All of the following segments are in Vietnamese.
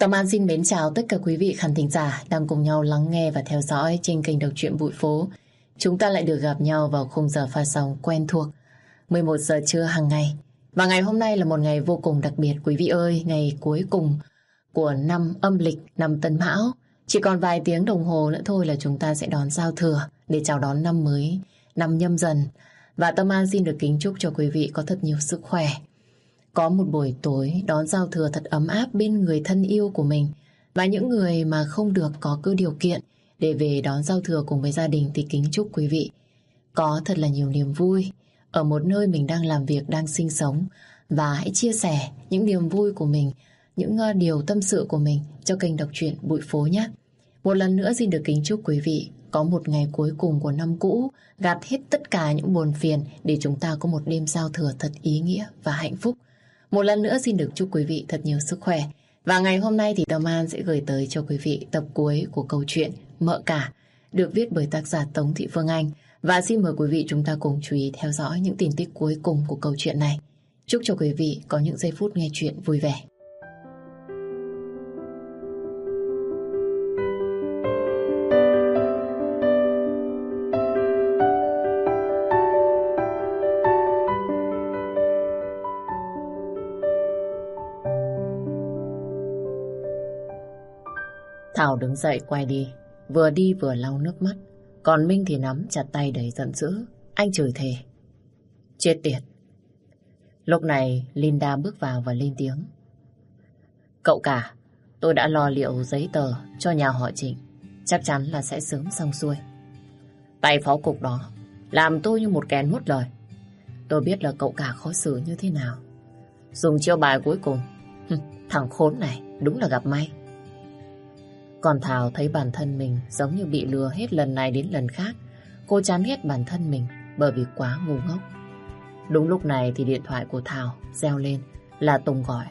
Tâm An xin mến chào tất cả quý vị khán thính giả đang cùng nhau lắng nghe và theo dõi trên kênh Đọc truyện Bụi Phố. Chúng ta lại được gặp nhau vào khung giờ phát sóng quen thuộc 11 giờ trưa hàng ngày. Và ngày hôm nay là một ngày vô cùng đặc biệt quý vị ơi, ngày cuối cùng của năm âm lịch, năm Tân Mão. Chỉ còn vài tiếng đồng hồ nữa thôi là chúng ta sẽ đón giao thừa để chào đón năm mới, năm Nhâm Dần. Và Tâm An xin được kính chúc cho quý vị có thật nhiều sức khỏe. Có một buổi tối đón giao thừa thật ấm áp bên người thân yêu của mình. Và những người mà không được có cơ điều kiện để về đón giao thừa cùng với gia đình thì kính chúc quý vị có thật là nhiều niềm vui ở một nơi mình đang làm việc, đang sinh sống. Và hãy chia sẻ những niềm vui của mình, những điều tâm sự của mình cho kênh Đọc truyện Bụi Phố nhé. Một lần nữa xin được kính chúc quý vị có một ngày cuối cùng của năm cũ, gạt hết tất cả những buồn phiền để chúng ta có một đêm giao thừa thật ý nghĩa và hạnh phúc. Một lần nữa xin được chúc quý vị thật nhiều sức khỏe. Và ngày hôm nay thì Tâm An sẽ gửi tới cho quý vị tập cuối của câu chuyện Mợ Cả, được viết bởi tác giả Tống Thị Phương Anh. Và xin mời quý vị chúng ta cùng chú ý theo dõi những tình tiết cuối cùng của câu chuyện này. Chúc cho quý vị có những giây phút nghe chuyện vui vẻ. Thảo đứng dậy quay đi vừa lau nước mắt. Còn Minh thì nắm chặt tay đầy giận dữ. Anh chửi thề: chết tiệt. Lúc này Linda bước vào và lên tiếng: cậu cả, tôi đã lo liệu giấy tờ cho nhà họ Trịnh, chắc chắn là sẽ sớm xong xuôi. Tay phó cục đó làm tôi như một kèn nuốt lời. Tôi biết là cậu cả khó xử như thế nào. Dùng chiêu bài cuối cùng. Thằng khốn này đúng là gặp may. Còn Thảo thấy bản thân mình giống như bị lừa hết lần này đến lần khác. Cô chán ghét bản thân mình bởi vì quá ngu ngốc. Đúng lúc này thì điện thoại của Thảo reo lên, là Tùng gọi.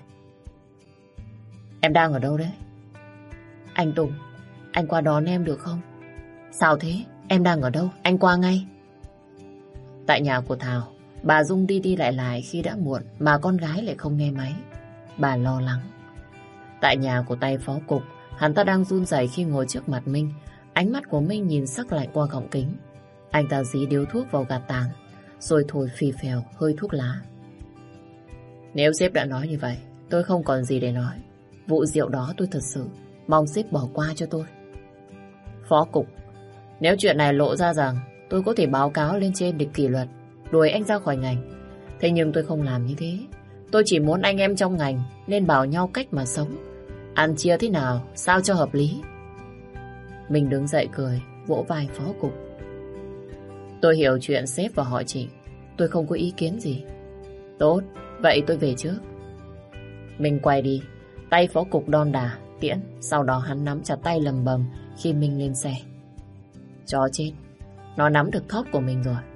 Em đang ở đâu đấy? Anh Tùng, anh qua đón em được không? Sao thế? Em đang ở đâu? Anh qua ngay. Tại nhà của Thảo, bà Dung đi lại khi đã muộn mà con gái lại không nghe máy. Bà lo lắng. Tại nhà của tay phó cục, hắn ta đang run rẩy khi ngồi trước mặt Minh. Ánh mắt của Minh nhìn sắc lạnh qua gọng kính. Anh ta dí điếu thuốc vào gạt tàn, rồi thổi phì phèo hơi thuốc lá. Nếu sếp đã nói như vậy, tôi không còn gì để nói. Vụ rượu đó tôi thật sự mong sếp bỏ qua cho tôi. Phó cục, nếu chuyện này lộ ra rằng tôi có thể báo cáo lên trên để kỷ luật, đuổi anh ra khỏi ngành. Thế nhưng tôi không làm như thế. Tôi chỉ muốn anh em trong ngành nên bảo nhau cách mà sống, ăn chia thế nào sao cho hợp lý. Mình đứng dậy cười, vỗ vai phó cục. Tôi hiểu chuyện sếp và họ Trịnh, tôi không có ý kiến gì. Tốt, vậy tôi về trước. Mình quay đi, tay phó cục đon đà tiễn. Sau đó hắn nắm chặt tay lầm bầm khi mình lên xe. Chó chết, nó nắm được thóp của mình rồi.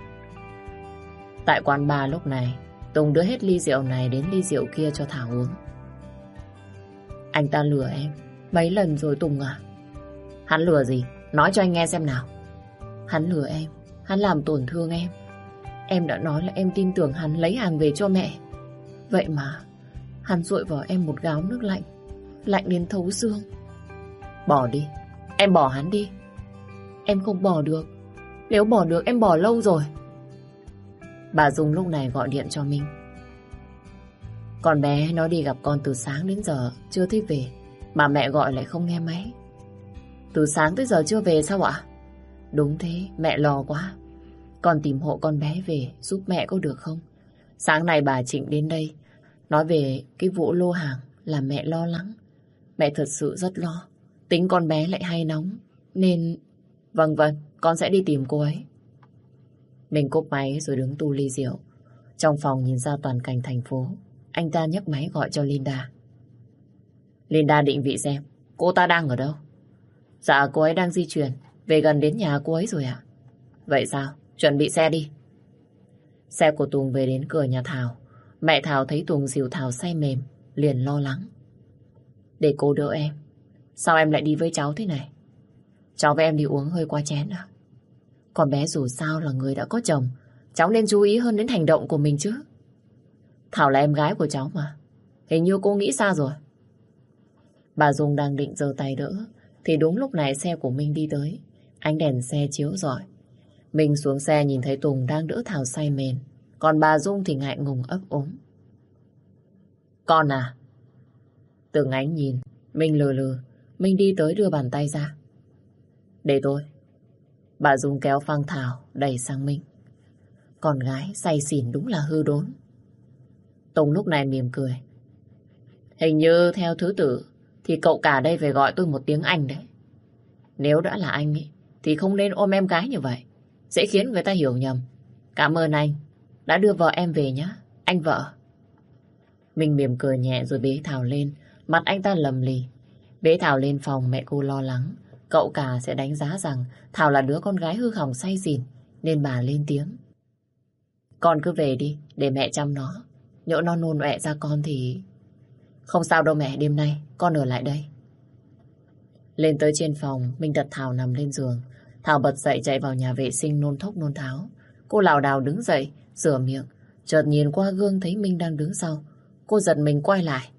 Tại quán bar lúc này, Tùng đưa hết ly rượu này đến ly rượu kia cho Thảo uống. Anh ta lừa em mấy lần rồi Tùng à? Hắn lừa gì? Nói cho anh nghe xem nào. Hắn lừa em, hắn làm tổn thương em. Em đã nói là em tin tưởng hắn lấy hàng về cho mẹ. Vậy mà hắn dội vào em một gáo nước lạnh, lạnh đến thấu xương. Bỏ đi, em bỏ hắn đi. Em không bỏ được. Nếu bỏ được em bỏ lâu rồi. Bà Dung lúc này gọi điện cho Minh. Con bé nó đi gặp con từ sáng đến giờ chưa thấy về, mà mẹ gọi lại không nghe máy. Từ sáng tới giờ chưa về sao ạ? Đúng thế, mẹ lo quá. Con tìm hộ con bé về giúp mẹ có được không? Sáng nay bà Trịnh đến đây nói về cái vụ lô hàng làm mẹ lo lắng. Mẹ thật sự rất lo. Tính con bé lại hay nóng nên... Vâng, con sẽ đi tìm cô ấy. Mình cúp máy rồi đứng tu ly rượu. Trong phòng nhìn ra toàn cảnh thành phố. Anh ta nhấc máy gọi cho Linda. Linda định vị xem cô ta đang ở đâu. Dạ cô ấy đang di chuyển về gần đến nhà cô ấy rồi ạ. Vậy sao? Chuẩn bị xe đi. Xe của Tùng về đến cửa nhà Thảo. Mẹ Thảo thấy Tùng dìu Thảo say mềm, liền lo lắng. Để cô đỡ em. Sao em lại đi với cháu thế này? Cháu với em đi uống hơi quá chén à? Con bé dù sao là người đã có chồng, cháu nên chú ý hơn đến hành động của mình chứ. Thảo là em gái của cháu mà. Hình như cô nghĩ xa rồi. Bà Dung đang định giơ tay đỡ, thì đúng lúc này xe của Minh đi tới. Ánh đèn xe chiếu rọi. Minh xuống xe nhìn thấy Tùng đang đỡ Thảo say mền. Còn bà Dung thì ngại ngùng ấp úng. Con à? Tường Ánh nhìn, Minh lừ lừ. Minh đi tới đưa bàn tay ra. Để tôi. Bà Dung kéo phang Thảo đẩy sang Minh. Con gái say xỉn đúng là hư đốn. Tùng lúc này mỉm cười. Hình như theo thứ tự thì cậu cả đây phải gọi tôi một tiếng anh đấy. Nếu đã là anh ấy, thì không nên ôm em gái như vậy. Dễ khiến người ta hiểu nhầm. Cảm ơn anh đã đưa vợ em về nhé, anh vợ. Minh mỉm cười nhẹ rồi bế Thảo lên. Mặt anh ta lầm lì. Bế Thảo lên phòng, mẹ cô lo lắng cậu cả sẽ đánh giá rằng Thảo là đứa con gái hư hỏng say xỉn, nên bà lên tiếng. Con cứ về đi, để mẹ chăm nó. Nhỡ nó nôn ọe ra con thì... Không sao đâu mẹ, đêm nay con ở lại đây. Lên tới trên phòng, Minh đặt Thảo nằm lên giường. Thảo bật dậy chạy vào nhà vệ sinh nôn thốc nôn tháo. Cô lảo đảo đứng dậy, rửa miệng. Chợt nhìn qua gương thấy Minh đang đứng sau. Cô giật mình quay lại.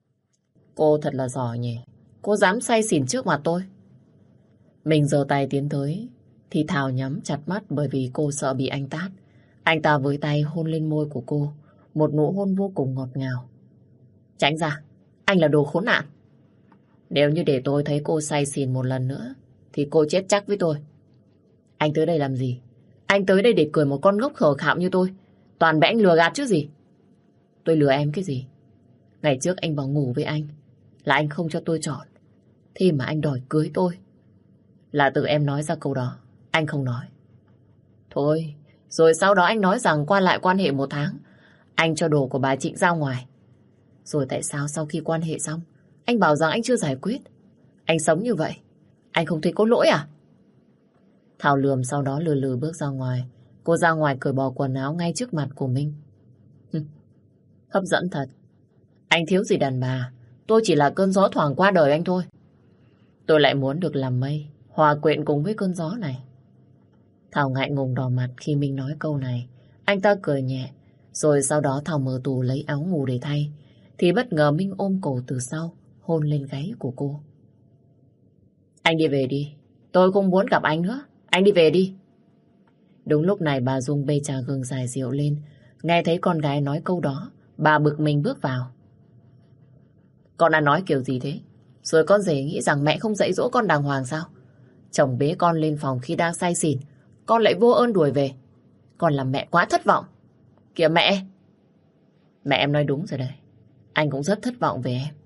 Cô thật là giỏi nhỉ. Cô dám say xỉn trước mặt tôi. Mình giơ tay tiến tới thì Thảo nhắm chặt mắt bởi vì cô sợ bị anh tát. Anh ta với tay hôn lên môi của cô. Một nụ hôn vô cùng ngọt ngào. Tránh ra, anh là đồ khốn nạn. Nếu như để tôi thấy cô say xỉn một lần nữa thì cô chết chắc với tôi. Anh tới đây làm gì? Anh tới đây để cười một con ngốc khờ khạo như tôi. Toàn bẽ anh lừa gạt chứ gì. Tôi lừa em cái gì? Ngày trước anh bảo ngủ với anh là anh không cho tôi chọn. Thế mà anh đòi cưới tôi. Là tự em nói ra câu đó. Anh không nói. Thôi, rồi sau đó anh nói rằng qua lại quan hệ 1 tháng anh cho đồ của bà Trịnh ra ngoài. Rồi tại sao sau khi quan hệ xong anh bảo rằng anh chưa giải quyết? Anh sống như vậy anh không thấy có lỗi à? Thảo lườm sau đó lừ lừ bước ra ngoài. Cô ra ngoài cởi bỏ quần áo ngay trước mặt của Minh. Hấp dẫn thật. Anh thiếu gì đàn bà. Tôi chỉ là cơn gió thoảng qua đời anh thôi. Tôi lại muốn được làm mây, hòa quyện cùng với cơn gió này. Thảo ngại ngùng đỏ mặt khi Minh nói câu này. Anh ta cười nhẹ. Rồi sau đó Thảo mở tủ lấy áo ngủ để thay. Thì bất ngờ Minh ôm cổ từ sau, hôn lên gáy của cô. Anh đi về đi. Tôi không muốn gặp anh nữa. Anh đi về đi. Đúng lúc này bà Dung bê trà gừng dài rượu lên. Nghe thấy con gái nói câu đó, bà bực mình bước vào. Con đã nói kiểu gì thế? Rồi con rể nghĩ rằng mẹ không dạy dỗ con đàng hoàng sao? Chồng bế con lên phòng khi đang say xỉn, con lại vô ơn đuổi về. Con làm mẹ quá thất vọng. Kìa mẹ! Mẹ em nói đúng rồi đây. Anh cũng rất thất vọng về em.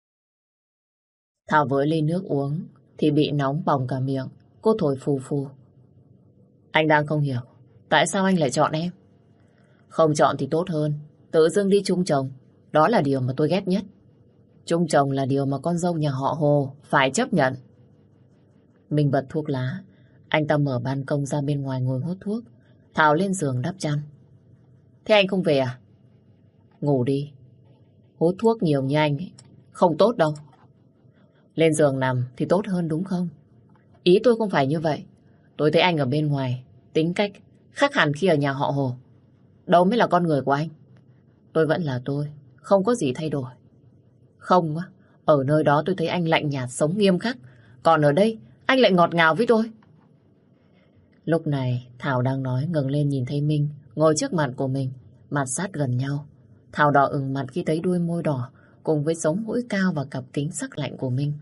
Thảo với ly nước uống thì bị nóng bỏng cả miệng. Cô thổi phù phù. Anh đang không hiểu tại sao anh lại chọn em. Không chọn thì tốt hơn. Tự dưng đi chung chồng. Đó là điều mà tôi ghét nhất. Chung chồng là điều mà con dâu nhà họ Hồ phải chấp nhận. Mình bật thuốc lá. Anh ta mở ban công ra bên ngoài ngồi hút thuốc. Thảo lên giường đắp chăn. Thế anh không về à? Ngủ đi. Hút thuốc nhiều như anh ấy không tốt đâu. Lên giường nằm thì tốt hơn đúng không? Ý tôi không phải như vậy. Tôi thấy anh ở bên ngoài tính cách khác hẳn khi ở nhà họ Hồ. Đâu mới là con người của anh. Tôi vẫn là tôi, không có gì thay đổi. Không á, ở nơi đó tôi thấy anh lạnh nhạt sống nghiêm khắc. Còn ở đây anh lại ngọt ngào với tôi. Lúc này Thảo đang nói ngẩng lên nhìn thấy Minh ngồi trước mặt của mình, mặt sát gần nhau. Thảo đỏ ửng mặt khi thấy đuôi môi đỏ cùng với sống mũi cao và cặp kính sắc lạnh của Minh.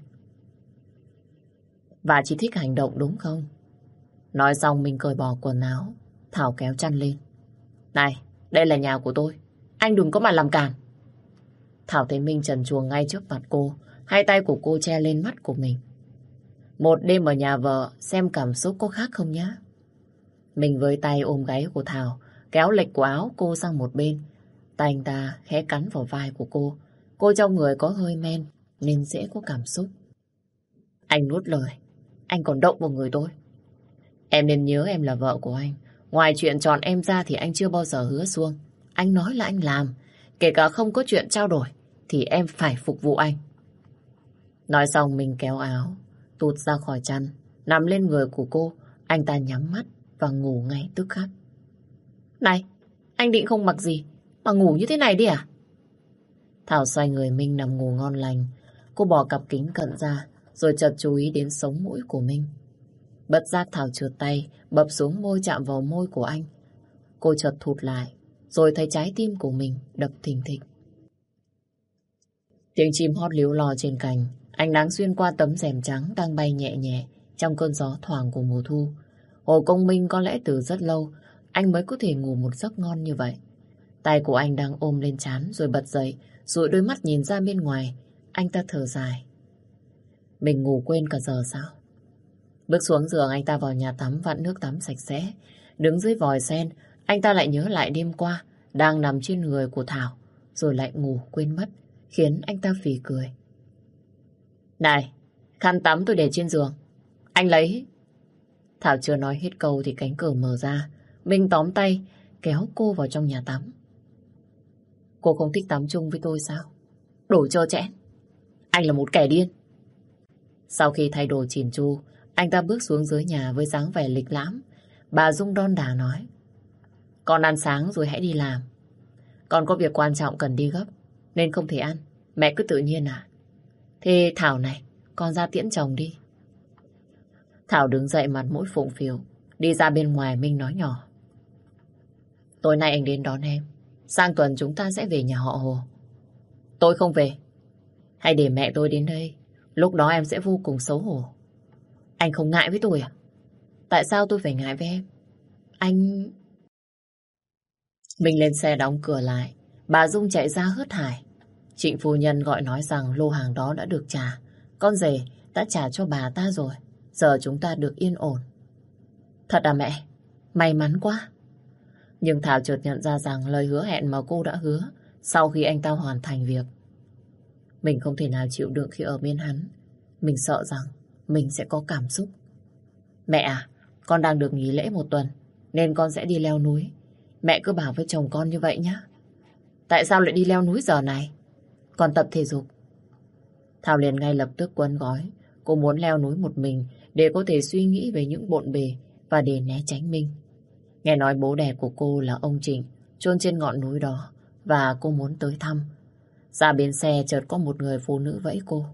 Và chỉ thích hành động đúng không? Nói xong mình cởi bỏ quần áo. Thảo kéo chăn lên. Này, đây là nhà của tôi. Anh đừng có mà làm cản. Thảo thấy Minh trần truồng ngay trước mặt cô. Hai tay của cô che lên mắt của mình. Một đêm ở nhà vợ xem cảm xúc có khác không nhá? Mình với tay ôm gáy của Thảo, kéo lệch của áo cô sang một bên. Tay anh ta khẽ cắn vào vai của cô. Cô trong người có hơi men nên dễ có cảm xúc. Anh nuốt lời. Anh còn động vào người tôi. Em nên nhớ em là vợ của anh. Ngoài chuyện chọn em ra thì anh chưa bao giờ hứa suông. Anh nói là anh làm. Kể cả không có chuyện trao đổi thì em phải phục vụ anh. Nói xong mình kéo áo tụt ra khỏi chăn, nằm lên người của cô. Anh ta nhắm mắt và ngủ ngay tức khắc. Này, anh định không mặc gì mà ngủ như thế này đi à? Thảo xoay người Minh nằm ngủ ngon lành. Cô bỏ cặp kính cận ra, rồi chợt chú ý đến sống mũi của mình. Bất giác Thảo trượt tay, bập xuống môi chạm vào môi của anh. Cô chợt thụt lại, rồi thấy trái tim của mình đập thình thịch. Tiếng chim hót líu lo trên cành, ánh nắng xuyên qua tấm rèm trắng đang bay nhẹ nhẹ trong cơn gió thoảng của mùa thu. Hồ Công Minh có lẽ từ rất lâu anh mới có thể ngủ một giấc ngon như vậy. Tay của anh đang ôm lên trán rồi bật dậy, dụi đôi mắt nhìn ra bên ngoài. Anh ta thở dài. Mình ngủ quên cả giờ sao? Bước xuống giường, anh ta vào nhà tắm vặn nước tắm sạch sẽ. Đứng dưới vòi sen, anh ta lại nhớ lại đêm qua đang nằm trên người của Thảo, rồi lại ngủ quên mất, khiến anh ta phì cười. Này, khăn tắm tôi để trên giường, anh lấy. Thảo chưa nói hết câu thì cánh cửa mở ra. Minh tóm tay kéo cô vào trong nhà tắm. Cô không thích tắm chung với tôi sao? Đồ trơ trẽn. Anh là một kẻ điên. Sau khi thay đồ chỉn chu, anh ta bước xuống dưới nhà với dáng vẻ lịch lãm. Bà Dung đon đả nói. Con ăn sáng rồi hãy đi làm. Con có việc quan trọng cần đi gấp, nên không thể ăn. Mẹ cứ tự nhiên à? Thế Thảo này, con ra tiễn chồng đi. Thảo đứng dậy mặt mũi phụng phịu. Đi ra bên ngoài, Minh nói nhỏ. Tối nay anh đến đón em. Sang tuần chúng ta sẽ về nhà họ Hồ. Tôi không về. Hãy để mẹ tôi đến đây. Lúc đó em sẽ vô cùng xấu hổ. Anh không ngại với tôi à? Tại sao tôi phải ngại với em? Anh... Minh lên xe đóng cửa lại. Bà Dung chạy ra hớt hải. Trịnh phu nhân gọi nói rằng lô hàng đó đã được trả. Con rể đã trả cho bà ta rồi. Giờ chúng ta được yên ổn. Thật à mẹ? May mắn quá. Nhưng Thảo chợt nhận ra rằng lời hứa hẹn mà cô đã hứa sau khi anh ta hoàn thành việc, mình không thể nào chịu đựng khi ở bên hắn. Mình sợ rằng mình sẽ có cảm xúc. Mẹ à, con đang được nghỉ lễ một tuần nên con sẽ đi leo núi. Mẹ cứ bảo với chồng con như vậy nhá. Tại sao lại đi leo núi giờ này? Con tập thể dục. Thảo liền ngay lập tức quấn gói. Cô muốn leo núi một mình để có thể suy nghĩ về những bộn bề và để né tránh Minh. Nghe nói bố đẻ của cô là ông Trịnh chôn trên ngọn núi đó và cô muốn tới thăm. Ra bến xe chợt có một người phụ nữ vẫy cô.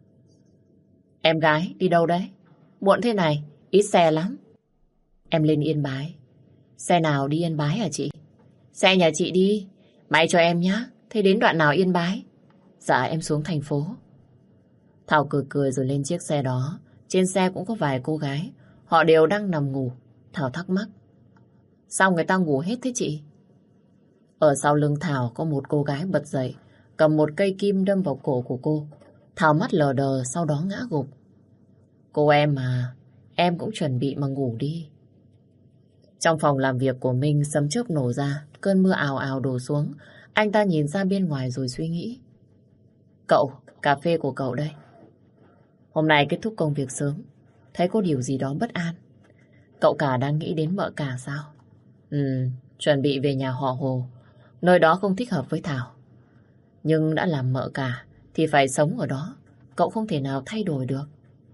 Em gái, đi đâu đấy? Muộn thế này, ít xe lắm. Em lên Yên Bái. Xe nào đi Yên Bái hả chị? Xe nhà chị đi. May cho em nhá. Thế đến đoạn nào Yên Bái? Dạ em xuống thành phố. Thảo cười cười rồi lên chiếc xe đó. Trên xe cũng có vài cô gái. Họ đều đang nằm ngủ. Thảo thắc mắc. Sao người ta ngủ hết thế chị? Ở sau lưng Thảo có một cô gái bật dậy, cầm một cây kim đâm vào cổ của cô. Thảo mắt lờ đờ, sau đó ngã gục. Cô em mà, em cũng chuẩn bị mà ngủ đi. Trong phòng làm việc của Minh, sấm chớp nổ ra, cơn mưa ào ào đổ xuống. Anh ta nhìn ra bên ngoài rồi suy nghĩ. Cậu, cà phê của cậu đây. Hôm nay kết thúc công việc sớm, thấy có điều gì đó bất an. Cậu cả đang nghĩ đến mợ cả sao? Chuẩn bị về nhà họ Hồ. Nơi đó không thích hợp với Thảo. Nhưng đã làm mợ cả thì phải sống ở đó. Cậu không thể nào thay đổi được.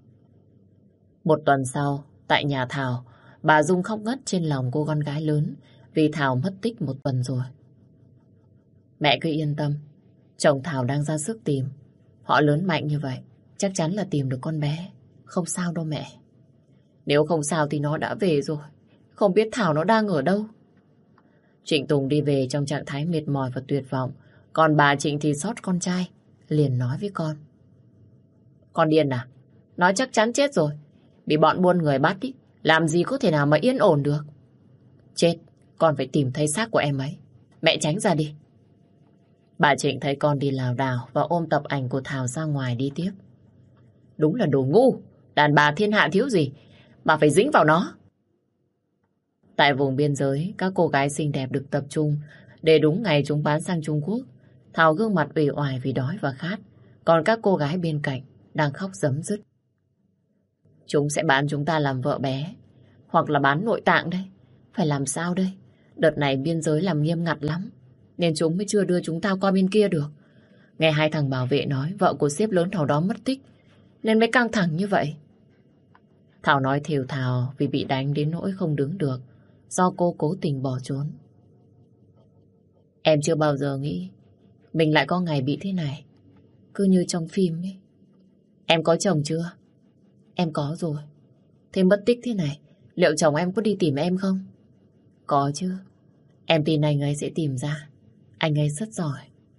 Một tuần sau, tại nhà Thảo, bà Dung khóc ngất trên lòng cô con gái lớn vì Thảo mất tích một tuần rồi. Mẹ cứ yên tâm, chồng Thảo đang ra sức tìm. Họ lớn mạnh như vậy, chắc chắn là tìm được con bé. Không sao đâu mẹ. Nếu không sao thì nó đã về rồi. Không biết Thảo nó đang ở đâu. Trịnh Tùng đi về trong trạng thái mệt mỏi và tuyệt vọng. Còn bà Trịnh thì xót con trai, liền nói với con. Con điên à? Nó chắc chắn chết rồi. Bị bọn buôn người bắt ý. Làm gì có thể nào mà yên ổn được. Chết, con phải tìm thấy xác của em ấy. Mẹ tránh ra đi. Bà Trịnh thấy con đi lảo đảo và ôm tập ảnh của Thảo ra ngoài đi tiếp. Đúng là đồ ngu. Đàn bà thiên hạ thiếu gì bà phải dính vào nó. Tại vùng biên giới, các cô gái xinh đẹp được tập trung để đúng ngày chúng bán sang Trung Quốc. Thảo gương mặt uể oải vì đói và khát. Còn các cô gái bên cạnh đang khóc rấm rứt. Chúng sẽ bán chúng ta làm vợ bé, hoặc là bán nội tạng đây. Phải làm sao đây? Đợt này biên giới làm nghiêm ngặt lắm, nên chúng mới chưa đưa chúng ta qua bên kia được. Nghe hai thằng bảo vệ nói vợ của sếp lớn nào đó mất tích, nên mới căng thẳng như vậy. Thảo nói thều thào vì bị đánh đến nỗi không đứng được, do cô cố tình bỏ trốn. Em chưa bao giờ nghĩ mình lại có ngày bị thế này. Cứ như trong phim ấy. Em có chồng chưa? Em có rồi. Thế mất tích thế này, liệu chồng em có đi tìm em không? Có chứ. Em tin anh ấy sẽ tìm ra. Anh ấy rất giỏi.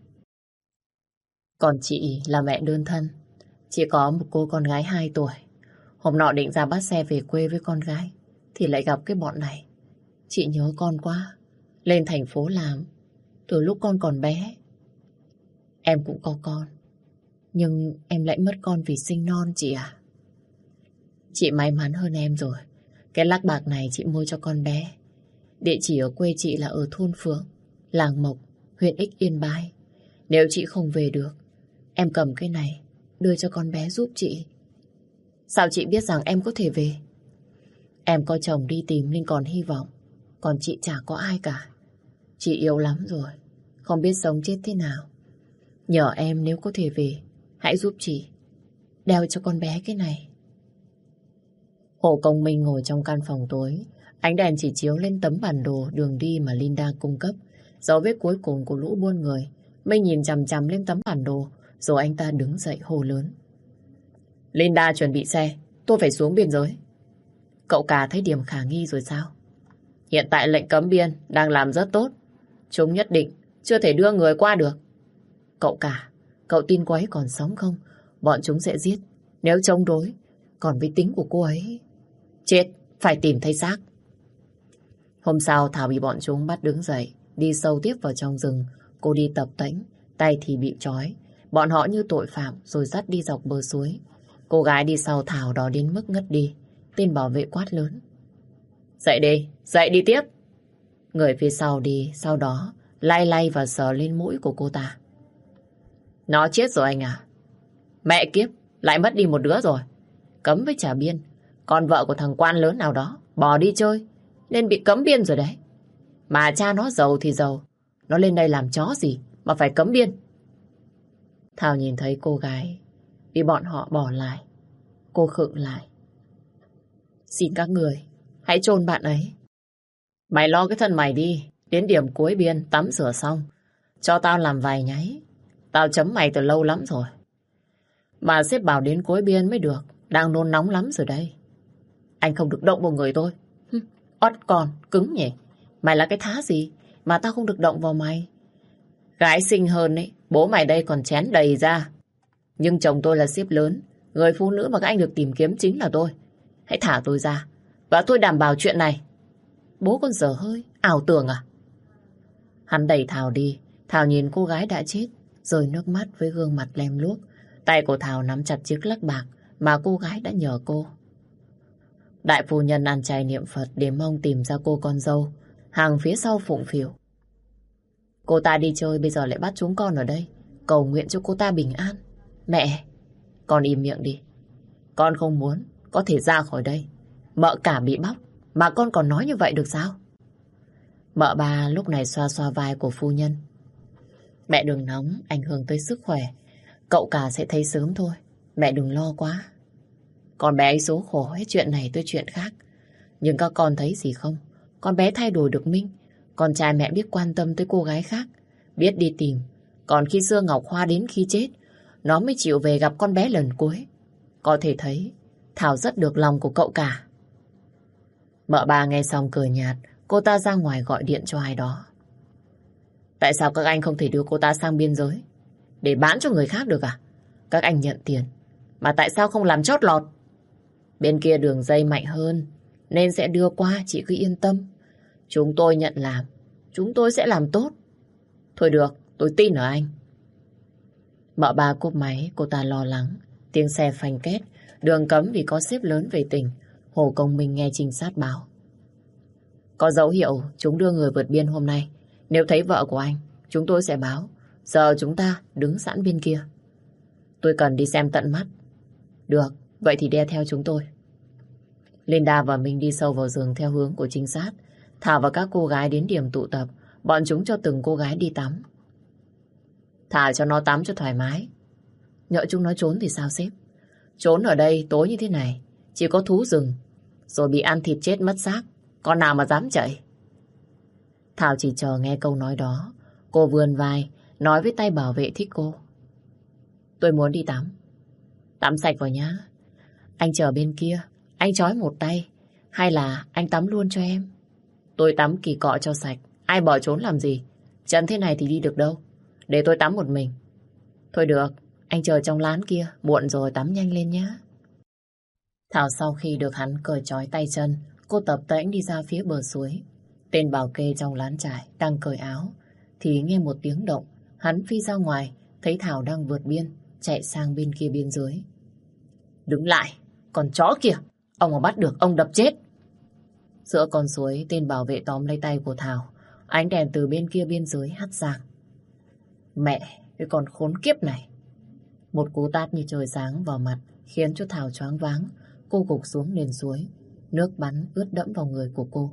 Còn chị là mẹ đơn thân. Chị có một cô con gái 2 tuổi. Hôm nọ định ra bắt xe về quê với con gái thì lại gặp cái bọn này. Chị nhớ con quá. Lên thành phố làm từ lúc con còn bé. Em cũng có con, nhưng em lại mất con vì sinh non chị à. Chị may mắn hơn em rồi. Cái lắc bạc này chị mua cho con bé. Địa chỉ ở quê chị là ở thôn Phượng, làng Mộc, huyện Ích Yên Bái. Nếu chị không về được, em cầm cái này đưa cho con bé giúp chị. Sao chị biết rằng em có thể về? Em có chồng đi tìm nên còn hy vọng. Còn chị chả có ai cả. Chị yếu lắm rồi, không biết sống chết thế nào. Nhờ em nếu có thể về, hãy giúp chị đeo cho con bé cái này. Hồ Công Minh ngồi trong căn phòng tối. Ánh đèn chỉ chiếu lên tấm bản đồ đường đi mà Linda cung cấp. Dấu vết cuối cùng của lũ buôn người. Minh nhìn chằm chằm lên tấm bản đồ, rồi anh ta đứng dậy hô lớn. Linda chuẩn bị xe, tôi phải xuống biên giới. Cậu cả thấy điểm khả nghi rồi sao? Hiện tại lệnh cấm biên đang làm rất tốt. Chúng nhất định chưa thể đưa người qua được. Cậu cả, cậu tin cô ấy còn sống không? Bọn chúng sẽ giết nếu chống đối. Còn với tính của cô ấy, chết, phải tìm thấy xác. Hôm sau Thảo bị bọn chúng bắt đứng dậy, đi sâu tiếp vào trong rừng. Cô đi tập tễnh, tay thì bị trói. Bọn họ như tội phạm rồi dắt đi dọc bờ suối. Cô gái đi sau Thảo đó đến mức ngất đi. Tên bảo vệ quát lớn. Dậy đi tiếp. Người phía sau đi, sau đó lay lay và sờ lên mũi của cô ta. Nó chết rồi anh à? Mẹ kiếp, lại mất đi một đứa rồi. Cấm với trả biên. Con vợ của thằng quan lớn nào đó bỏ đi chơi nên bị cấm biên rồi đấy. Mà cha nó giàu thì giàu, nó lên đây làm chó gì mà phải cấm biên. Thảo nhìn thấy cô gái bị bọn họ bỏ lại. Cô khựng lại. Xin các người hãy chôn bạn ấy. Mày lo cái thân mày đi. Đến điểm cuối biên tắm rửa xong cho tao làm vài nháy. Tao chấm mày từ lâu lắm rồi. Mà sếp bảo đến cuối biên mới được. Đang nôn nóng lắm rồi đây. Anh không được động vào người tôi. Ót con, cứng nhỉ. Mày là cái thá gì mà tao không được động vào mày? Gái xinh hơn ấy, bố mày đây còn chén đầy ra. Nhưng chồng tôi là sếp lớn. Người phụ nữ mà các anh được tìm kiếm chính là tôi. Hãy thả tôi ra và tôi đảm bảo chuyện này. Bố con dở hơi, ảo tưởng à? Hắn đẩy Thảo đi. Thảo nhìn cô gái đã chết, rơi nước mắt với gương mặt lem luốc. Tay của Thảo nắm chặt chiếc lắc bạc mà cô gái đã nhờ cô. Đại phu nhân ăn chay niệm Phật để mong tìm ra cô con dâu. Hàng phía sau phụng phịu. Cô ta đi chơi bây giờ lại bắt chúng con ở đây. Cầu nguyện cho cô ta bình an. Mẹ, con im miệng đi. Con không muốn có thể ra khỏi đây. Mợ cả bị bóc mà con còn nói như vậy được sao? Mợ bà lúc này xoa xoa vai của phu nhân. Mẹ đừng nóng, ảnh hưởng tới sức khỏe. Cậu cả sẽ thấy sớm thôi. Mẹ đừng lo quá. Con bé ấy số khổ hết, chuyện này tới chuyện khác. Nhưng các con thấy gì không? Con bé thay đổi được Minh. Con trai mẹ biết quan tâm tới cô gái khác, biết đi tìm. Còn khi xưa Ngọc Hoa đến khi chết, nó mới chịu về gặp con bé lần cuối. Có thể thấy Thảo rất được lòng của cậu cả. Mợ bà nghe xong cười nhạt. Cô ta ra ngoài gọi điện cho ai đó. Tại sao các anh không thể đưa cô ta sang biên giới để bán cho người khác được à? Các anh nhận tiền mà tại sao không làm chót lọt? Bên kia đường dây mạnh hơn nên sẽ đưa qua, chị cứ yên tâm. Chúng tôi nhận làm, chúng tôi sẽ làm tốt. Thôi được, tôi tin ở anh. Mợ bà cúp máy, cô ta lo lắng. Tiếng xe phanh két, đường cấm vì có sếp lớn về tỉnh. Hồ Công Minh nghe trinh sát báo. Có dấu hiệu chúng đưa người vượt biên hôm nay. Nếu thấy vợ của anh, chúng tôi sẽ báo. Giờ chúng ta đứng sẵn bên kia. Tôi cần đi xem tận mắt. Được, vậy thì đeo theo chúng tôi. Linda và Minh đi sâu vào rừng theo hướng của trinh sát. Thảo và các cô gái đến điểm tụ tập. Bọn chúng cho từng cô gái đi tắm. Thả cho nó tắm cho thoải mái. Nhỡ chúng nó trốn thì sao sếp? Trốn ở đây tối như thế này chỉ có thú rừng, rồi bị ăn thịt chết mất xác. Con nào mà dám chạy? Thảo chỉ chờ nghe câu nói đó. Cô vươn vai nói với tay bảo vệ thích cô. Tôi muốn đi tắm. Tắm sạch vào nhá. Anh chờ bên kia, anh trói một tay. Hay là anh tắm luôn cho em? Tôi tắm kỳ cọ cho sạch. Ai bỏ trốn làm gì? Chân thế này thì đi được đâu. Để tôi tắm một mình. Thôi được, anh chờ trong lán kia. Muộn rồi, tắm nhanh lên nhá. Thảo sau khi được hắn cởi trói tay chân, cô tập tễnh đi ra phía bờ suối. Tên bảo kê trong lán trại đang cởi áo, thì nghe một tiếng động. Hắn phi ra ngoài, thấy Thảo đang vượt biên, chạy sang bên kia biên giới. Đứng lại, con chó kìa! Ông mà bắt được, ông đập chết! Giữa con suối, tên bảo vệ tóm lấy tay của Thảo. Ánh đèn từ bên kia biên giới hắt sang. Mẹ, cái con khốn kiếp này! Một cú tát như trời giáng vào mặt khiến cho Thảo choáng váng. Cô gục xuống nền suối. Nước bắn ướt đẫm vào người của cô.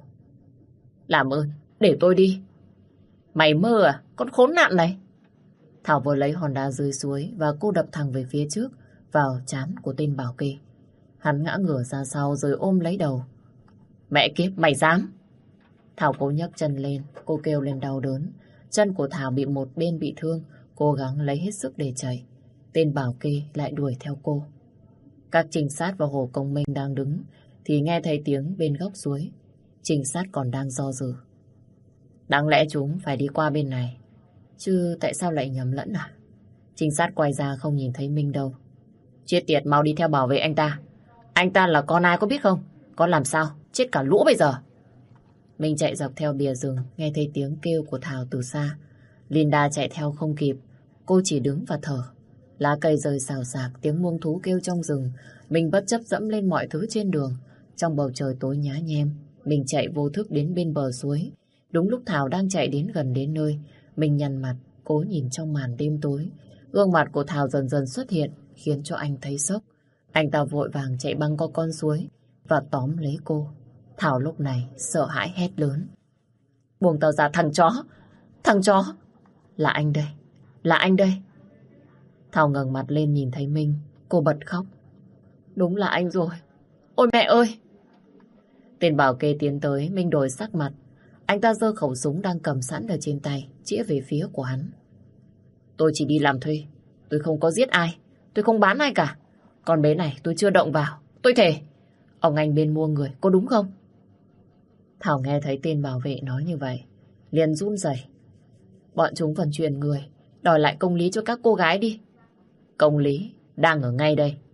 Làm ơn, để tôi đi. Mày mơ à, con khốn nạn này! Thảo vừa lấy hòn đá dưới suối và cô đập thẳng về phía trước, vào trán của tên bảo kê. Hắn ngã ngửa ra sau rồi ôm lấy đầu. Mẹ kiếp, mày dám! Thảo cố nhấc chân lên, cô kêu lên đau đớn. Chân của Thảo bị một bên bị thương, cố gắng lấy hết sức để chạy. Tên bảo kê lại đuổi theo cô. Các trinh sát và Hồ Công Minh đang đứng, thì nghe thấy tiếng bên góc suối. Trinh sát còn đang do dự. Đáng lẽ chúng phải đi qua bên này, chứ tại sao lại nhầm lẫn à? Trinh sát quay ra không nhìn thấy Minh đâu. Chết tiệt, mau đi theo bảo vệ anh ta. Anh ta là con ai có biết không? Con làm sao? Chết cả lũ bây giờ. Minh chạy dọc theo bìa rừng, nghe thấy tiếng kêu của Thảo từ xa. Linda chạy theo không kịp, cô chỉ đứng và thở. Lá cây rơi xào xạc, tiếng muông thú kêu trong rừng. Mình bất chấp dẫm lên mọi thứ trên đường. Trong bầu trời tối nhá nhem, mình chạy vô thức đến bên bờ suối. Đúng lúc Thảo đang chạy đến gần đến nơi, mình nhăn mặt, cố nhìn trong màn đêm tối. Gương mặt của Thảo dần dần xuất hiện, khiến cho anh thấy sốc. Anh ta vội vàng chạy băng qua con suối và tóm lấy cô. Thảo lúc này sợ hãi hét lớn. Buông tao ra, thằng chó! Thằng chó! Là anh đây! Là anh đây! Thảo ngẩng mặt lên nhìn thấy Minh, cô bật khóc. Đúng là anh rồi! Ôi mẹ ơi! Tên bảo kê tiến tới, Minh đổi sắc mặt. Anh ta giơ khẩu súng đang cầm sẵn ở trên tay, chĩa về phía của hắn. Tôi chỉ đi làm thuê, tôi không có giết ai, tôi không bán ai cả. Con bé này tôi chưa động vào, tôi thề. Ông anh bên mua người, có đúng không? Thảo nghe thấy tên bảo vệ nói như vậy, liền run rẩy. Bọn chúng vận chuyển người, đòi lại công lý cho các cô gái đi. Công lý đang ở ngay đây.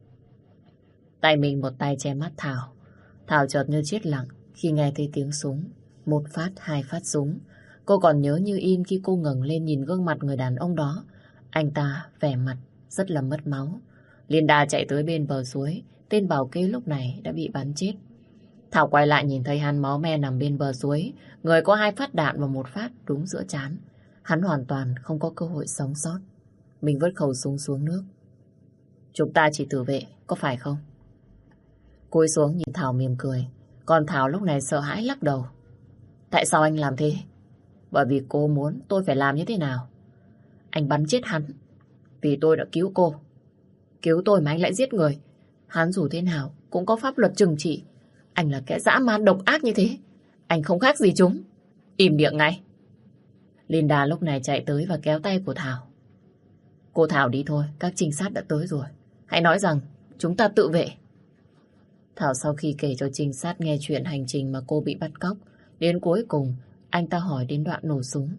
Tay mình một tay che mắt Thảo. Thảo chợt như chết lặng khi nghe thấy tiếng súng. Một phát, hai phát súng. Cô còn nhớ như in khi cô ngẩng lên nhìn gương mặt người đàn ông đó. Anh ta vẻ mặt rất là mất máu. Linda chạy tới bên bờ suối. Tên bảo kê lúc này đã bị bắn chết. Thảo quay lại nhìn thấy hắn máu me nằm bên bờ suối. Người có 2 phát đạn và 1 phát đúng giữa trán. Hắn hoàn toàn không có cơ hội sống sót. Mình vứt khẩu súng xuống nước. Chúng ta chỉ tự vệ, có phải không? Cúi xuống nhìn Thảo mỉm cười. Còn Thảo lúc này sợ hãi lắc đầu. Tại sao anh làm thế? Bởi vì cô muốn tôi phải làm như thế nào. Anh bắn chết hắn vì tôi đã cứu cô. Cứu tôi mà anh lại giết người. Hắn dù thế nào cũng có pháp luật trừng trị. Anh là kẻ dã man độc ác như thế. Anh không khác gì chúng. Im miệng ngay. Linda lúc này chạy tới và kéo tay của Thảo. Cô Thảo đi thôi, các trinh sát đã tới rồi. Hãy nói rằng chúng ta tự vệ. Thảo sau khi kể cho trinh sát nghe chuyện hành trình mà cô bị bắt cóc, đến cuối cùng anh ta hỏi đến đoạn nổ súng.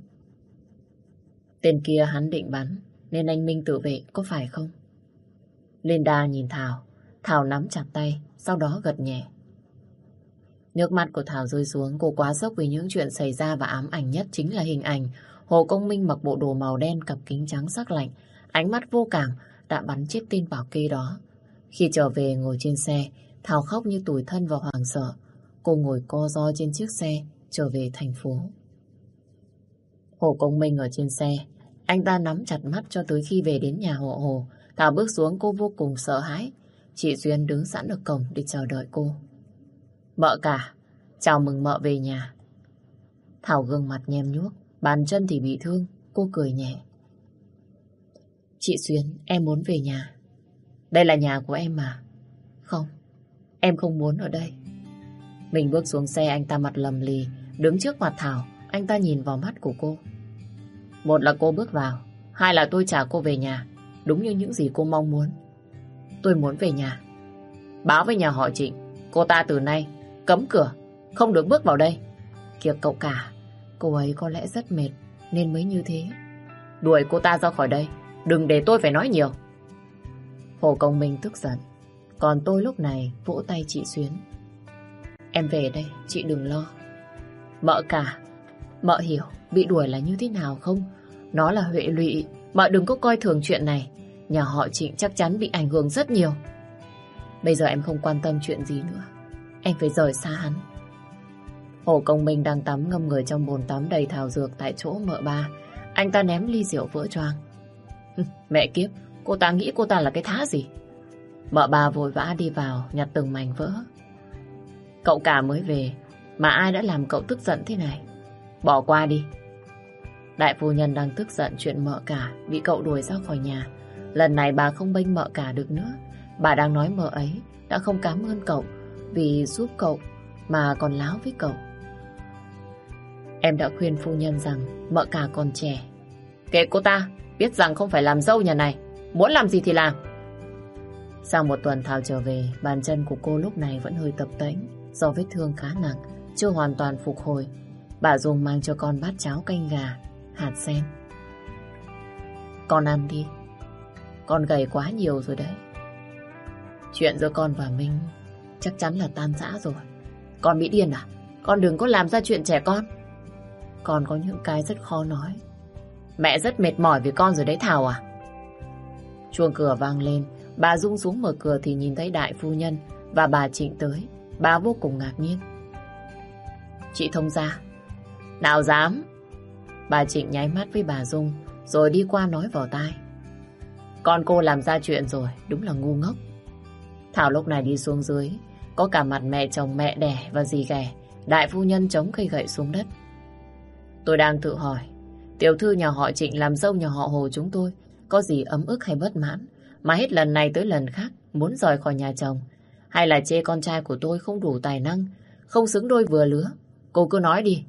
Tên kia hắn định bắn nên anh Minh tự vệ, có phải không? Linda nhìn Thảo. Thảo nắm chặt tay, sau đó gật nhẹ. Nước mắt của Thảo rơi xuống. Cô quá sốc vì những chuyện xảy ra và ám ảnh nhất chính là hình ảnh Hồ Công Minh mặc bộ đồ màu đen, cặp kính trắng sắc lạnh, ánh mắt vô cảm đã bắn chết tên bảo kê đó. Khi trở về ngồi trên xe, Thảo khóc như tủi thân và hoảng sợ. Cô ngồi co ro trên chiếc xe trở về thành phố. Hồ Công Minh ở trên xe, anh ta nắm chặt mắt cho tới khi về đến nhà họ Hồ. Thảo bước xuống, cô vô cùng sợ hãi. Chị Duyên đứng sẵn ở cổng để chờ đợi cô. Mợ cả, chào mừng mợ về nhà. Thảo gương mặt nhem nhuốc, bàn chân thì bị thương. Cô cười nhẹ. Chị Duyên, em muốn về nhà. Đây là nhà của em mà. Không, em không muốn ở đây. Mình bước xuống xe, anh ta mặt lầm lì đứng trước mặt Thảo. Anh ta nhìn vào mắt của cô. Một là cô bước vào, hai là tôi trả cô về nhà, đúng như những gì cô mong muốn. Tôi muốn về nhà. Báo với nhà họ Trịnh, cô ta từ nay cấm cửa, không được bước vào đây. Kìa cậu cả, cô ấy có lẽ rất mệt nên mới như thế. Đuổi cô ta ra khỏi đây, đừng để tôi phải nói nhiều. Hồ Công Minh tức giận, còn tôi lúc này vỗ tay chị Xuyến. Em về đây, chị đừng lo. Mợ cả, mợ hiểu bị đuổi là như thế nào không? Nó là hệ lụy, mợ đừng có coi thường chuyện này. Nhà họ Trịnh chắc chắn bị ảnh hưởng rất nhiều. Bây giờ em không quan tâm chuyện gì nữa, em phải rời xa hắn. Hồ Công Minh đang tắm ngâm người trong bồn tắm đầy thảo dược tại chỗ mợ ba. Anh ta ném ly rượu vỡ choang. Mẹ kiếp, cô ta nghĩ cô ta là cái thá gì? Mợ ba vội vã đi vào nhặt từng mảnh vỡ. Cậu cả mới về mà ai đã làm cậu tức giận thế này? Bỏ qua đi. Đại phu nhân đang tức giận chuyện mợ cả bị cậu đuổi ra khỏi nhà. Lần này bà không bênh mợ cả được nữa. Bà đang nói mợ ấy đã không cảm ơn cậu vì giúp cậu mà còn láo với cậu. Em đã khuyên phu nhân rằng mợ cả còn trẻ. Kệ cô ta, biết rằng không phải làm dâu nhà này, muốn làm gì thì làm. Sau một tuần Thảo trở về, bàn chân của cô lúc này vẫn hơi tập tễnh do vết thương khá nặng, chưa hoàn toàn phục hồi. Bà Dung mang cho con bát cháo canh gà, hạt sen. Con ăn đi, con gầy quá nhiều rồi đấy. Chuyện giữa con và Minh chắc chắn là tan rã rồi. Con bị điên à? Con đừng có làm ra chuyện trẻ con. Con có những cái rất khó nói. Mẹ rất mệt mỏi vì con rồi đấy Thảo à? Chuông cửa vang lên. Bà Dung xuống mở cửa thì nhìn thấy đại phu nhân và bà Trịnh tới. Bà vô cùng ngạc nhiên. Chị thông gia? Nào dám. Bà Trịnh nháy mắt với bà Dung rồi đi qua nói vào tai. Con cô làm ra chuyện rồi, đúng là ngu ngốc. Thảo lúc này đi xuống dưới, có cả mặt mẹ chồng mẹ đẻ và dì ghẻ. Đại phu nhân chống cây gậy xuống đất. Tôi đang tự hỏi, tiểu thư nhà họ Trịnh làm dâu nhà họ Hồ chúng tôi có gì ấm ức hay bất mãn mà hết lần này tới lần khác muốn rời khỏi nhà chồng, hay là chê con trai của tôi không đủ tài năng, không xứng đôi vừa lứa? Cô cứ nói đi.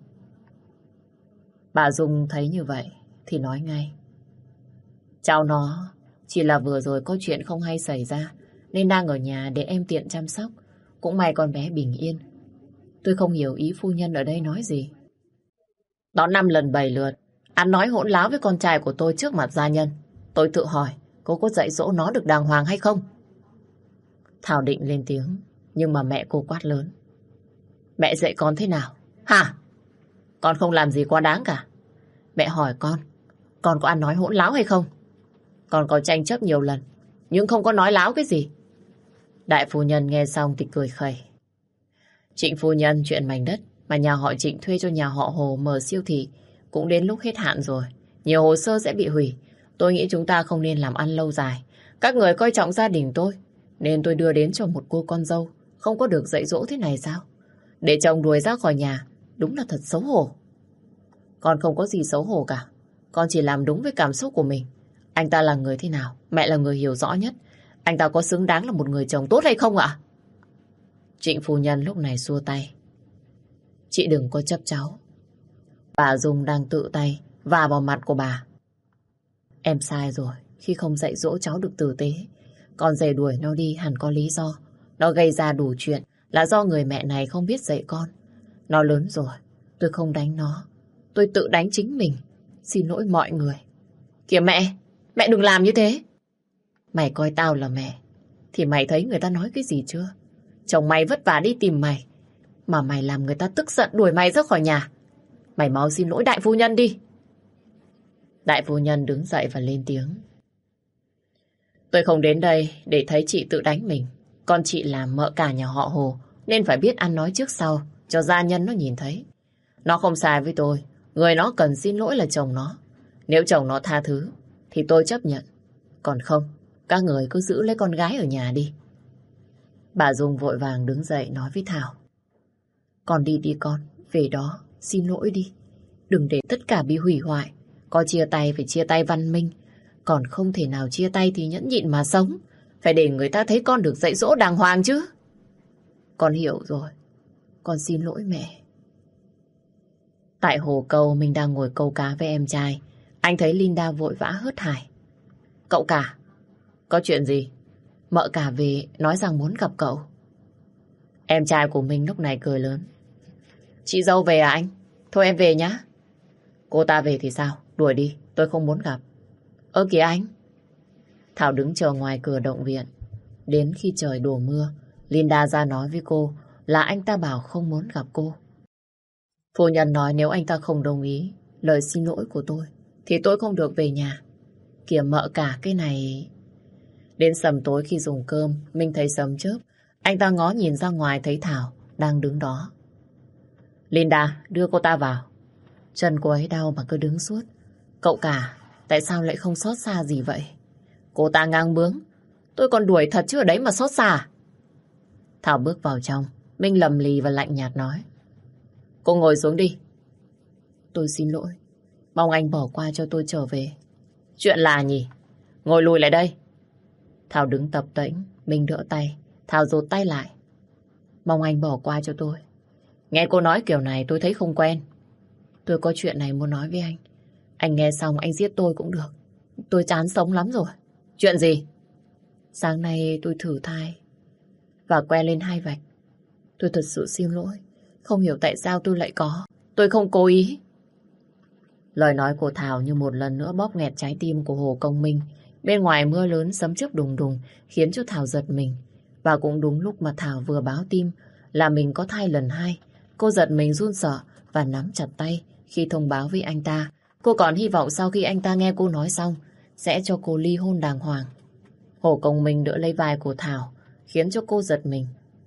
Bà Dung thấy như vậy thì nói ngay. Cháu nó chỉ là vừa rồi có chuyện không hay xảy ra nên đang ở nhà để em tiện chăm sóc. Cũng may con bé bình yên. Tôi không hiểu ý phu nhân ở đây nói gì. Đó 5 lần 7 lượt ăn nói hỗn láo với con trai của tôi trước mặt gia nhân. Tôi tự hỏi cô có dạy dỗ nó được đàng hoàng hay không? Thảo định lên tiếng, nhưng mà mẹ cô quát lớn. Mẹ dạy con thế nào? Hả? Con không làm gì quá đáng cả. Mẹ hỏi con có ăn nói hỗn láo hay không? Con có tranh chấp nhiều lần, nhưng không có nói láo cái gì. Đại phu nhân nghe xong thì cười khẩy. Trịnh phu nhân, chuyện mảnh đất mà nhà họ Trịnh thuê cho nhà họ Hồ mở siêu thị cũng đến lúc hết hạn rồi. Nhiều hồ sơ sẽ bị hủy. Tôi nghĩ chúng ta không nên làm ăn lâu dài. Các người coi trọng gia đình tôi, nên tôi đưa đến cho một cô con dâu không có được dạy dỗ thế này sao? Để chồng đuổi ra khỏi nhà, đúng là thật xấu hổ. Con không có gì xấu hổ cả. Con chỉ làm đúng với cảm xúc của mình. Anh ta là người thế nào, mẹ là người hiểu rõ nhất. Anh ta có xứng đáng là một người chồng tốt hay không ạ? Trịnh phu nhân lúc này xua tay. Chị đừng có chấp cháu. Bà Dung đang tự tay vả vào mặt của bà. Em sai rồi khi không dạy dỗ cháu được tử tế. Con rể đuổi nó đi hẳn có lý do. Nó gây ra đủ chuyện là do người mẹ này không biết dạy con. Nó lớn rồi, tôi không đánh nó, tôi tự đánh chính mình. Xin lỗi mọi người. Kìa mẹ đừng làm như thế. Mày coi tao là mẹ thì mày thấy người ta nói cái gì chưa? Chồng mày vất vả đi tìm mày mà mày làm người ta tức giận đuổi mày ra khỏi nhà. Mày mau xin lỗi đại phu nhân đi. Đại phu nhân đứng dậy và lên tiếng. Tôi không đến đây để thấy chị tự đánh mình. Con chị là mợ cả nhà họ Hồ nên phải biết ăn nói trước sau cho gia nhân nó nhìn thấy. Nó không sai với tôi. Người nó cần xin lỗi là chồng nó. Nếu chồng nó tha thứ thì tôi chấp nhận. Còn không, các người cứ giữ lấy con gái ở nhà đi. Bà Dung vội vàng đứng dậy nói với Thảo. Con đi đi con, về đó, xin lỗi đi. Đừng để tất cả bị hủy hoại. Có chia tay phải chia tay văn minh. Còn không thể nào chia tay thì nhẫn nhịn mà sống. Phải để người ta thấy con được dạy dỗ đàng hoàng chứ. Con hiểu rồi. Con xin lỗi mẹ. Tại hồ câu mình đang ngồi câu cá với em trai. Anh thấy Linda vội vã hớt hải. Cậu cả, có chuyện gì? Mợ cả về nói rằng muốn gặp cậu. Em trai của mình lúc này cười lớn. Chị dâu về à anh? Thôi em về nhá. Cô ta về thì sao? Đuổi đi, tôi không muốn gặp. Ơ kìa anh. Thảo đứng chờ ngoài cửa động viện. Đến khi trời đổ mưa, Linda ra nói với cô là anh ta bảo không muốn gặp cô. Phu nhân nói nếu anh ta không đồng ý lời xin lỗi của tôi thì tôi không được về nhà. Kìa mợ cả cái này. Đến sầm tối khi dùng cơm, Minh thấy sấm chớp. Anh ta ngó nhìn ra ngoài thấy Thảo đang đứng đó. Linda, đưa cô ta vào. Chân cô ấy đau mà cứ đứng suốt. Cậu cả, tại sao lại không xót xa gì vậy? Cô ta ngang bướng. Tôi còn đuổi thật chứ ở đấy mà xót xa. Thảo bước vào trong. Minh lầm lì và lạnh nhạt nói. Cô ngồi xuống đi. Tôi xin lỗi. Mong anh bỏ qua cho tôi trở về. Chuyện là nhỉ? Ngồi lùi lại đây. Thảo đứng tập tễnh. Minh đỡ tay. Thảo rụt tay lại. Mong anh bỏ qua cho tôi. Nghe cô nói kiểu này tôi thấy không quen. Tôi có chuyện này muốn nói với anh. Anh nghe xong anh giết tôi cũng được. Tôi chán sống lắm rồi. Chuyện gì? Sáng nay tôi thử thai và que lên 2 vạch. Tôi thật sự xin lỗi. Không hiểu tại sao tôi lại có. Tôi không cố ý. Lời nói của Thảo như một lần nữa bóp nghẹt trái tim của Hồ Công Minh. Bên ngoài mưa lớn sấm chớp đùng đùng khiến cho Thảo giật mình. Và cũng đúng lúc mà Thảo vừa báo tin là mình có thai lần 2. Cô giật mình run sợ và nắm chặt tay khi thông báo với anh ta. Cô còn hy vọng sau khi anh ta nghe cô nói xong sẽ cho cô ly hôn đàng hoàng. Hồ Công Minh đỡ lấy vai của Thảo khiến cho cô giật mình.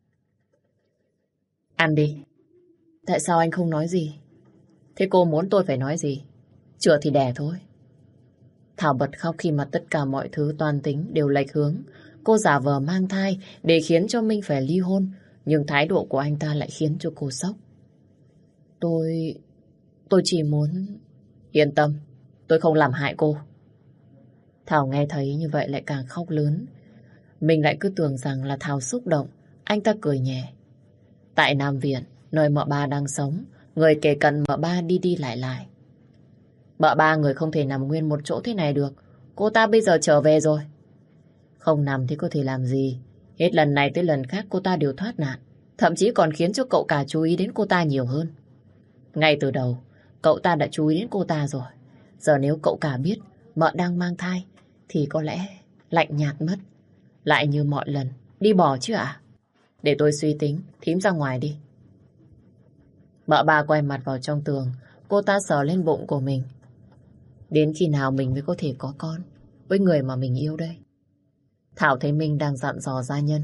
Ăn đi. Tại sao anh không nói gì? Thế cô muốn tôi phải nói gì? Chữa thì đẻ thôi. Thảo bật khóc khi mà tất cả mọi thứ toan tính đều lệch hướng. Cô giả vờ mang thai để khiến cho Minh phải ly hôn. Nhưng thái độ của anh ta lại khiến cho cô sốc. Tôi chỉ muốn... Yên tâm, tôi không làm hại cô. Thảo nghe thấy như vậy lại càng khóc lớn. Mình lại cứ tưởng rằng là Thảo xúc động. Anh ta cười nhẹ. Tại Nam Viện, nơi mợ ba đang sống, người kề cận mợ ba đi đi lại lại. Mợ ba người không thể nằm nguyên một chỗ thế này được. Cô ta bây giờ trở về rồi. Không nằm thì có thể làm gì. Hết lần này tới lần khác cô ta đều thoát nạn. Thậm chí còn khiến cho cậu cả chú ý đến cô ta nhiều hơn. Ngay từ đầu, cậu ta đã chú ý đến cô ta rồi. Giờ nếu cậu cả biết mợ đang mang thai thì có lẽ lạnh nhạt mất. Lại như mọi lần, đi bỏ chứ ạ? Để tôi suy tính, thím ra ngoài đi. Mợ ba quay mặt vào trong tường, cô ta sờ lên bụng của mình. Đến khi nào mình mới có thể có con với người mà mình yêu đây? Thảo thấy Minh đang dặn dò gia nhân.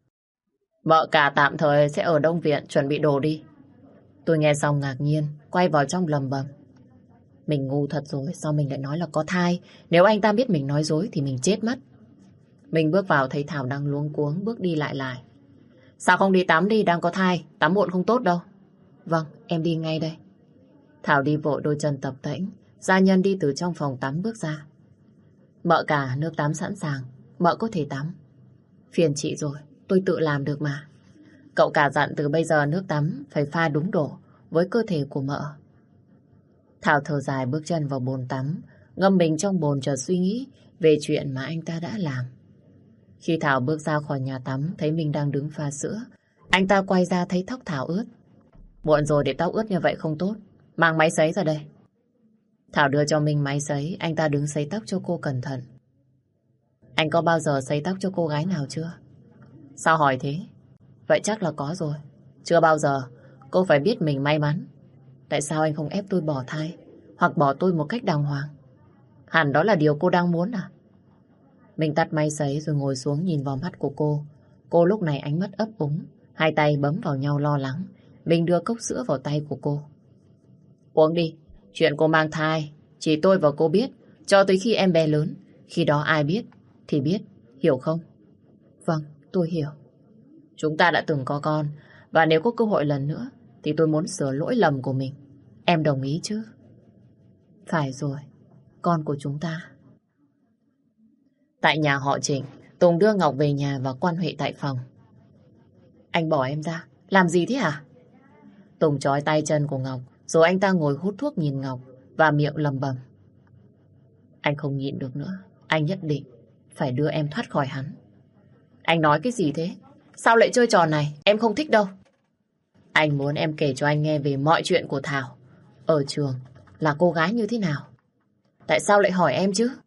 Mợ cả tạm thời sẽ ở Đông Viện chuẩn bị đồ đi. Tôi nghe xong ngạc nhiên, quay vào trong lầm bầm. Mình ngu thật rồi, sao mình lại nói là có thai? Nếu anh ta biết mình nói dối thì mình chết mất. Mình bước vào thấy Thảo đang luống cuống bước đi lại lại. Sao không đi tắm đi, đang có thai, tắm muộn không tốt đâu. Vâng, em đi ngay đây. Thảo đi vội đôi chân tập tễnh. Gia nhân đi từ trong phòng tắm bước ra. Mợ cả, nước tắm sẵn sàng, mợ có thể tắm. Phiền chị rồi, tôi tự làm được mà. Cậu cả dặn từ bây giờ nước tắm phải pha đúng độ với cơ thể của mợ. Thảo thở dài bước chân vào bồn tắm, ngâm mình trong bồn chợt suy nghĩ về chuyện mà anh ta đã làm. Khi Thảo bước ra khỏi nhà tắm, thấy mình đang đứng pha sữa. Anh ta quay ra thấy tóc Thảo ướt. Muộn rồi, để tóc ướt như vậy không tốt. Mang máy sấy ra đây. Thảo đưa cho mình máy sấy, anh ta đứng sấy tóc cho cô cẩn thận. Anh có bao giờ sấy tóc cho cô gái nào chưa? Sao hỏi thế? Vậy chắc là có rồi. Chưa bao giờ. Cô phải biết mình may mắn. Tại sao anh không ép tôi bỏ thai hoặc bỏ tôi một cách đàng hoàng? Hẳn đó là điều cô đang muốn à? Mình tắt máy sấy rồi ngồi xuống nhìn vào mắt của cô. Cô lúc này ánh mắt ấp úng, hai tay bấm vào nhau lo lắng. Mình đưa cốc sữa vào tay của cô. Uống đi. Chuyện cô mang thai chỉ tôi và cô biết, cho tới khi em bé lớn. Khi đó ai biết thì biết, hiểu không? Vâng, tôi hiểu. Chúng ta đã từng có con, và nếu có cơ hội lần nữa thì tôi muốn sửa lỗi lầm của mình. Em đồng ý chứ? Phải rồi, con của chúng ta. Tại nhà họ Trịnh, Tùng đưa Ngọc về nhà và quan hệ tại phòng. Anh bỏ em ra, làm gì thế hả? Tùng trói tay chân của Ngọc, rồi anh ta ngồi hút thuốc nhìn Ngọc và miệng lầm bầm. Anh không nhịn được nữa, anh nhất định phải đưa em thoát khỏi hắn. Anh nói cái gì thế? Sao lại chơi trò này? Em không thích đâu. Anh muốn em kể cho anh nghe về mọi chuyện của Thảo. Ở trường là cô gái như thế nào? Tại sao lại hỏi em chứ?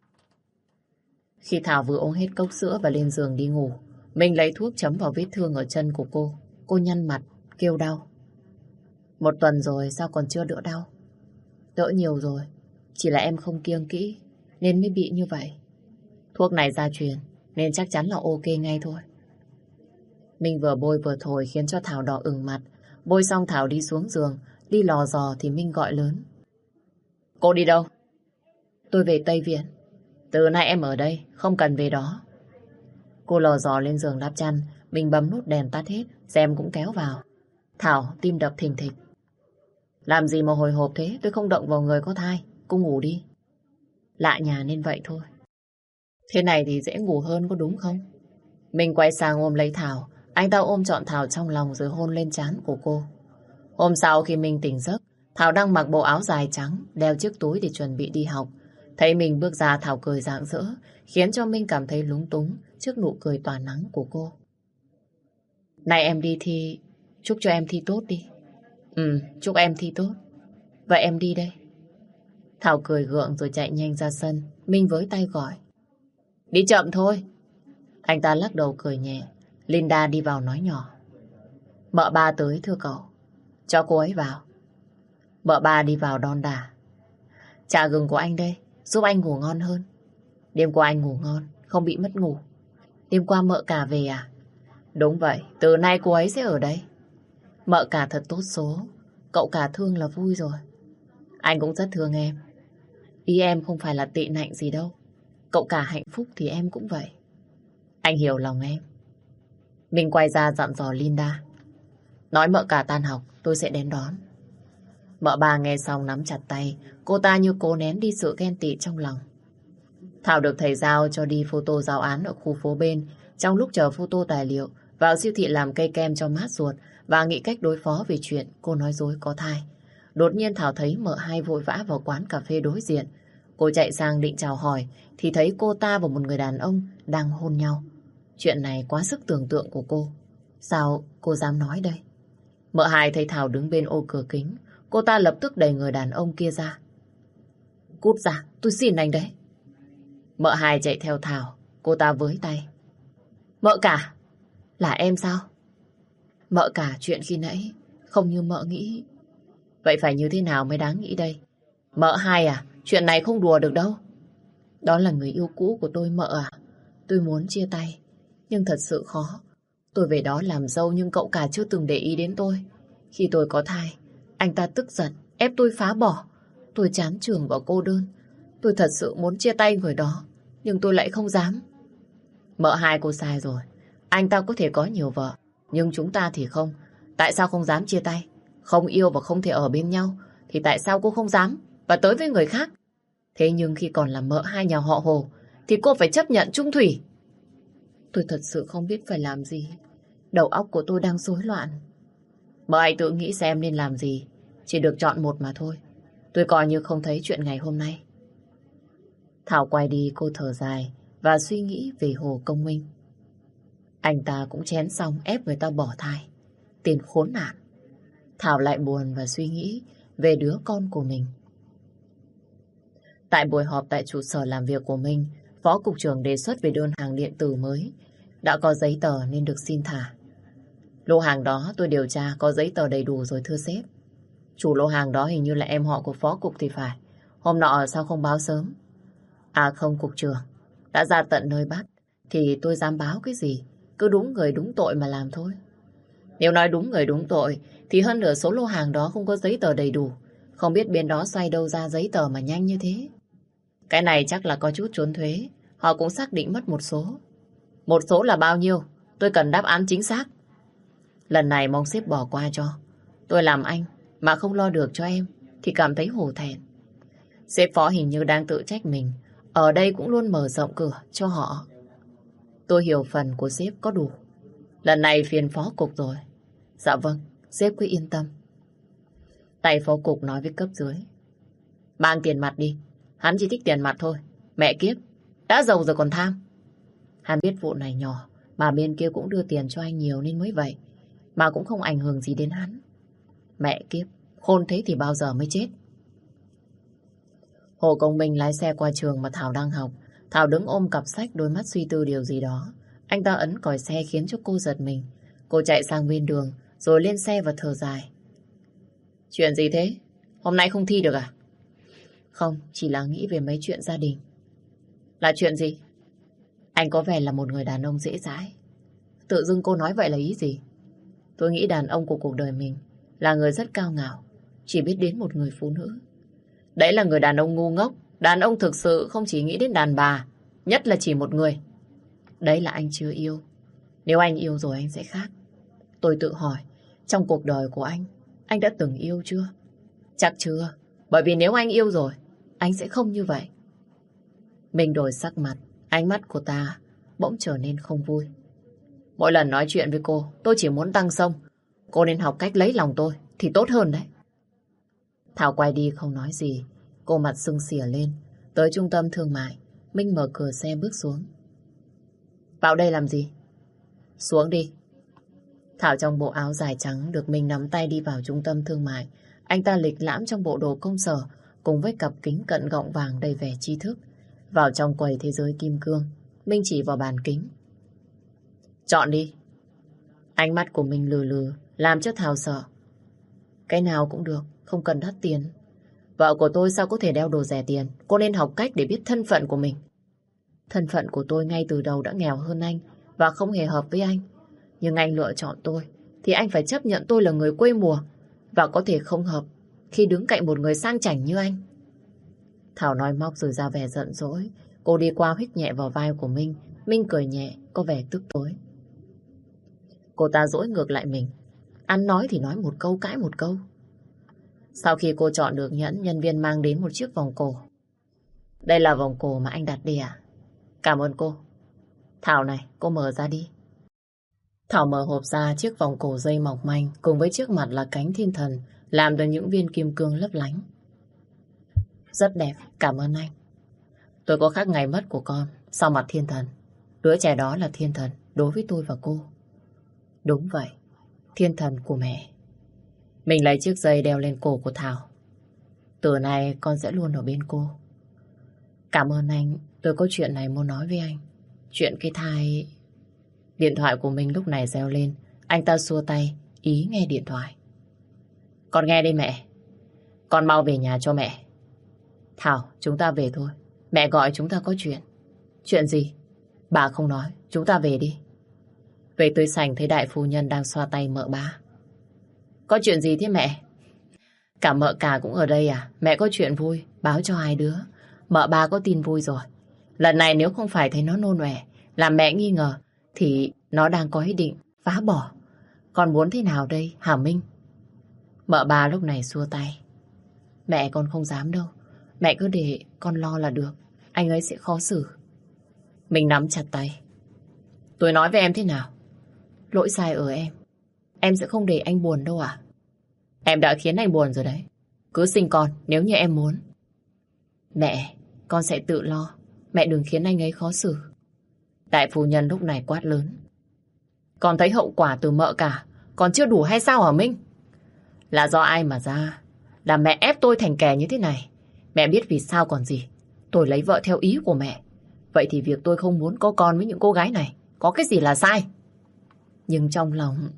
Khi Thảo vừa uống hết cốc sữa và lên giường đi ngủ, mình lấy thuốc chấm vào vết thương ở chân của cô. Cô nhăn mặt, kêu đau. 1 tuần rồi sao còn chưa đỡ đau? Đỡ nhiều rồi, chỉ là em không kiêng kỹ nên mới bị như vậy. Thuốc này gia truyền nên chắc chắn là ok ngay thôi. Minh vừa bôi vừa thổi khiến cho Thảo đỏ ửng mặt. Bôi xong Thảo đi xuống giường, đi lò dò thì Minh gọi lớn. Cô đi đâu? Tôi về Tây Viện. Từ nay em ở đây, không cần về đó. Cô lò dò lên giường đắp chăn, mình bấm nút đèn tắt hết, rèm cũng kéo vào. Thảo tim đập thình thịch. Làm gì mà hồi hộp thế, tôi không động vào người có thai, cô ngủ đi. Lạ nhà nên vậy thôi. Thế này thì dễ ngủ hơn có đúng không? Mình quay sang ôm lấy Thảo, anh ta ôm trọn Thảo trong lòng rồi hôn lên trán của cô. Hôm sau khi mình tỉnh giấc, Thảo đang mặc bộ áo dài trắng, đeo chiếc túi để chuẩn bị đi học. Thấy mình bước ra Thảo cười rạng rỡ, khiến cho Minh cảm thấy lúng túng trước nụ cười tỏa nắng của cô. Này em đi thi, chúc cho em thi tốt đi. Chúc em thi tốt. Vậy em đi đây. Thảo cười gượng rồi chạy nhanh ra sân. Minh với tay gọi. Đi chậm thôi. Anh ta lắc đầu cười nhẹ. Linda đi vào nói nhỏ. Mợ ba tới thưa cậu. Cho cô ấy vào. Mợ ba đi vào đon đả. Trà gừng của anh đây, giúp anh ngủ ngon hơn. Đêm qua anh ngủ ngon, không bị mất ngủ. Đêm qua mợ cả về à? Đúng vậy, từ nay cô ấy sẽ ở đây. Mợ cả thật tốt số, cậu cả thương là vui rồi. Anh cũng rất thương em. Ý em không phải là tị nạnh gì đâu. Cậu cả hạnh phúc thì em cũng vậy. Anh hiểu lòng em. Mình quay ra dặn dò Linda. Nói mợ cả tan học, tôi sẽ đến đón. Mợ bà nghe xong nắm chặt tay, cô ta như cố nén đi sự ghen tị trong lòng. Thảo được thầy giao cho đi photo giáo án ở khu phố bên. Trong lúc chờ photo tài liệu, vào siêu thị làm cây kem cho mát ruột và nghĩ cách đối phó về chuyện cô nói dối có thai. Đột nhiên Thảo thấy mợ hai vội vã vào quán cà phê đối diện. Cô chạy sang định chào hỏi thì thấy cô ta và một người đàn ông đang hôn nhau. Chuyện này quá sức tưởng tượng của cô. Sao cô dám nói đây? Mợ hai thấy Thảo đứng bên ô cửa kính, cô ta lập tức đẩy người đàn ông kia ra. Cút ra, tôi xin anh đấy. Mợ hai chạy theo Thảo, cô ta với tay. Mợ cả, là em sao? Mợ cả, chuyện khi nãy không như mợ nghĩ. Vậy phải như thế nào mới đáng nghĩ đây? Mợ hai à, chuyện này không đùa được đâu. Đó là người yêu cũ của tôi mợ à. Tôi muốn chia tay, nhưng thật sự khó. Tôi về đó làm dâu nhưng cậu cả chưa từng để ý đến tôi. Khi tôi có thai, anh ta tức giận, ép tôi phá bỏ. Tôi chán trường và cô đơn. Tôi thật sự muốn chia tay người đó, nhưng tôi lại không dám. Mợ hai cô sai rồi. Anh ta có thể có nhiều vợ, nhưng chúng ta thì không. Tại sao không dám chia tay? Không yêu và không thể ở bên nhau, thì tại sao cô không dám và tới với người khác? Thế nhưng khi còn là mợ hai nhà họ Hồ, thì cô phải chấp nhận chung thủy. Tôi thật sự không biết phải làm gì. Đầu óc của tôi đang rối loạn. Mợ hãy tự nghĩ xem nên làm gì. Chỉ được chọn một mà thôi. Tôi coi như không thấy chuyện ngày hôm nay. Thảo quay đi, cô thở dài và suy nghĩ về Hồ Công Minh. Anh ta cũng chén xong ép người ta bỏ thai. Tiền khốn nạn. Thảo lại buồn và suy nghĩ về đứa con của mình. Tại buổi họp tại trụ sở làm việc của mình, Phó Cục trưởng đề xuất về đơn hàng điện tử mới. Đã có giấy tờ nên được xin thả. Lô hàng đó tôi điều tra có giấy tờ đầy đủ rồi thưa sếp. Chủ lô hàng đó hình như là em họ của Phó Cục thì phải. Hôm nọ sao không báo sớm? À không Cục trưởng, đã ra tận nơi bắt thì tôi dám báo cái gì. Cứ đúng người đúng tội mà làm thôi. Nếu nói đúng người đúng tội thì hơn nửa số lô hàng đó không có giấy tờ đầy đủ. Không biết bên đó xoay đâu ra giấy tờ mà nhanh như thế. Cái này chắc là có chút trốn thuế. Họ cũng xác định mất một số. Một số là bao nhiêu? Tôi cần đáp án chính xác. Lần này mong sếp bỏ qua cho. Tôi làm anh mà không lo được cho em thì cảm thấy hổ thẹn. Sếp Phó hình như đang tự trách mình. Ở đây cũng luôn mở rộng cửa cho họ. Tôi hiểu phần của sếp có đủ. Lần này phiền Phó Cục rồi. Dạ vâng, sếp cứ yên tâm. Tay Phó Cục nói với cấp dưới. Mang tiền mặt đi. Hắn chỉ thích tiền mặt thôi. Mẹ kiếp, đã giàu rồi còn tham. Hắn biết vụ này nhỏ Mà bên kia cũng đưa tiền cho anh nhiều nên mới vậy. Mà cũng không ảnh hưởng gì đến hắn. Mẹ kiếp, khôn thế thì bao giờ mới chết. Hồ Công Minh lái xe qua trường mà Thảo đang học. Thảo đứng ôm cặp sách, đôi mắt suy tư điều gì đó. Anh ta ấn còi xe khiến cho cô giật mình. Cô chạy sang bên đường, rồi lên xe và thở dài. Chuyện gì thế? Hôm nay không thi được à? Không, chỉ là nghĩ về mấy chuyện gia đình. Là chuyện gì? Anh có vẻ là một người đàn ông dễ dãi. Tự dưng cô nói vậy là ý gì? Tôi nghĩ đàn ông của cuộc đời mình là người rất cao ngạo, chỉ biết đến một người phụ nữ. Đấy là người đàn ông ngu ngốc. Đàn ông thực sự không chỉ nghĩ đến đàn bà, nhất là chỉ một người. Đấy là anh chưa yêu. Nếu anh yêu rồi anh sẽ khác. Tôi tự hỏi, trong cuộc đời của anh đã từng yêu chưa? Chắc chưa, bởi vì nếu anh yêu rồi, anh sẽ không như vậy. Mình đổi sắc mặt, ánh mắt của ta bỗng trở nên không vui. Mỗi lần nói chuyện với cô, tôi chỉ muốn tăng xông. Cô nên học cách lấy lòng tôi, thì tốt hơn đấy. Thảo quay đi không nói gì. Cô mặt sưng xỉa lên. Tới trung tâm thương mại, Minh mở cửa xe bước xuống. Vào đây làm gì? Xuống đi. Thảo trong bộ áo dài trắng được Minh nắm tay đi vào trung tâm thương mại. Anh ta lịch lãm trong bộ đồ công sở cùng với cặp kính cận gọng vàng đầy vẻ tri thức. Vào trong quầy thế giới kim cương, Minh chỉ vào bàn kính. Chọn đi. Ánh mắt của Minh lừ lừ làm cho Thảo sợ. Cái nào cũng được, không cần đắt tiền. Vợ của tôi sao có thể đeo đồ rẻ tiền? Cô nên học cách để biết thân phận của mình. Thân phận của tôi ngay từ đầu đã nghèo hơn anh và không hề hợp với anh. Nhưng anh lựa chọn tôi thì anh phải chấp nhận tôi là người quê mùa và có thể không hợp khi đứng cạnh một người sang chảnh như anh. Thảo nói móc rồi ra vẻ giận dỗi. Cô đi qua huých nhẹ vào vai của Minh. Minh cười nhẹ, có vẻ tức tối. Cô ta dỗi ngược lại mình. Ăn nói thì nói một câu cãi một câu. Sau khi cô chọn được nhẫn, nhân viên mang đến một chiếc vòng cổ. Đây là vòng cổ mà anh đặt đi à? Cảm ơn cô. Thảo này, cô mở ra đi. Thảo mở hộp ra chiếc vòng cổ dây mỏng manh cùng với chiếc mặt là cánh thiên thần làm từ những viên kim cương lấp lánh. Rất đẹp, cảm ơn anh. Tôi có khắc ngày mất của con sau mặt thiên thần. Đứa trẻ đó là thiên thần đối với tôi và cô. Đúng vậy, thiên thần của mẹ. Mình lấy chiếc dây đeo lên cổ của Thảo. Từ nay con sẽ luôn ở bên cô. Cảm ơn anh, tôi có chuyện này muốn nói với anh. Chuyện cái thai... Điện thoại của mình lúc này reo lên. Anh ta xua tay, ý nghe điện thoại. Con nghe đây mẹ. Con mau về nhà cho mẹ. Thảo, chúng ta về thôi. Mẹ gọi chúng ta có chuyện. Chuyện gì? Bà không nói, chúng ta về đi. Về tới sảnh thấy đại phu nhân đang xoa tay mợ ba. Có chuyện gì thế mẹ? Cả mợ cả cũng ở đây à? Mẹ có chuyện vui, báo cho hai đứa. Mợ ba có tin vui rồi. Lần này nếu không phải thấy nó nôn ọe, làm mẹ nghi ngờ, thì nó đang có ý định phá bỏ. Con muốn thế nào đây, hả Minh? Mợ ba lúc này xua tay. Mẹ con không dám đâu. Mẹ cứ để con lo là được. Anh ấy sẽ khó xử. Mình nắm chặt tay. Tôi nói với em thế nào? Lỗi sai ở em. Em sẽ không để anh buồn đâu à? Em đã khiến anh buồn rồi đấy. Cứ sinh con nếu như em muốn. Mẹ, con sẽ tự lo. Mẹ đừng khiến anh ấy khó xử. Đại phu nhân lúc này quát lớn. Con thấy hậu quả từ mợ cả còn chưa đủ hay sao hả Minh? Là do ai mà ra? Là mẹ ép tôi thành kẻ như thế này. Mẹ biết vì sao còn gì. Tôi lấy vợ theo ý của mẹ. Vậy thì việc tôi không muốn có con với những cô gái này có cái gì là sai? Nhưng trong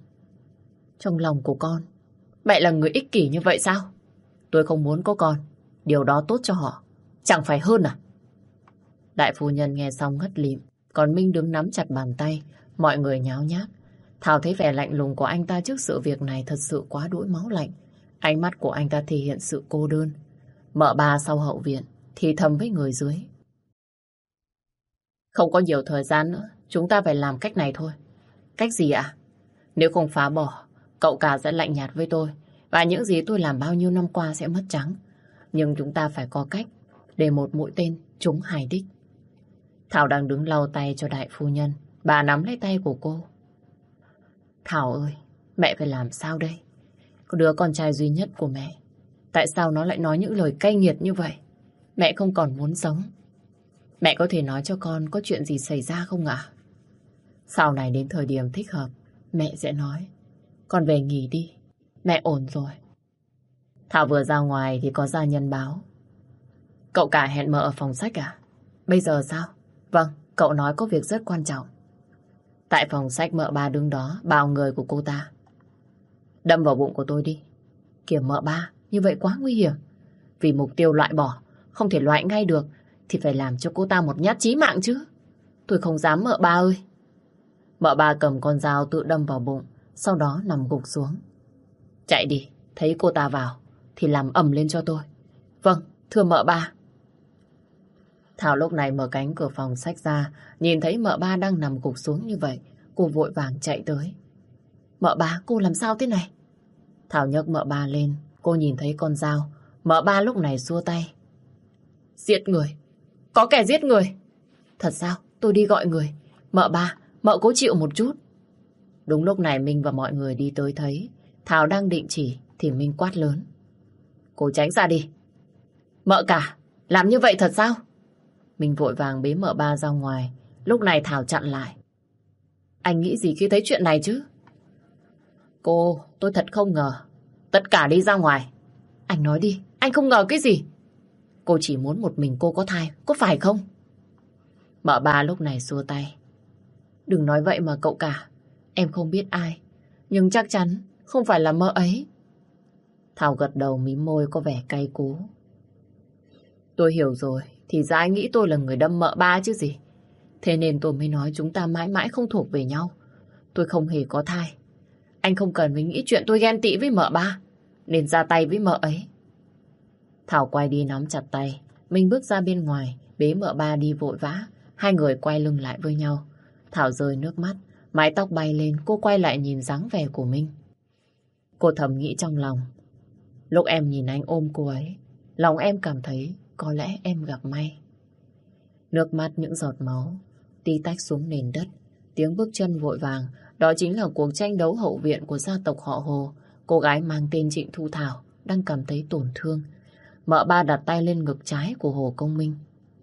lòng của con, mẹ là người ích kỷ như vậy sao? Tôi không muốn có con. Điều đó tốt cho họ. Chẳng phải hơn à? Đại phu nhân nghe xong ngất lịm. Còn Minh đứng nắm chặt bàn tay. Mọi người nháo nhác. Thảo thấy vẻ lạnh lùng của anh ta trước sự việc này thật sự quá đỗi máu lạnh. Ánh mắt của anh ta thể hiện sự cô đơn. Mợ ba sau hậu viện thì thầm với người dưới. Không có nhiều thời gian nữa. Chúng ta phải làm cách này thôi. Cách gì ạ? Nếu không phá bỏ, cậu cả sẽ lạnh nhạt với tôi. Và những gì tôi làm bao nhiêu năm qua sẽ mất trắng. Nhưng chúng ta phải có cách để một mũi tên trúng hai đích. Thảo đang đứng lau tay cho đại phu nhân. Bà nắm lấy tay của cô. Thảo ơi, mẹ phải làm sao đây? Có đứa con trai duy nhất của mẹ. Tại sao nó lại nói những lời cay nghiệt như vậy? Mẹ không còn muốn sống. Mẹ có thể nói cho con có chuyện gì xảy ra không ạ? Sau này đến thời điểm thích hợp, mẹ sẽ nói. Con về nghỉ đi, mẹ ổn rồi. Thảo vừa ra ngoài thì có gia nhân báo. Cậu cả hẹn mợ ở phòng sách à? Bây giờ sao? Vâng, cậu nói có việc rất quan trọng. Tại phòng sách mợ ba đứng đó, bao người của cô ta. Đâm vào bụng của tôi đi. Kìa mợ ba, như vậy quá nguy hiểm. Vì mục tiêu loại bỏ, không thể loại ngay được, thì phải làm cho cô ta một nhát chí mạng chứ. Tôi không dám mợ ba ơi. Mợ ba cầm con dao tự đâm vào bụng, sau đó nằm gục xuống. Chạy đi, thấy cô ta vào, thì làm ầm lên cho tôi. Vâng, thưa mợ ba. Thảo lúc này mở cánh cửa phòng sách ra, nhìn thấy mợ ba đang nằm gục xuống như vậy, cô vội vàng chạy tới. Mợ ba, cô làm sao thế này? Thảo nhấc mợ ba lên, cô nhìn thấy con dao. Mợ ba lúc này xua tay. Giết người, có kẻ giết người. Thật sao? Tôi đi gọi người. Mợ ba, mợ cố chịu một chút. Đúng lúc này Minh và mọi người đi tới thấy Thảo đang định chỉ thì Minh quát lớn. Cô tránh ra đi. Mợ cả, làm như vậy thật sao? Minh vội vàng bế mợ ba ra ngoài. Lúc này Thảo chặn lại. Anh nghĩ gì khi thấy chuyện này chứ? Cô, tôi thật không ngờ. Tất cả đi ra ngoài. Anh nói đi, anh không ngờ cái gì? Cô chỉ muốn một mình cô có thai, có phải không? Mợ ba lúc này xua tay. Đừng nói vậy mà cậu cả. Em không biết ai, nhưng chắc chắn không phải là mợ ấy. Thảo gật đầu mím môi có vẻ cay cú. Tôi hiểu rồi, thì ra anh nghĩ tôi là người đâm mợ ba chứ gì. Thế nên tôi mới nói chúng ta mãi mãi không thuộc về nhau. Tôi không hề có thai. Anh không cần phải nghĩ chuyện tôi ghen tị với mợ ba, nên ra tay với mợ ấy. Thảo quay đi nắm chặt tay. Minh bước ra bên ngoài, bế mợ ba đi vội vã. Hai người quay lưng lại với nhau. Thảo rơi nước mắt, mái tóc bay lên, cô quay lại nhìn dáng vẻ của Minh. Cô thầm nghĩ trong lòng. Lúc em nhìn anh ôm cô ấy, lòng em cảm thấy có lẽ em gặp may. Nước mắt những giọt máu tí tách xuống nền đất. Tiếng bước chân vội vàng. Đó chính là cuộc tranh đấu hậu viện của gia tộc họ Hồ. Cô gái mang tên Trịnh Thu Thảo đang cảm thấy tổn thương. Mợ ba đặt tay lên ngực trái của Hồ Công Minh.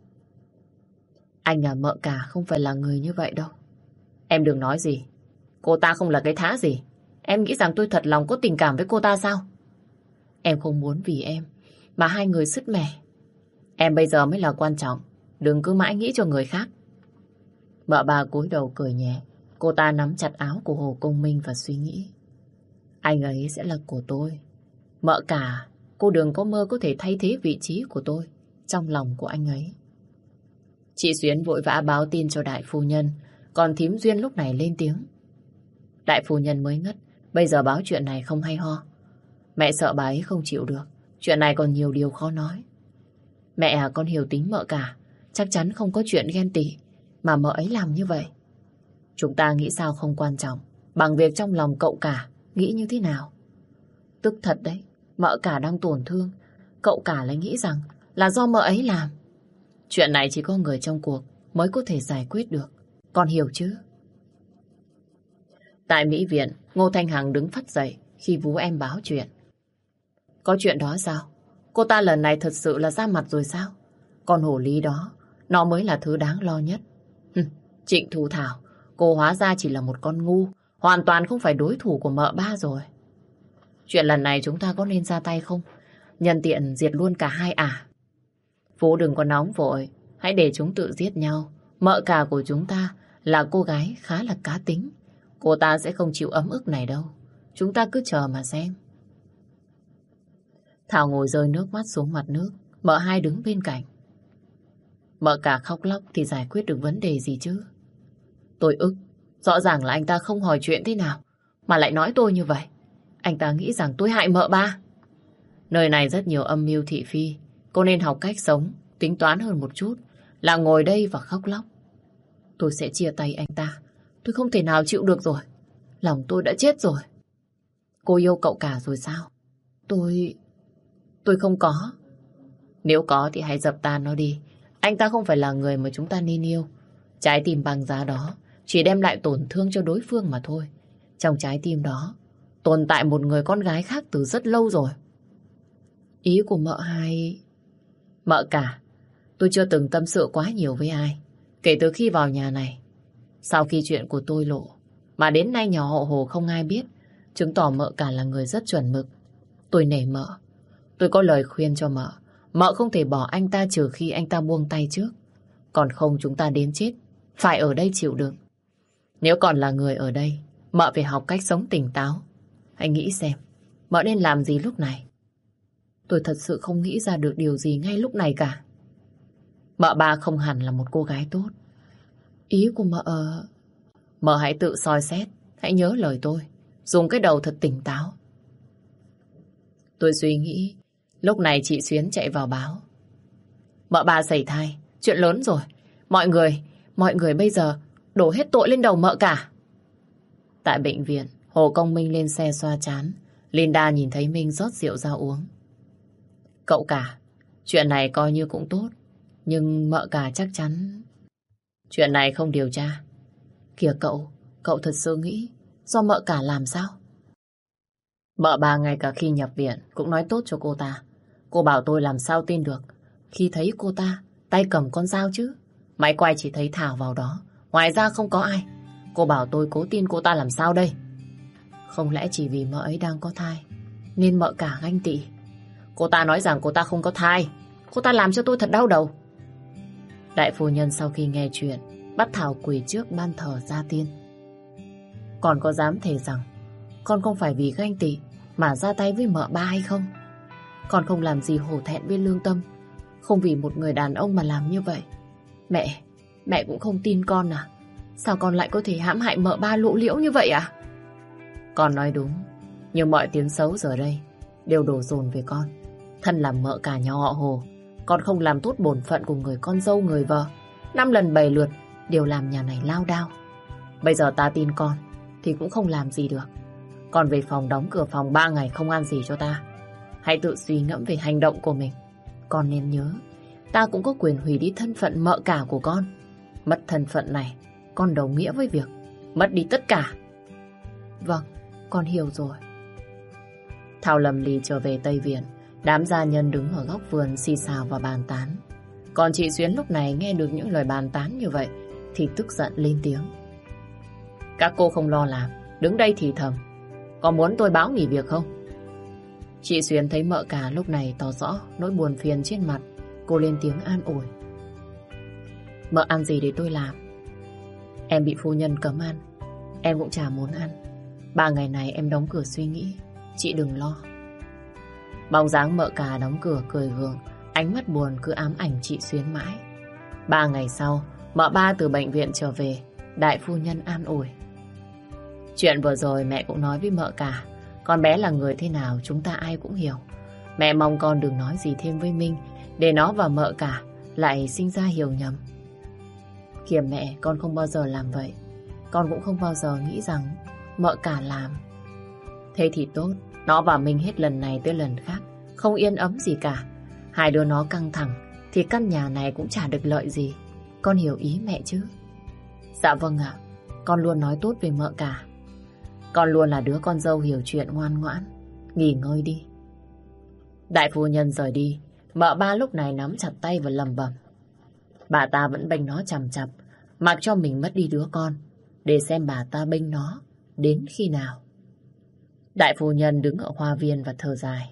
Anh mợ cả không phải là người như vậy đâu. Em đừng nói gì. Cô ta không là cái thá gì. Em nghĩ rằng tôi thật lòng có tình cảm với cô ta sao? Em không muốn vì em mà hai người sứt mẻ. Em bây giờ mới là quan trọng. Đừng cứ mãi nghĩ cho người khác. Mợ ba cúi đầu cười nhẹ. Cô ta nắm chặt áo của Hồ Công Minh và suy nghĩ. Anh ấy sẽ là của tôi. Mợ cả, cô đừng có mơ có thể thay thế vị trí của tôi trong lòng của anh ấy. Chị Xuyến vội vã báo tin cho đại phu nhân. Còn thím Duyên lúc này lên tiếng. Đại phu nhân mới ngất. Bây giờ báo chuyện này không hay ho. Mẹ sợ bà ấy không chịu được. Chuyện này còn nhiều điều khó nói. Mẹ con hiểu tính mợ cả. Chắc chắn không có chuyện ghen tị mà mợ ấy làm như vậy. Chúng ta nghĩ sao không quan trọng bằng việc trong lòng cậu cả nghĩ như thế nào. Tức thật đấy. Mợ cả đang tổn thương. Cậu cả lại nghĩ rằng là do mợ ấy làm. Chuyện này chỉ có người trong cuộc mới có thể giải quyết được. Con hiểu chứ? Tại Mỹ Viện, Ngô Thanh Hằng đứng phắt dậy khi vú em báo chuyện. Có chuyện đó sao? Cô ta lần này thật sự là ra mặt rồi sao? Con hổ ly đó, nó mới là thứ đáng lo nhất. Trịnh Thu Thảo, cô hóa ra chỉ là một con ngu, hoàn toàn không phải đối thủ của mợ ba rồi. Chuyện lần này chúng ta có nên ra tay không? Nhân tiện diệt luôn cả hai à? Phú đừng có nóng vội, hãy để chúng tự giết nhau. Mợ cả của chúng ta là cô gái khá là cá tính. Cô ta sẽ không chịu ấm ức này đâu. Chúng ta cứ chờ mà xem. Thảo ngồi rơi nước mắt xuống mặt nước. Mợ hai đứng bên cạnh. Mợ cả khóc lóc thì giải quyết được vấn đề gì chứ? Tôi ức. Rõ ràng là anh ta không hỏi chuyện thế nào mà lại nói tôi như vậy. Anh ta nghĩ rằng tôi hại mợ ba. Nơi này rất nhiều âm mưu thị phi. Cô nên học cách sống, tính toán hơn một chút, là ngồi đây và khóc lóc. Tôi sẽ chia tay anh ta. Tôi không thể nào chịu được rồi. Lòng tôi đã chết rồi. Cô yêu cậu cả rồi sao? Tôi không có. Nếu có thì hãy dập tan nó đi. Anh ta không phải là người mà chúng ta nên yêu. Trái tim bằng giá đó chỉ đem lại tổn thương cho đối phương mà thôi. Trong trái tim đó tồn tại một người con gái khác từ rất lâu rồi. Ý của mợ hai... Mợ cả, tôi chưa từng tâm sự quá nhiều với ai kể từ khi vào nhà này. Sau khi chuyện của tôi lộ, mà đến nay nhà họ Hồ không ai biết, chứng tỏ mợ cả là người rất chuẩn mực. Tôi nể mợ. Tôi có lời khuyên cho mợ. Mợ không thể bỏ anh ta trừ khi anh ta buông tay trước. Còn không chúng ta đến chết, phải ở đây chịu đựng. Nếu còn là người ở đây, mợ phải học cách sống tỉnh táo. Hãy nghĩ xem, mợ nên làm gì lúc này? Tôi thật sự không nghĩ ra được điều gì ngay lúc này cả. Mợ ba không hẳn là một cô gái tốt. Ý của mợ... Mợ hãy tự soi xét, hãy nhớ lời tôi. Dùng cái đầu thật tỉnh táo. Tôi suy nghĩ, lúc này chị Xuyến chạy vào báo. Mợ ba sẩy thai, chuyện lớn rồi. Mọi người bây giờ đổ hết tội lên đầu mợ cả. Tại bệnh viện, Hồ Công Minh lên xe xoa trán. Linda nhìn thấy Minh rót rượu ra uống. Cậu cả, chuyện này coi như cũng tốt. Nhưng mợ cả chắc chắn... Chuyện này không điều tra. Kìa cậu thật sự nghĩ do mợ cả làm sao? Mợ bà ngay cả khi nhập viện cũng nói tốt cho cô ta. Cô bảo tôi làm sao tin được khi thấy cô ta tay cầm con dao chứ. Máy quay chỉ thấy Thảo vào đó, ngoài ra không có ai. Cô bảo tôi cố tin cô ta làm sao đây? Không lẽ chỉ vì mợ ấy đang có thai nên mợ cả ganh tị? Cô ta nói rằng cô ta không có thai. Cô ta làm cho tôi thật đau đầu. Đại phu nhân sau khi nghe chuyện bắt Thảo quỳ trước ban thờ gia tiên. Còn có dám thề rằng con không phải vì ganh tị mà ra tay với mợ ba hay không? Con không làm gì hổ thẹn với lương tâm, không vì một người đàn ông mà làm như vậy. Mẹ cũng không tin con à? Sao con lại có thể hãm hại mợ ba lộ liễu như vậy à? Con nói đúng, nhưng mọi tiếng xấu giờ đây đều đổ dồn về con. Thân làm mợ cả nhà họ Hồ, con không làm tốt bổn phận của người con dâu người vợ. 5 lần 7 lượt đều làm nhà này lao đao. Bây giờ ta tin con thì cũng không làm gì được. Con về phòng đóng cửa phòng 3 ngày không ăn gì cho ta. Hãy tự suy ngẫm về hành động của mình. Con nên nhớ, ta cũng có quyền hủy đi thân phận mợ cả của con. Mất thân phận này, con đồng nghĩa với việc mất đi tất cả. Vâng, con hiểu rồi. Thảo lầm lì trở về Tây Viện. Đám gia nhân đứng ở góc vườn xì xào và bàn tán. Còn chị Xuyến lúc này nghe được những lời bàn tán như vậy thì tức giận lên tiếng. Các cô không lo làm, đứng đây thì thầm. Có muốn tôi báo nghỉ việc không? Chị Xuyến thấy mợ cả lúc này tỏ rõ nỗi buồn phiền trên mặt. Cô lên tiếng an ủi. Mợ ăn gì để tôi làm? Em bị phu nhân cấm ăn, em cũng chả muốn ăn. 3 ngày này em đóng cửa suy nghĩ, chị đừng lo. Bóng dáng mợ cả đóng cửa cười gượng, ánh mắt buồn cứ ám ảnh chị Xuyến mãi. 3 ngày sau, mợ ba từ bệnh viện trở về, đại phu nhân an ủi. Chuyện vừa rồi mẹ cũng nói với mợ cả. Con bé là người thế nào chúng ta ai cũng hiểu. Mẹ mong con đừng nói gì thêm với Minh, để nó và mợ cả lại sinh ra hiểu nhầm. Kìa mẹ, con không bao giờ làm vậy. Con cũng không bao giờ nghĩ rằng mợ cả làm. Thế thì tốt, nó và Minh hết lần này tới lần khác không yên ấm gì cả. Hai đứa nó căng thẳng thì căn nhà này cũng chả được lợi gì. Con hiểu ý mẹ chứ? Dạ vâng ạ. Con luôn nói tốt về mợ cả. Con luôn là đứa con dâu hiểu chuyện ngoan ngoãn. Nghỉ ngơi đi. Đại phu nhân rời đi. Mợ ba lúc này nắm chặt tay và lầm bầm. Bà ta vẫn bênh nó chằm chằm, mặc cho mình mất đi đứa con, để xem bà ta bênh nó đến khi nào. Đại phu nhân đứng ở hoa viên và thở dài.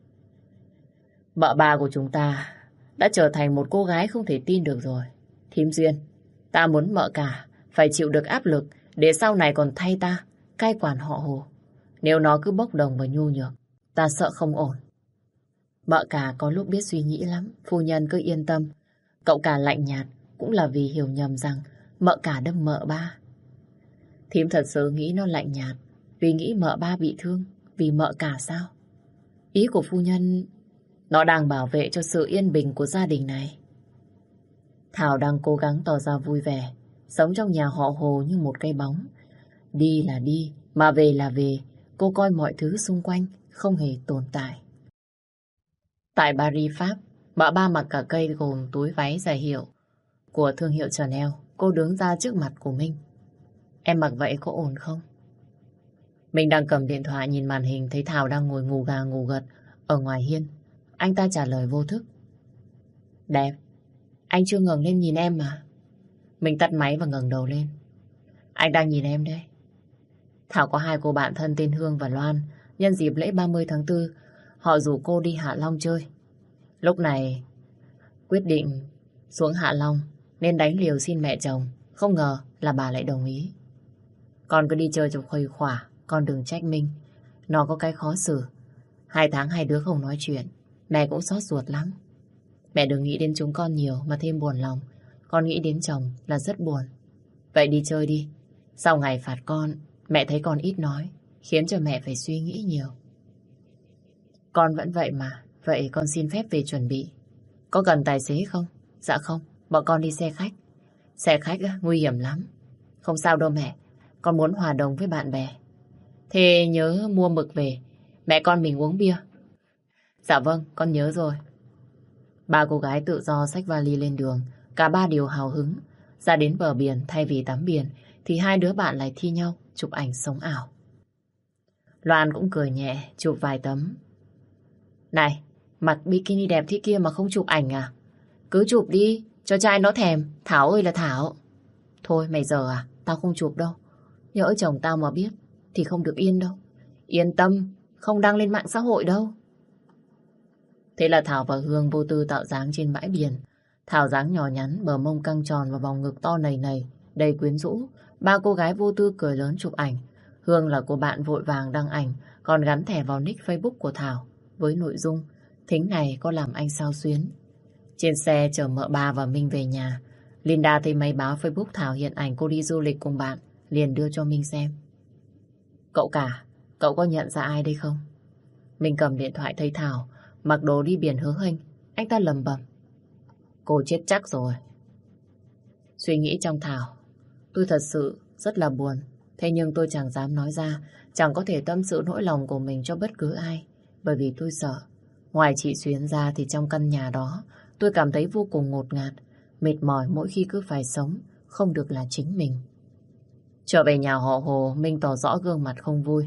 Mợ ba của chúng ta đã trở thành một cô gái không thể tin được rồi. Thím Duyên, ta muốn mợ cả phải chịu được áp lực để sau này còn thay ta cai quản họ Hồ. Nếu nó cứ bốc đồng và nhu nhược, ta sợ không ổn. Mợ cả có lúc biết suy nghĩ lắm, phu nhân cứ yên tâm. Cậu cả lạnh nhạt cũng là vì hiểu nhầm rằng mợ cả đâm mợ ba. Thím thật sự nghĩ nó lạnh nhạt vì nghĩ mợ ba bị thương vì mợ cả sao? Ý của phu nhân, nó đang bảo vệ cho sự yên bình của gia đình này. Thảo đang cố gắng tỏ ra vui vẻ, sống trong nhà họ Hồ như một cây bóng. Đi là đi, mà về là về, cô coi mọi thứ xung quanh không hề tồn tại. Tại Paris, Pháp, mợ ba mặc cả cây gồm túi váy dài hiệu của thương hiệu Chanel. Cô đứng ra trước mặt của Minh. Em mặc vậy có ổn không? Mình đang cầm điện thoại nhìn màn hình thấy Thảo đang ngồi ngủ gà ngủ gật ở ngoài hiên. Anh ta trả lời vô thức. Đẹp. Anh chưa ngẩng lên nhìn em mà. Mình tắt máy và ngẩng đầu lên. Anh đang nhìn em đây. Thảo có hai cô bạn thân tên Hương và Loan. Nhân dịp lễ 30 tháng 4, họ rủ cô đi Hạ Long chơi. Lúc này quyết định xuống Hạ Long nên đánh liều xin mẹ chồng. Không ngờ là bà lại đồng ý. Con cứ đi chơi cho khuây khỏa, con đừng trách Minh. Nó có cái khó xử. 2 tháng hai đứa không nói chuyện, mẹ cũng xót ruột lắm. Mẹ đừng nghĩ đến chúng con nhiều mà thêm buồn lòng. Con nghĩ đến chồng là rất buồn. Vậy đi chơi đi. Sau ngày phạt con, mẹ thấy con ít nói, khiến cho mẹ phải suy nghĩ nhiều. Con vẫn vậy mà. Vậy con xin phép về chuẩn bị. Có cần tài xế không? Dạ không, bọn con đi xe khách. Xe khách nguy hiểm lắm. Không sao đâu mẹ, con muốn hòa đồng với bạn bè. Thế nhớ mua mực về, mẹ con mình uống bia. Dạ vâng, con nhớ rồi. Ba cô gái tự do xách vali lên đường. Cả ba đều hào hứng. Ra đến bờ biển, thay vì tắm biển thì hai đứa bạn lại thi nhau chụp ảnh sống ảo. Loan cũng cười nhẹ, chụp vài tấm. Này, mặc bikini đẹp thế kia mà không chụp ảnh à? Cứ chụp đi, cho trai nó thèm. Thảo ơi là Thảo. Thôi mày giờ à, tao không chụp đâu. Nhỡ chồng tao mà biết thì không được yên đâu. Yên tâm, không đăng lên mạng xã hội đâu. Thế là Thảo và Hương vô tư tạo dáng trên bãi biển. Thảo dáng nhỏ nhắn, bờ mông căng tròn và vòng ngực to nầy nầy, đầy quyến rũ. Ba cô gái vô tư cười lớn chụp ảnh. Hương là cô bạn vội vàng đăng ảnh, còn gắn thẻ vào nick Facebook của Thảo với nội dung thính này có làm anh sao xuyến. Trên xe chở mợ ba và Minh về nhà. Linda thấy máy báo Facebook Thảo hiện ảnh cô đi du lịch cùng bạn, liền đưa cho Minh xem. Cậu cả, cậu có nhận ra ai đây không? Minh cầm điện thoại thấy Thảo mặc đồ đi biển hớ hênh. Anh ta lầm bầm. Cô chết chắc rồi. Suy nghĩ trong Thảo, tôi thật sự rất là buồn. Thế nhưng tôi chẳng dám nói ra, chẳng có thể tâm sự nỗi lòng của mình cho bất cứ ai, bởi vì tôi sợ. Ngoài chị Xuyến ra thì trong căn nhà đó, tôi cảm thấy vô cùng ngột ngạt, mệt mỏi mỗi khi cứ phải sống, không được là chính mình. Trở về nhà họ Hồ, Minh tỏ rõ gương mặt không vui.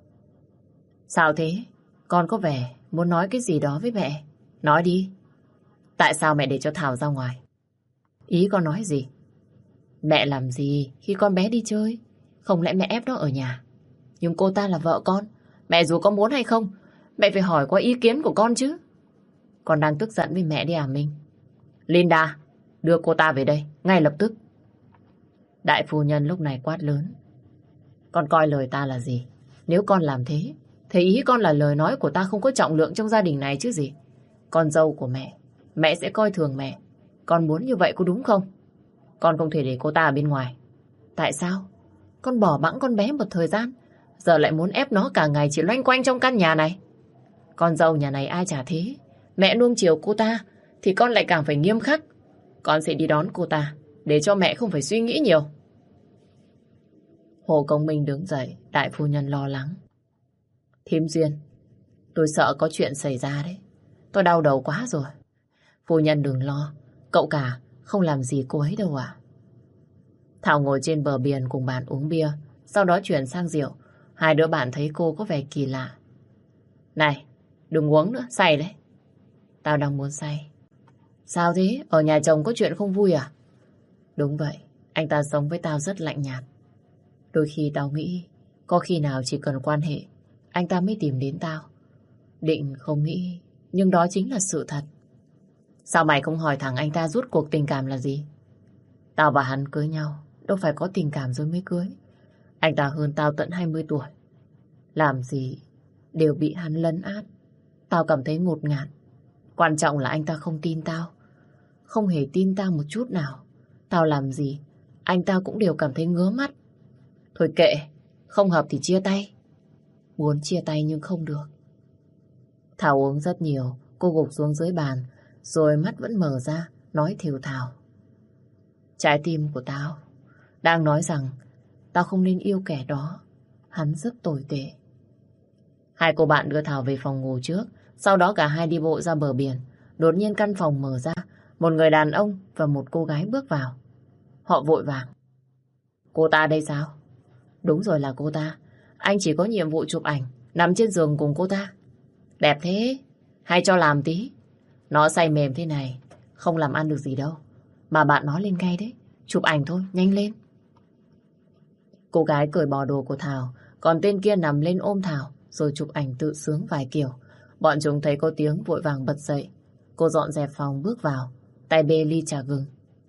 Sao thế? Con có vẻ muốn nói cái gì đó với mẹ. Nói đi. Tại sao mẹ để cho Thảo ra ngoài? Ý con nói gì? Mẹ làm gì khi con bé đi chơi? Không lẽ mẹ ép nó ở nhà? Nhưng cô ta là vợ con. Mẹ dù có muốn hay không, mẹ phải hỏi qua ý kiến của con chứ. Con đang tức giận với mẹ đi à Minh? Linda, đưa cô ta về đây, ngay lập tức. Đại phu nhân lúc này quát lớn. Con coi lời ta là gì? Nếu con làm thế, thì ý con là lời nói của ta không có trọng lượng trong gia đình này chứ gì. Con dâu của mẹ, mẹ sẽ coi thường mẹ. Con muốn như vậy có đúng không? Con không thể để cô ta ở bên ngoài. Tại sao? Con bỏ bẵng con bé một thời gian, giờ lại muốn ép nó cả ngày chỉ loanh quanh trong căn nhà này. Con dâu nhà này ai chả thế. Mẹ nuông chiều cô ta thì con lại càng phải nghiêm khắc. Con sẽ đi đón cô ta để cho mẹ không phải suy nghĩ nhiều. Hồ Công Minh đứng dậy, đại phu nhân lo lắng. Thím Duyên, tôi sợ có chuyện xảy ra đấy. Tôi đau đầu quá rồi. Phu nhân đừng lo, cậu cả không làm gì cô ấy đâu ạ. Thảo ngồi trên bờ biển cùng bạn uống bia, sau đó chuyển sang rượu. Hai đứa bạn thấy cô có vẻ kỳ lạ. Này, đừng uống nữa, say đấy. Tao đang muốn say. Sao thế? Ở nhà chồng có chuyện không vui à? Đúng vậy, anh ta sống với tao rất lạnh nhạt. Đôi khi tao nghĩ, có khi nào chỉ cần quan hệ, anh ta mới tìm đến tao. Định không nghĩ, nhưng đó chính là sự thật. Sao mày không hỏi thẳng anh ta rút cuộc tình cảm là gì? Tao và hắn cưới nhau, đâu phải có tình cảm rồi mới cưới. Anh ta hơn tao tận 20 tuổi. Làm gì đều bị hắn lấn át. Tao cảm thấy ngột ngạt. Quan trọng là anh ta không tin tao. Không hề tin tao một chút nào. Tao làm gì, anh ta cũng đều cảm thấy ngứa mắt. Thôi kệ, không hợp thì chia tay. Muốn chia tay nhưng không được. Thảo uống rất nhiều, cô gục xuống dưới bàn, rồi mắt vẫn mở ra, nói thều thào. Trái tim của tao đang nói rằng tao không nên yêu kẻ đó. Hắn rất tồi tệ. Hai cô bạn đưa Thảo về phòng ngủ trước, sau đó cả hai đi bộ ra bờ biển. Đột nhiên căn phòng mở ra, một người đàn ông và một cô gái bước vào. Họ vội vàng. Cô ta đây sao? Đúng rồi, là cô ta. Anh chỉ có nhiệm vụ chụp ảnh, nằm trên giường cùng cô ta. Đẹp thế, hay cho làm tí. Nó say mềm thế này, không làm ăn được gì đâu. Mà bạn nó lên ngay đấy, chụp ảnh thôi, nhanh lên. Cô gái cởi bỏ đồ của Thảo, còn tên kia nằm lên ôm Thảo, rồi chụp ảnh tự sướng vài kiểu. Bọn chúng thấy có tiếng vội vàng bật dậy. Cô dọn dẹp phòng bước vào, tay bê ly trà gừng.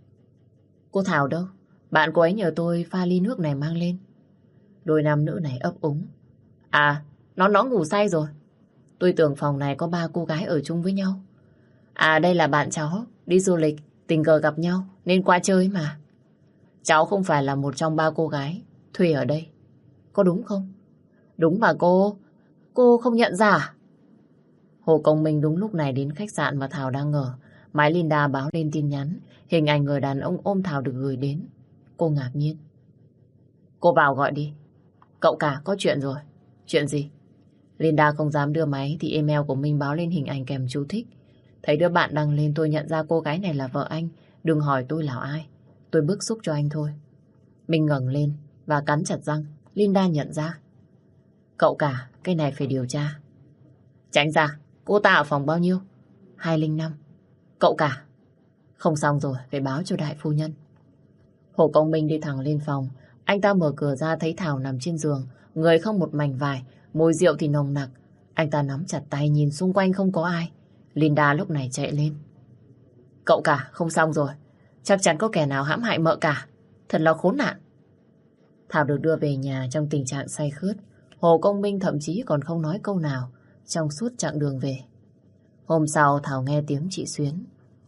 Cô Thảo đâu? Bạn cô ấy nhờ tôi pha ly nước này mang lên. Đôi nam nữ này ấp úng. À, nó ngủ say rồi. Tôi tưởng phòng này có 3 cô gái ở chung với nhau. À, đây là bạn cháu, đi du lịch, tình cờ gặp nhau, nên qua chơi mà. Cháu không phải là một trong 3 cô gái thuê ở đây. Có đúng không? Đúng mà cô không nhận ra à? Hồ Công Minh đúng lúc này đến khách sạn mà Thảo đang ở. Máy Linda báo lên tin nhắn, hình ảnh người đàn ông ôm Thảo được gửi đến. Cô ngạc nhiên. Cô vào gọi đi. Cậu cả, có chuyện rồi. Chuyện gì? Linda không dám đưa máy thì email của Minh báo lên hình ảnh kèm chú thích. Thấy đứa bạn đăng lên tôi nhận ra cô gái này là vợ anh. Đừng hỏi tôi là ai. Tôi bức xúc cho anh thôi. Minh ngẩng lên và cắn chặt răng. Linda nhận ra. Cậu cả, cái này phải điều tra. Tránh ra, cô ta ở phòng bao nhiêu? 205. Cậu cả. Không xong rồi, phải báo cho đại phu nhân. Hồ Công Minh đi thẳng lên phòng. Anh ta mở cửa ra thấy Thảo nằm trên giường, người không một mảnh vải, mùi rượu thì nồng nặc. Anh ta nắm chặt tay nhìn xung quanh không có ai. Linda lúc này chạy lên. Cậu cả, không xong rồi. Chắc chắn có kẻ nào hãm hại mợ cả. Thật là khốn nạn. Thảo được đưa về nhà trong tình trạng say khướt. Hồ Công Minh thậm chí còn không nói câu nào trong suốt chặng đường về. Hôm sau Thảo nghe tiếng chị Xuyến.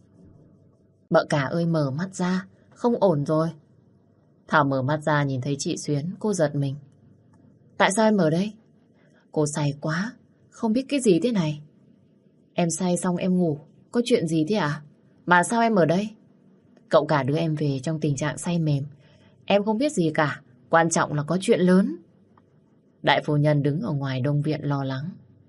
Mợ cả ơi, mở mắt ra, không ổn rồi. Thảo mở mắt ra nhìn thấy chị Xuyến, cô giật mình. Tại sao em ở đây? Cô say quá, không biết cái gì thế này. Em say xong em ngủ, có chuyện gì thế à? Mà sao em ở đây? Cậu cả đưa em về trong tình trạng say mềm. Em không biết gì cả, quan trọng là có chuyện lớn. Đại phu nhân đứng ở ngoài đông viện lo lắng.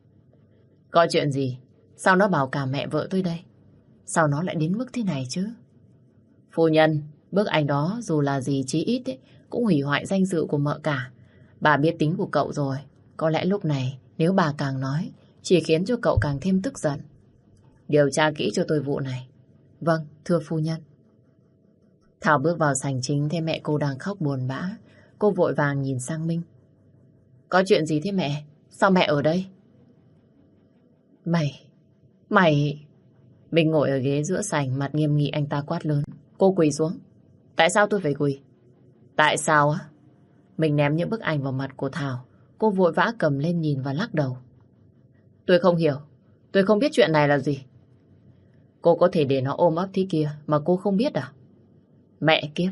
Có chuyện gì? Sao nó bảo cả mẹ vợ tôi đây? Sao nó lại đến mức thế này chứ? Phu nhân, bức ảnh đó dù là gì chí ít ấy, cũng hủy hoại danh dự của mợ cả. Bà biết tính của cậu rồi. Có lẽ lúc này nếu bà càng nói chỉ khiến cho cậu càng thêm tức giận. Điều tra kỹ cho tôi vụ này. Vâng, thưa phu nhân. Thảo bước vào sảnh chính thấy mẹ cô đang khóc buồn bã. Cô vội vàng nhìn sang Minh. Có chuyện gì thế mẹ? Sao mẹ ở đây? Mày... Minh ngồi ở ghế giữa sảnh, mặt nghiêm nghị. Anh ta quát lớn. Cô quỳ xuống. Tại sao tôi phải quỳ? Tại sao á? Mình ném những bức ảnh vào mặt của Thảo. Cô vội vã cầm lên nhìn và lắc đầu. Tôi không hiểu. Tôi không biết chuyện này là gì. Cô có thể để nó ôm ấp thế kia mà cô không biết à? Mẹ kiếp.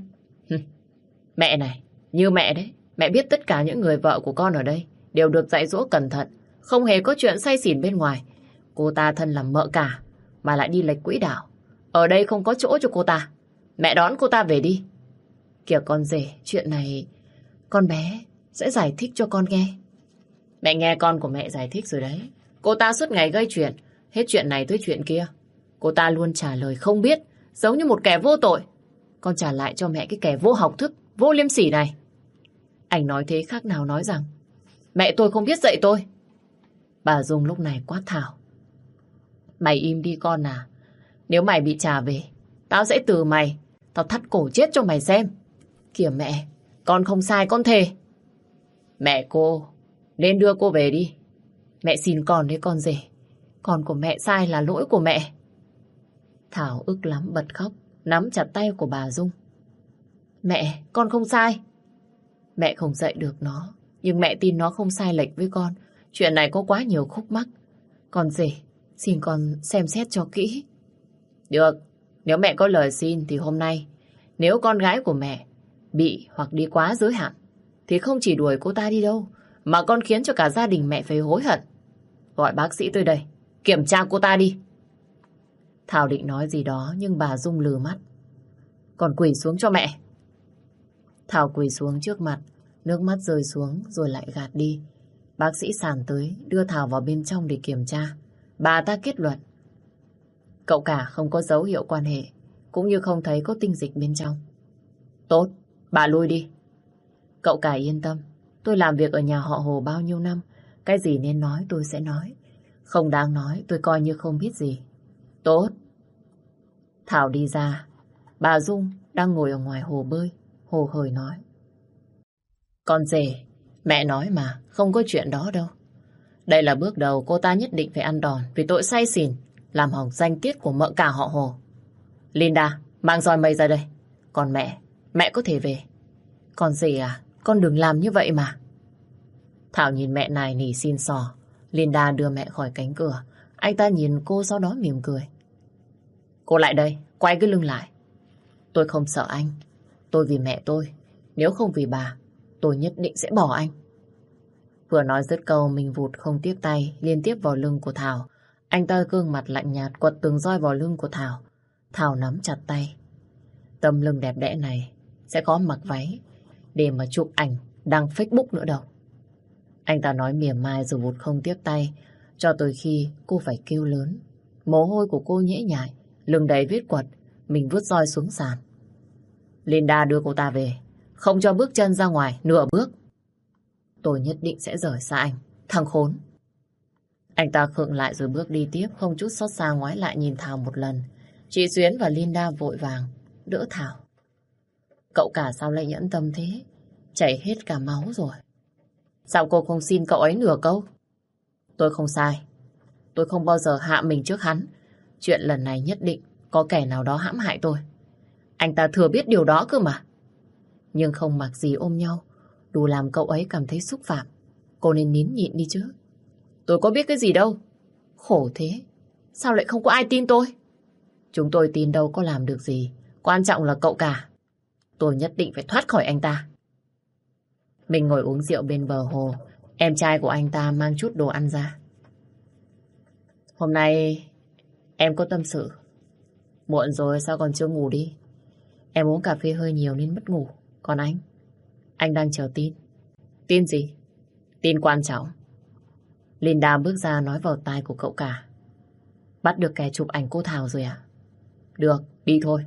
Mẹ này, như mẹ đấy. Mẹ biết tất cả những người vợ của con ở đây đều được dạy dỗ cẩn thận, không hề có chuyện say xỉn bên ngoài. Cô ta thân làm mợ cả mà lại đi lệch quỹ đạo. Ở đây không có chỗ cho cô ta. Mẹ đón cô ta về đi. Kìa con rể, chuyện này con bé sẽ giải thích cho con nghe. Mẹ nghe con của mẹ giải thích rồi đấy. Cô ta suốt ngày gây chuyện, hết chuyện này tới chuyện kia. Cô ta luôn trả lời không biết, giống như một kẻ vô tội. Con trả lại cho mẹ cái kẻ vô học thức, vô liêm sỉ này. Anh nói thế khác nào nói rằng mẹ tôi không biết dạy tôi. Bà Dung lúc này quát Thảo. Mày im đi con à. Nếu mày bị trả về, tao sẽ từ mày. Tao thắt cổ chết cho mày xem. Kìa mẹ, con không sai con thề. Mẹ cô, nên đưa cô về đi. Mẹ xin con đấy con rể. Con của mẹ sai là lỗi của mẹ. Thảo ức lắm bật khóc, nắm chặt tay của bà Dung. Mẹ, con không sai. Mẹ không dạy được nó, nhưng mẹ tin nó không sai lệch với con. Chuyện này có quá nhiều khúc mắc. Con rể, xin con xem xét cho kỹ. Được, nếu mẹ có lời xin thì hôm nay, nếu con gái của mẹ bị hoặc đi quá giới hạn, thì không chỉ đuổi cô ta đi đâu, mà con khiến cho cả gia đình mẹ phải hối hận. Gọi bác sĩ tới đây, kiểm tra cô ta đi. Thảo định nói gì đó nhưng bà Dung lừ mắt. Còn quỳ xuống cho mẹ. Thảo quỳ xuống trước mặt, nước mắt rơi xuống rồi lại gạt đi. Bác sĩ sàn tới, đưa Thảo vào bên trong để kiểm tra. Bà ta kết luận. Cậu cả không có dấu hiệu quan hệ, cũng như không thấy có tinh dịch bên trong. Tốt, bà lui đi. Cậu cả yên tâm, tôi làm việc ở nhà họ Hồ bao nhiêu năm, cái gì nên nói tôi sẽ nói. Không đáng nói tôi coi như không biết gì. Tốt. Thảo đi ra. Bà Dung đang ngồi ở ngoài hồ bơi. Hồ hởi nói. Con rể, mẹ nói mà, không có chuyện đó đâu. Đây là bước đầu cô ta nhất định phải ăn đòn vì tội say xỉn, làm hỏng danh tiết của mợ cả họ Hồ. Linda, mang roi mây ra đây. Còn mẹ có thể về. Con rể à, con đừng làm như vậy mà. Thảo nhìn mẹ nài nỉ xin xỏ. Linda đưa mẹ khỏi cánh cửa. Anh ta nhìn cô sau đó mỉm cười. Cô lại đây, quay cái lưng lại. Tôi không sợ anh. Tôi vì mẹ tôi. Nếu không vì bà, tôi nhất định sẽ bỏ anh. Vừa nói dứt câu, mình vụt không tiếc tay liên tiếp vào lưng của Thảo. Anh ta gương mặt lạnh nhạt quật từng roi vào lưng của Thảo. Thảo nắm chặt tay. Tấm lưng đẹp đẽ này sẽ có mặc váy để mà chụp ảnh đăng Facebook nữa đâu. Anh ta nói mỉa mai rồi vụt không tiếc tay cho tới khi cô phải kêu lớn. Mồ hôi của cô nhễ nhại, lưng đầy vết quật, mình vứt roi xuống sàn. Linda đưa cô ta về, không cho bước chân ra ngoài nửa bước. Tôi nhất định sẽ rời xa anh, thằng khốn. Anh ta khựng lại rồi bước đi tiếp, không chút xót xa ngoái lại nhìn Thảo một lần. Chị Xuyến và Linda vội vàng đỡ Thảo. Cậu cả sao lại nhẫn tâm thế? Chảy hết cả máu rồi. Sao cô không xin cậu ấy nửa câu? Tôi không sai. Tôi không bao giờ hạ mình trước hắn. Chuyện lần này nhất định có kẻ nào đó hãm hại tôi. Anh ta thừa biết điều đó cơ mà. Nhưng không mặc gì ôm nhau đủ làm cậu ấy cảm thấy xúc phạm. Cô nên nín nhịn đi chứ. Tôi có biết cái gì đâu. Khổ thế. Sao lại không có ai tin tôi? Chúng tôi tin đâu có làm được gì. Quan trọng là cậu cả. Tôi nhất định phải thoát khỏi anh ta. Mình ngồi uống rượu bên bờ hồ. Em trai của anh ta mang chút đồ ăn ra. Hôm nay em có tâm sự. Muộn rồi sao còn chưa ngủ đi? Em uống cà phê hơi nhiều nên mất ngủ. Còn anh đang chờ tin. Tin gì? Tin quan trọng. Linda bước ra nói vào tai của cậu cả. Bắt được kẻ chụp ảnh cô Thảo rồi à? Được, đi thôi.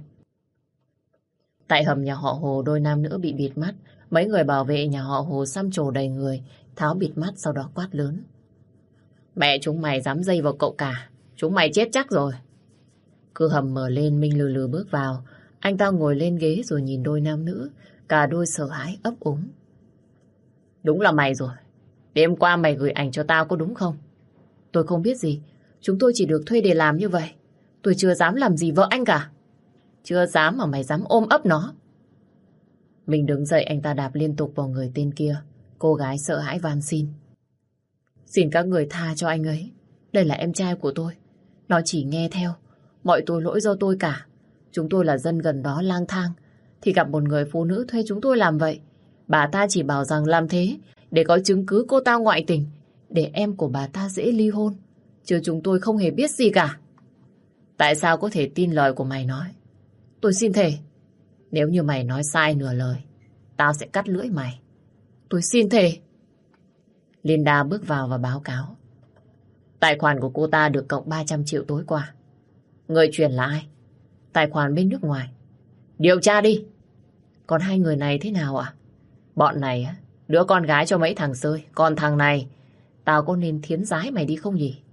Tại hầm nhà họ Hồ, đôi nam nữ bị bịt mắt. Mấy người bảo vệ nhà họ Hồ xăm trổ đầy người, tháo bịt mắt sau đó quát lớn. Mẹ chúng mày dám dây vào cậu cả, chúng mày chết chắc rồi. Cửa hầm mở lên, Minh lừ lừ bước vào. Anh ta ngồi lên ghế rồi nhìn đôi nam nữ, cả đôi sợ hãi ấp úng. Đúng là mày rồi. Đêm qua mày gửi ảnh cho tao có đúng không? Tôi không biết gì. Chúng tôi chỉ được thuê để làm như vậy. Tôi chưa dám làm gì vợ anh cả. Chưa dám mà mày dám ôm ấp nó. Mình đứng dậy, anh ta đạp liên tục vào người tên kia. Cô gái sợ hãi van xin. Xin các người tha cho anh ấy. Đây là em trai của tôi. Nó chỉ nghe theo. Mọi tội lỗi do tôi cả. Chúng tôi là dân gần đó lang thang. Thì gặp một người phụ nữ thuê chúng tôi làm vậy. Bà ta chỉ bảo rằng làm thế để có chứng cứ cô ta ngoại tình, để em của bà ta dễ ly hôn. Chứ chúng tôi không hề biết gì cả. Tại sao có thể tin lời của mày nói? Tôi xin thề, nếu như mày nói sai nửa lời, tao sẽ cắt lưỡi mày. Tôi xin thề. Linda bước vào và báo cáo. Tài khoản của cô ta được cộng 300 triệu tối qua. Người chuyển là ai? Tài khoản bên nước ngoài. Điều tra đi. Còn hai người này thế nào ạ? Bọn này á, đứa con gái cho mấy thằng rơi. Còn thằng này, tao có nên thiến giái mày đi không nhỉ?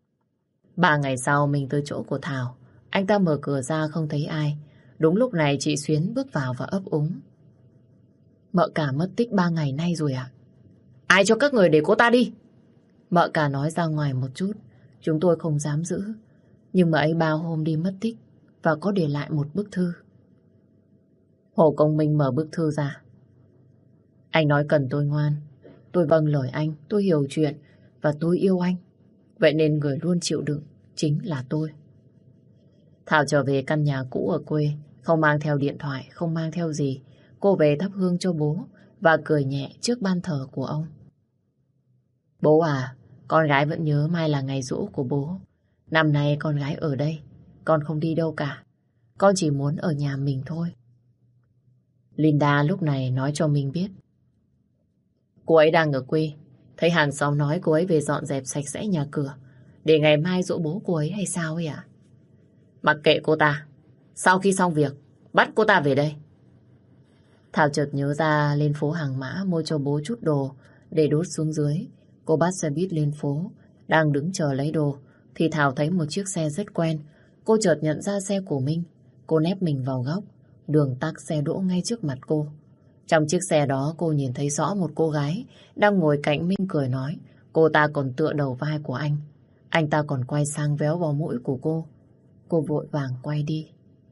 3 ngày sau mình tới chỗ của Thảo. Anh ta mở cửa ra không thấy ai. Đúng lúc này chị Xuyến bước vào và ấp úng. Mợ cả mất tích 3 ngày nay rồi à? Ai cho các người để cô ta đi? Mợ cả nói ra ngoài một chút. Chúng tôi không dám giữ. Nhưng mà ấy 3 hôm đi mất tích và có để lại một bức thư. Hồ Công Minh mở bức thư ra. Anh nói cần tôi ngoan. Tôi vâng lời anh, tôi hiểu chuyện và tôi yêu anh. Vậy nên người luôn chịu đựng chính là tôi. Thảo trở về căn nhà cũ ở quê, không mang theo điện thoại, không mang theo gì. Cô về thắp hương cho bố và cười nhẹ trước ban thờ của ông. Bố à, con gái vẫn nhớ mai là ngày giỗ của bố. Năm nay con gái ở đây, con không đi đâu cả. Con chỉ muốn ở nhà mình thôi. Linda lúc này nói cho mình biết. Cô ấy đang ở quê. Thấy hàng xóm nói cô ấy về dọn dẹp sạch sẽ nhà cửa để ngày mai giỗ bố cô ấy hay sao ấy ạ? Mặc kệ cô ta. Sau khi xong việc, bắt cô ta về đây. Thảo chợt nhớ ra lên phố Hàng Mã mua cho bố chút đồ để đốt xuống dưới. Cô bắt xe buýt lên phố, đang đứng chờ lấy đồ thì Thảo thấy một chiếc xe rất quen. Cô chợt nhận ra xe của Minh. Cô nép mình vào góc, đường tắc xe đỗ ngay trước mặt cô. Trong chiếc xe đó cô nhìn thấy rõ một cô gái đang ngồi cạnh Minh cười nói. Cô ta còn tựa đầu vai của anh. Anh ta còn quay sang véo vào mũi của cô. Cô vội vàng quay đi.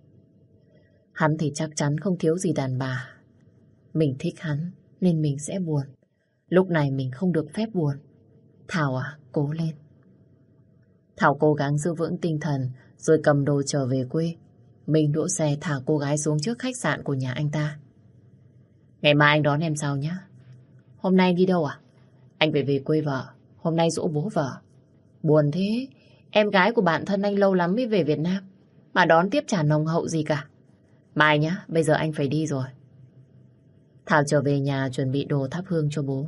Hắn thì chắc chắn không thiếu gì đàn bà. Mình thích hắn nên mình sẽ buồn. Lúc này mình không được phép buồn. Thảo à, cố lên. Thảo cố gắng giữ vững tinh thần rồi cầm đồ trở về quê. Mình đỗ xe thả cô gái xuống trước khách sạn của nhà anh ta. Ngày mai anh đón em sau nhé. Hôm nay đi đâu à? Anh phải về quê vợ. Hôm nay giỗ bố vợ. Buồn thế. Em gái của bạn thân anh lâu lắm mới về Việt Nam mà đón tiếp chả nồng hậu gì cả. Mai nhá, bây giờ anh phải đi rồi. Thảo trở về nhà chuẩn bị đồ thắp hương cho bố.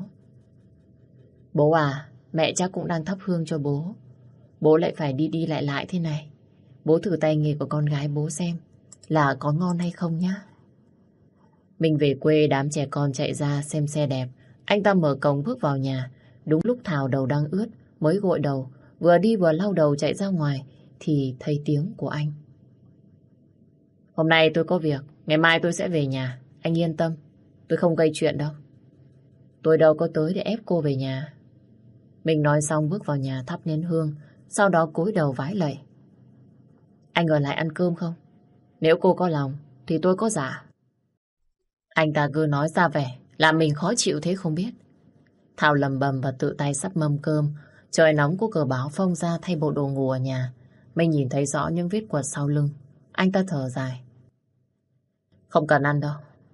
Bố à, mẹ chắc cũng đang thắp hương cho bố. Bố lại phải đi đi lại lại thế này. Bố thử tay nghề của con gái bố xem là có ngon hay không nhá. Mình về quê, đám trẻ con chạy ra xem xe đẹp. Anh ta mở cổng bước vào nhà. Đúng lúc Thảo đầu đang ướt, mới gội đầu, vừa đi vừa lau đầu chạy ra ngoài thì thấy tiếng của anh. Hôm nay tôi có việc, ngày mai tôi sẽ về nhà. Anh yên tâm, tôi không gây chuyện đâu. Tôi đâu có tới để ép cô về nhà. Mình nói xong bước vào nhà thắp nén hương, sau đó cúi đầu vái lạy. Anh ở lại ăn cơm không? Nếu cô có lòng thì tôi có giả. Anh ta cứ nói ra vẻ làm mình khó chịu thế không biết. Thảo lầm bầm và tự tay sắp mâm cơm. Trời nóng, cô cờ báo phông ra thay bộ đồ ngủ ở nhà. Mình nhìn thấy rõ những vết quật sau lưng. Anh ta thở dài. Không cần ăn đâu.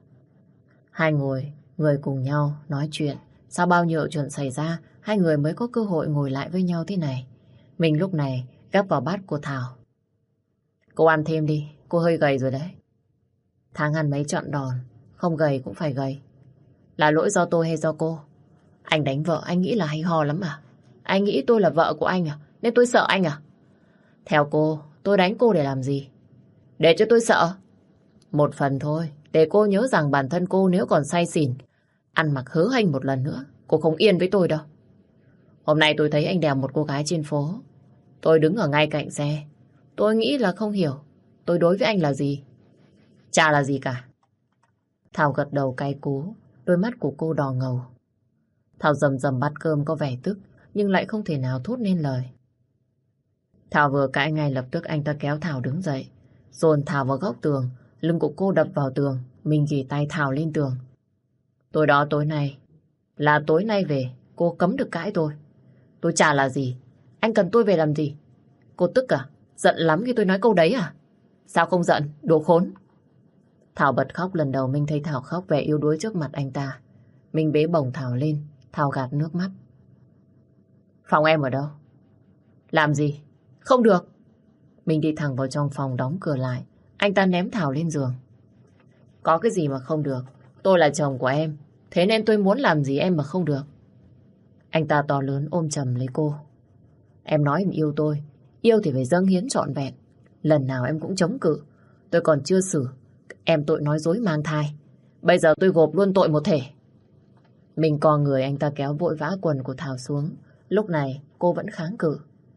Hai người cùng nhau nói chuyện. Sau bao nhiêu chuyện xảy ra, hai người mới có cơ hội ngồi lại với nhau thế này. Mình lúc này gắp vào bát của Thảo. Cô ăn thêm đi, cô hơi gầy rồi đấy. Tháng ăn mấy trận đòn, không gầy cũng phải gầy. Là lỗi do tôi hay do cô? Anh đánh vợ anh nghĩ là hay ho lắm à? Anh nghĩ tôi là vợ của anh à? Nên tôi sợ anh à? Theo cô, tôi đánh cô để làm gì? Để cho tôi sợ? Một phần thôi, để cô nhớ rằng bản thân cô nếu còn say xỉn, ăn mặc hớ hênh một lần nữa, cô không yên với tôi đâu. Hôm nay tôi thấy anh đèo một cô gái trên phố. Tôi đứng ở ngay cạnh xe. Tôi nghĩ là không hiểu tôi đối với anh là gì. Chả là gì cả. Thảo gật đầu cay cú, đôi mắt của cô đỏ ngầu. Thảo rầm rầm bát cơm có vẻ tức, nhưng lại không thể nào thốt nên lời. Thảo vừa cãi ngay lập tức anh ta kéo Thảo đứng dậy, dồn Thảo vào góc tường, lưng của cô đập vào tường, mình ghì tay Thảo lên tường. Tối đó tối nay, là tối nay về, cô cấm được cãi tôi. Tôi chả là gì, anh cần tôi về làm gì? Cô tức à? Giận lắm khi tôi nói câu đấy à? Sao không giận, đồ khốn? Thảo bật khóc, lần đầu mình thấy Thảo khóc vẻ yếu đuối trước mặt anh ta. Mình bế bổng Thảo lên, Thảo gạt nước mắt. Phòng em ở đâu? Làm gì? Không được. Mình đi thẳng vào trong phòng đóng cửa lại. Anh ta ném Thảo lên giường. Có cái gì mà không được? Tôi là chồng của em, thế nên tôi muốn làm gì em mà không được. Anh ta to lớn ôm chầm lấy cô. Em nói em yêu tôi, yêu thì phải dâng hiến trọn vẹn. Lần nào em cũng chống cự. Tôi còn chưa xử em tội nói dối mang thai. Bây giờ tôi gộp luôn tội một thể. Mình co người, anh ta kéo vội vã quần của Thảo xuống. Lúc này cô vẫn kháng cự.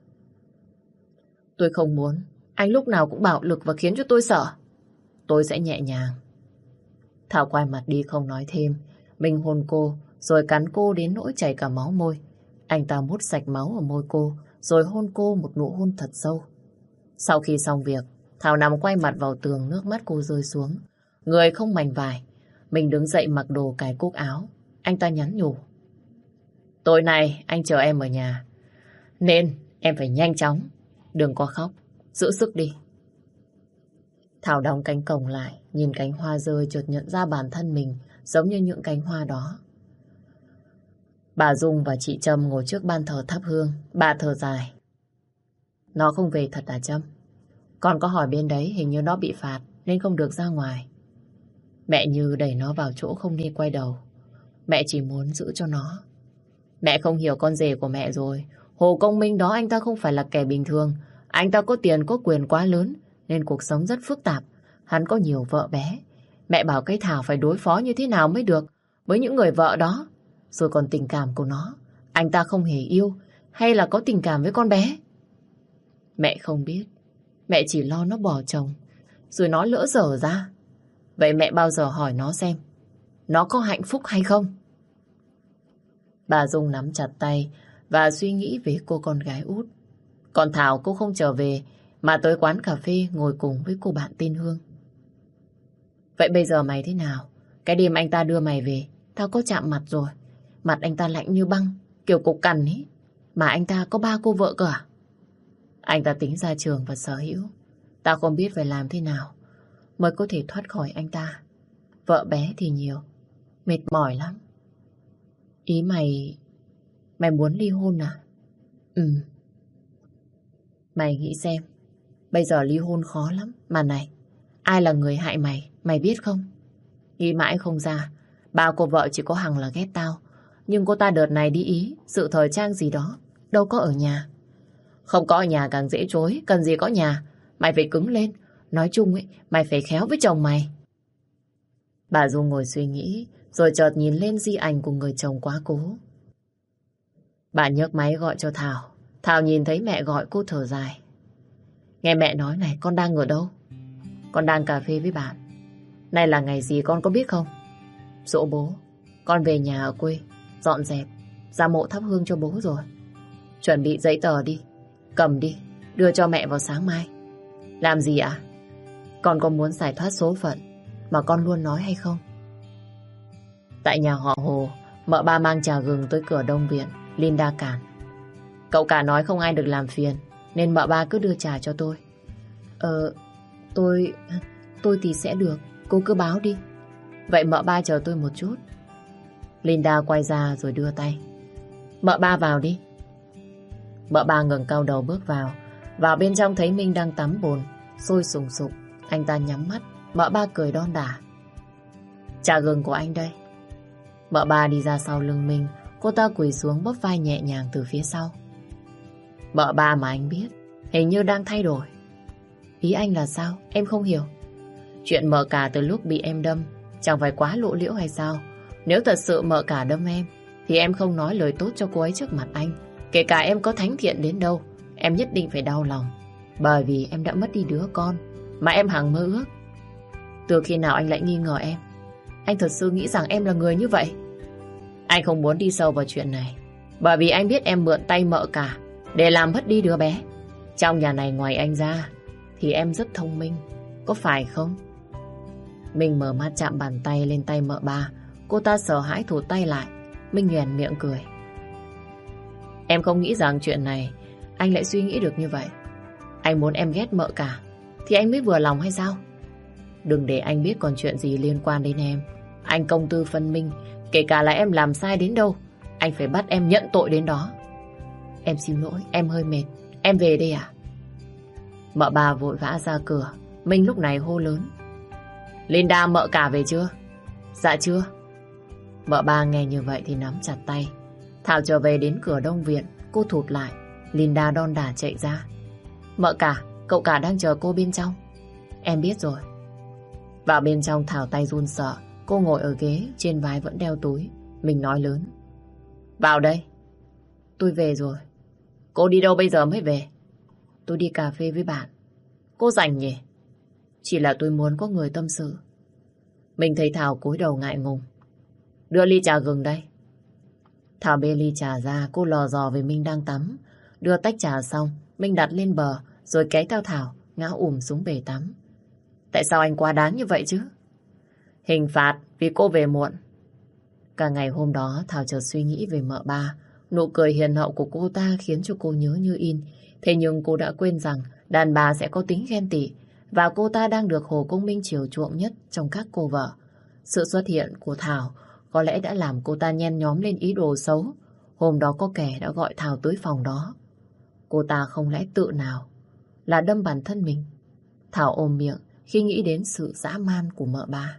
Tôi không muốn anh lúc nào cũng bạo lực và khiến cho tôi sợ. Tôi sẽ nhẹ nhàng. Thảo quay mặt đi không nói thêm. Mình hôn cô rồi cắn cô đến nỗi chảy cả máu môi. Anh ta mút sạch máu ở môi cô rồi hôn cô một nụ hôn thật sâu. Sau khi xong việc, Thảo nằm quay mặt vào tường, nước mắt cô rơi xuống. Người không mảnh vải. Mình đứng dậy mặc đồ cài cúc áo. Anh ta nhắn nhủ. Tối nay anh chờ em ở nhà, nên em phải nhanh chóng. Đừng có khóc, giữ sức đi. Thảo đóng cánh cổng lại, nhìn cánh hoa rơi chợt nhận ra bản thân mình giống như những cánh hoa đó. Bà Dung và chị Trâm ngồi trước ban thờ thắp hương. Bà thở dài. Nó không về thật à Trâm? Con có hỏi bên đấy, hình như nó bị phạt nên không được ra ngoài. Mẹ Như đẩy nó vào chỗ không nên quay đầu. Mẹ chỉ muốn giữ cho nó. Mẹ không hiểu con rể của mẹ rồi. Hồ Công Minh đó anh ta không phải là kẻ bình thường. Anh ta có tiền có quyền quá lớn nên cuộc sống rất phức tạp. Hắn có nhiều vợ bé. Mẹ bảo cái Thảo phải đối phó như thế nào mới được với những người vợ đó. Rồi còn tình cảm của nó, anh ta không hề yêu hay là có tình cảm với con bé. Mẹ không biết. Mẹ chỉ lo nó bỏ chồng rồi nó lỡ dở ra. Vậy mẹ bao giờ hỏi nó xem nó có hạnh phúc hay không? Bà Dung nắm chặt tay và suy nghĩ về cô con gái út. Còn Thảo cô không trở về mà tới quán cà phê ngồi cùng với cô bạn tên Hương. Vậy bây giờ mày thế nào? Cái đêm anh ta đưa mày về, tao có chạm mặt rồi. Mặt anh ta lạnh như băng, kiểu cục cằn ấy. Mà anh ta có 3 cô vợ cơ à? Anh ta tính ra trường và sở hữu. Tao không biết phải làm thế nào mới có thể thoát khỏi anh ta. Vợ bé thì nhiều, mệt mỏi lắm. Ý mày... Mày muốn ly hôn à? Ừ. Mày nghĩ xem, bây giờ ly hôn khó lắm. Mà này, ai là người hại mày, mày biết không? Nghĩ mãi không ra. Bao cô vợ chỉ có Hằng là ghét tao. Nhưng cô ta đợt này đi Ý, sự thời trang gì đó, đâu có ở nhà. Không có ở nhà càng dễ chối, cần gì có nhà. Mày phải cứng lên. Nói chung ấy, mày phải khéo với chồng mày. Bà Dung ngồi suy nghĩ, rồi chợt nhìn lên di ảnh của người chồng quá cố. Bà nhấc máy gọi cho Thảo. Thảo nhìn thấy mẹ gọi cô thở dài. Nghe mẹ nói này, con đang ở đâu? Con đang cà phê với bạn. Nay là ngày gì con có biết không? Giỗ bố. Con về nhà ở quê, dọn dẹp, ra mộ thắp hương cho bố rồi. Chuẩn bị giấy tờ đi. Cầm đi, đưa cho mẹ vào sáng mai. Làm gì ạ? Con có muốn giải thoát số phận mà con luôn nói hay không? Tại nhà họ Hồ, mợ ba mang trà gừng tới cửa Đông Viện. Linda cản. Cậu cả nói không ai được làm phiền, nên mợ ba cứ đưa trà cho tôi. Tôi thì sẽ được. Cô cứ báo đi. Vậy mợ ba chờ tôi một chút. Linda quay ra rồi đưa tay. Mợ ba vào đi. Mợ ba ngẩng cao đầu bước vào. Vào bên trong thấy Minh đang tắm bồn, sôi sùng sục. Anh ta nhắm mắt. Mợ ba cười đon đả. Trà gừng của anh đây. Mợ ba đi ra sau lưng Minh. Cô ta quỳ xuống bóp vai nhẹ nhàng từ phía sau. Mợ ba mà anh biết hình như đang thay đổi. Ý anh là sao? Em không hiểu. Chuyện mợ cả từ lúc bị em đâm chẳng phải quá lộ liễu hay sao? Nếu thật sự mợ cả đâm em thì em không nói lời tốt cho cô ấy trước mặt anh. Kể cả em có thánh thiện đến đâu, em nhất định phải đau lòng. Bởi vì em đã mất đi đứa con mà em hằng mơ ước. Từ khi nào anh lại nghi ngờ em? Anh thật sự nghĩ rằng em là người như vậy? Anh không muốn đi sâu vào chuyện này, bởi vì anh biết em mượn tay mợ cả để làm mất đi đứa bé. Trong nhà này ngoài anh ra thì em rất thông minh, có phải không? Minh mở mắt chạm bàn tay lên tay mợ ba. Cô ta sợ hãi thụt tay lại. Minh nhoẻn miệng cười. Em không nghĩ rằng chuyện này anh lại suy nghĩ được như vậy. Anh muốn em ghét mợ cả thì anh mới vừa lòng hay sao? Đừng để anh biết còn chuyện gì liên quan đến em. Anh công tư phân minh. Kể cả là em làm sai đến đâu, anh phải bắt em nhận tội đến đó. Em xin lỗi, em hơi mệt. Em về đây à? Mợ bà vội vã ra cửa. Minh lúc này hô lớn. Linda, mợ cả về chưa? Dạ chưa. Mợ bà nghe như vậy thì nắm chặt tay. Thảo trở về đến cửa Đông Viện. Cô thụt lại. Linda đon đả chạy ra. Mợ cả, cậu cả đang chờ cô bên trong. Em biết rồi. Vào bên trong Thảo tay run sợ. Cô ngồi ở ghế, trên vai vẫn đeo túi. Mình nói lớn. Vào đây. Tôi về rồi. Cô đi đâu bây giờ mới về? Tôi đi cà phê với bạn. Cô rảnh nhỉ? Chỉ là tôi muốn có người tâm sự. Mình thấy Thảo cúi đầu ngại ngùng. Đưa ly trà gừng đây. Thảo bê ly trà ra, cô lò dò về Minh đang tắm. Đưa tách trà xong, Minh đặt lên bờ, rồi kéo theo Thảo, ngã xuống bể tắm. Tại sao anh quá đáng như vậy chứ? Hình phạt vì cô về muộn. Cả ngày hôm đó Thảo chợt suy nghĩ về mợ ba. Nụ cười hiền hậu của cô ta khiến cho cô nhớ như in. Thế nhưng cô đã quên rằng đàn bà sẽ có tính ghen tị. Và cô ta đang được Hồ Công Minh chiều chuộng nhất trong các cô vợ. Sự xuất hiện của Thảo có lẽ đã làm cô ta nhen nhóm lên ý đồ xấu. Hôm đó có kẻ đã gọi Thảo tới phòng đó. Cô ta không lẽ tự nào là đâm bản thân mình? Thảo ôm miệng khi nghĩ đến sự dã man của mợ ba.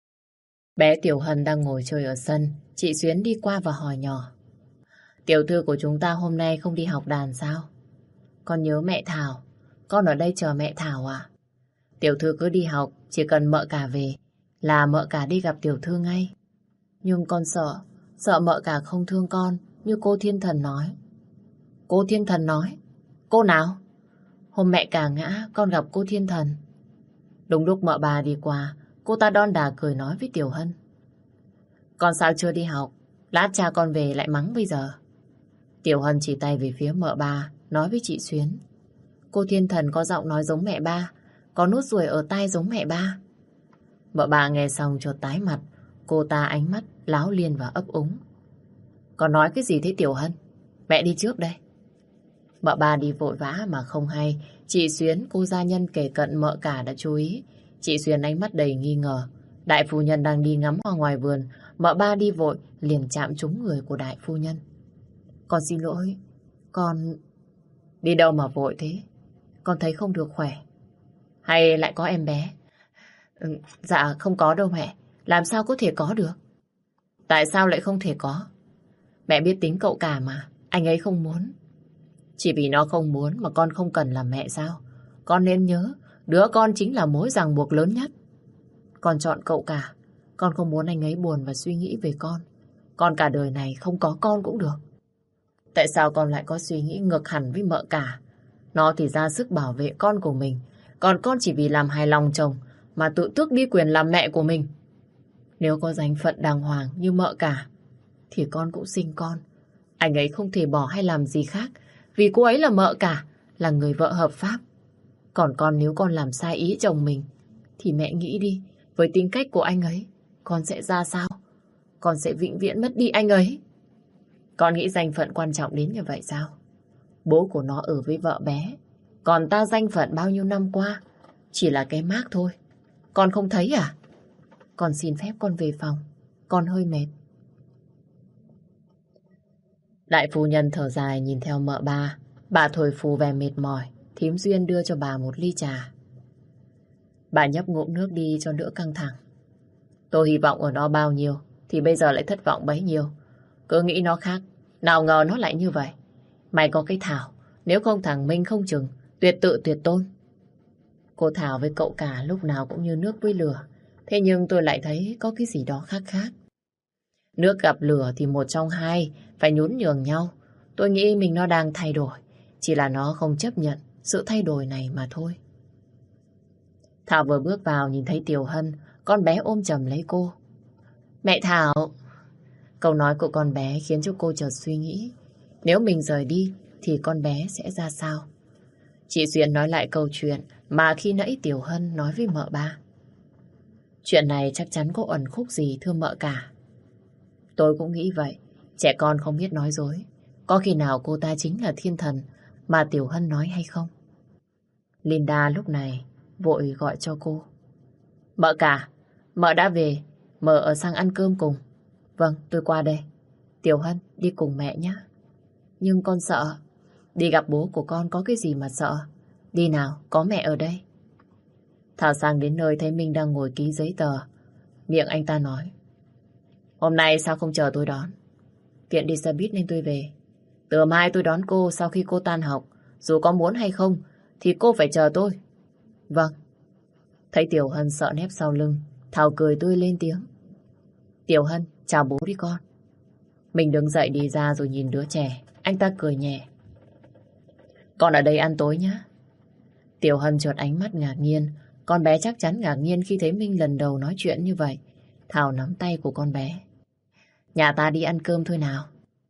Bé Tiểu Hân đang ngồi chơi ở sân. Chị Xuyến đi qua và hỏi nhỏ. Tiểu thư của chúng ta hôm nay không đi học đàn sao? Con nhớ mẹ Thảo. Con ở đây chờ mẹ Thảo à? Tiểu thư cứ đi học, chỉ cần mợ cả về là mợ cả đi gặp tiểu thư ngay. Nhưng con sợ mợ cả không thương con như cô Thiên Thần nói. Cô Thiên Thần nói? Cô nào? Hôm mẹ cả ngã, con gặp cô Thiên Thần. Đúng lúc mợ bà đi qua, cô ta đon đả cười nói với Tiểu Hân. Con sao chưa đi học? Lát cha con về lại mắng bây giờ. Tiểu Hân chỉ tay về phía mợ ba, nói với chị Xuyến. Cô Thiên Thần có giọng nói giống mẹ ba, có nốt ruồi ở tai giống mẹ ba. Mợ ba nghe xong chợt tái mặt, cô ta ánh mắt láo liên và ấp úng. Con nói cái gì thế Tiểu Hân? Mẹ đi trước đây. Mợ ba đi vội vã mà không hay. Chị Xuyến, cô gia nhân kề cận mợ cả đã chú ý. Chị Xuyến ánh mắt đầy nghi ngờ. Đại phu nhân đang đi ngắm hoa ngoài vườn. Mợ ba đi vội liền chạm trúng người của đại phu nhân. Con xin lỗi. Con... Đi đâu mà vội thế? Con thấy không được khỏe. Hay lại có em bé? Dạ không có đâu mẹ. Làm sao có thể có được? Tại sao lại không thể có? Mẹ biết tính cậu cả mà. Anh ấy không muốn. Chỉ vì nó không muốn mà con không cần làm mẹ sao? Con nên nhớ, đứa con chính là mối ràng buộc lớn nhất. Con chọn cậu cả. Con không muốn anh ấy buồn và suy nghĩ về con. Con cả đời này không có con cũng được. Tại sao con lại có suy nghĩ ngược hẳn với mợ cả? Nó thì ra sức bảo vệ con của mình. Còn con chỉ vì làm hài lòng chồng mà tự tước đi quyền làm mẹ của mình. Nếu có danh phận đàng hoàng như mợ cả thì con cũng sinh con. Anh ấy không thể bỏ hay làm gì khác vì cô ấy là mợ cả, là người vợ hợp pháp. Còn con nếu con làm sai ý chồng mình thì mẹ nghĩ đi, với tính cách của anh ấy con sẽ ra sao? Con sẽ vĩnh viễn mất đi anh ấy. Con nghĩ danh phận quan trọng đến như vậy sao? Bố của nó ở với vợ bé, còn ta danh phận bao nhiêu năm qua chỉ là cái mác thôi. Con không thấy à? Con xin phép con về phòng. Con hơi mệt. Đại phu nhân thở dài nhìn theo mợ ba. Bà thổi phù vẻ mệt mỏi. Thím Duyên đưa cho bà một ly trà. Bà nhấp ngụm nước đi cho đỡ căng thẳng. Tôi hy vọng ở nó bao nhiêu thì bây giờ lại thất vọng bấy nhiêu. Cứ nghĩ nó khác, nào ngờ nó lại như vậy. Mày có cái Thảo, nếu không thằng Minh không chừng tuyệt tự tuyệt tôn. Cô Thảo với cậu cả lúc nào cũng như nước với lửa. Thế nhưng tôi lại thấy có cái gì đó khác khác. Nước gặp lửa thì một trong hai phải nhún nhường nhau. Tôi nghĩ mình nó đang thay đổi, chỉ là nó không chấp nhận sự thay đổi này mà thôi. Thảo vừa bước vào nhìn thấy Tiểu Hân, con bé ôm chầm lấy cô. Mẹ Thảo! Câu nói của con bé khiến cho cô chợt suy nghĩ. Nếu mình rời đi thì con bé sẽ ra sao? Chị Duyên nói lại câu chuyện mà khi nãy Tiểu Hân nói với mợ ba. Chuyện này chắc chắn có ẩn khúc gì thưa mợ cả. Tôi cũng nghĩ vậy. Trẻ con không biết nói dối. Có khi nào cô ta chính là thiên thần mà Tiểu Hân nói hay không? Linda lúc này vội gọi cho cô. Mợ cả, mợ đã về. Mợ ở sang ăn cơm cùng. Vâng, tôi qua đây. Tiểu Hân, đi cùng mẹ nhé. Nhưng con sợ. Đi gặp bố của con có cái gì mà sợ. Đi nào, có mẹ ở đây. Thảo sang đến nơi thấy Minh đang ngồi ký giấy tờ. Miệng anh ta nói. Hôm nay sao không chờ tôi đón? Kiện đi xe buýt nên tôi về. Từ mai tôi đón cô sau khi cô tan học. Dù có muốn hay không thì cô phải chờ tôi. Vâng. Thấy Tiểu Hân sợ nép sau lưng, Thảo cười tươi lên tiếng. Tiểu Hân, chào bố đi con. Mình đứng dậy đi ra rồi nhìn đứa trẻ. Anh ta cười nhẹ. Con ở đây ăn tối nhé. Tiểu Hân chợt ánh mắt ngạc nhiên. Con bé chắc chắn ngạc nhiên khi thấy Minh lần đầu nói chuyện như vậy. Thảo nắm tay của con bé. Nhà ta đi ăn cơm thôi nào.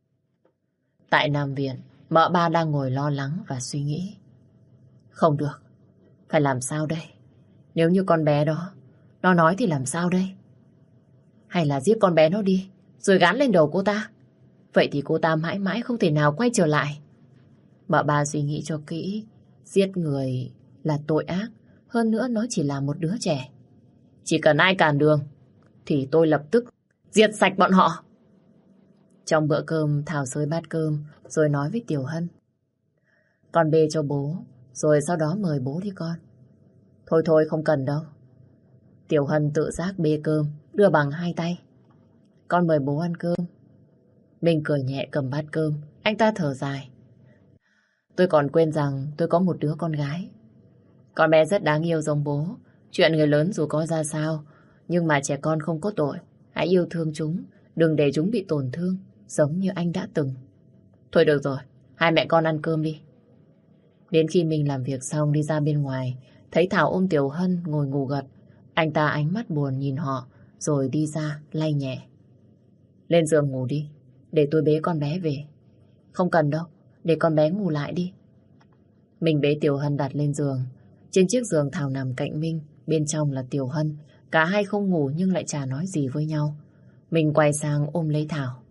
Tại Nam Viện, mợ ba đang ngồi lo lắng và suy nghĩ. Không được. Phải làm sao đây? Nếu như con bé đó nó nói thì làm sao đây? Hay là giết con bé nó đi rồi gắn lên đầu cô ta? Vậy thì cô ta mãi mãi không thể nào quay trở lại. Mợ ba suy nghĩ cho kỹ. Giết người là tội ác. Hơn nữa nó chỉ là một đứa trẻ. Chỉ cần ai cản đường thì tôi lập tức diệt sạch bọn họ. Trong bữa cơm Thảo xới bát cơm rồi nói với Tiểu Hân. Con bê cho bố rồi sau đó mời bố đi con. Thôi thôi không cần đâu. Tiểu Hân tự giác bê cơm đưa bằng hai tay. Con mời bố ăn cơm. Mình cười nhẹ cầm bát cơm. Anh ta thở dài. Tôi còn quên rằng tôi có một đứa con gái. Con bé rất đáng yêu giống bố. Chuyện người lớn dù có ra sao, nhưng mà trẻ con không có tội. Hãy yêu thương chúng, đừng để chúng bị tổn thương, giống như anh đã từng. Thôi được rồi, hai mẹ con ăn cơm đi. Đến khi mình làm việc xong đi ra bên ngoài, thấy Thảo ôm Tiểu Hân ngồi ngủ gật. Anh ta ánh mắt buồn nhìn họ, rồi đi ra lay nhẹ. Lên giường ngủ đi, để tôi bế con bé về. Không cần đâu, để con bé ngủ lại đi. Mình bế Tiểu Hân đặt lên giường. Trên chiếc giường Thảo nằm cạnh Minh, bên trong là Tiểu Hân. Cả hai không ngủ nhưng lại chả nói gì với nhau. Mình quay sang ôm lấy Thảo.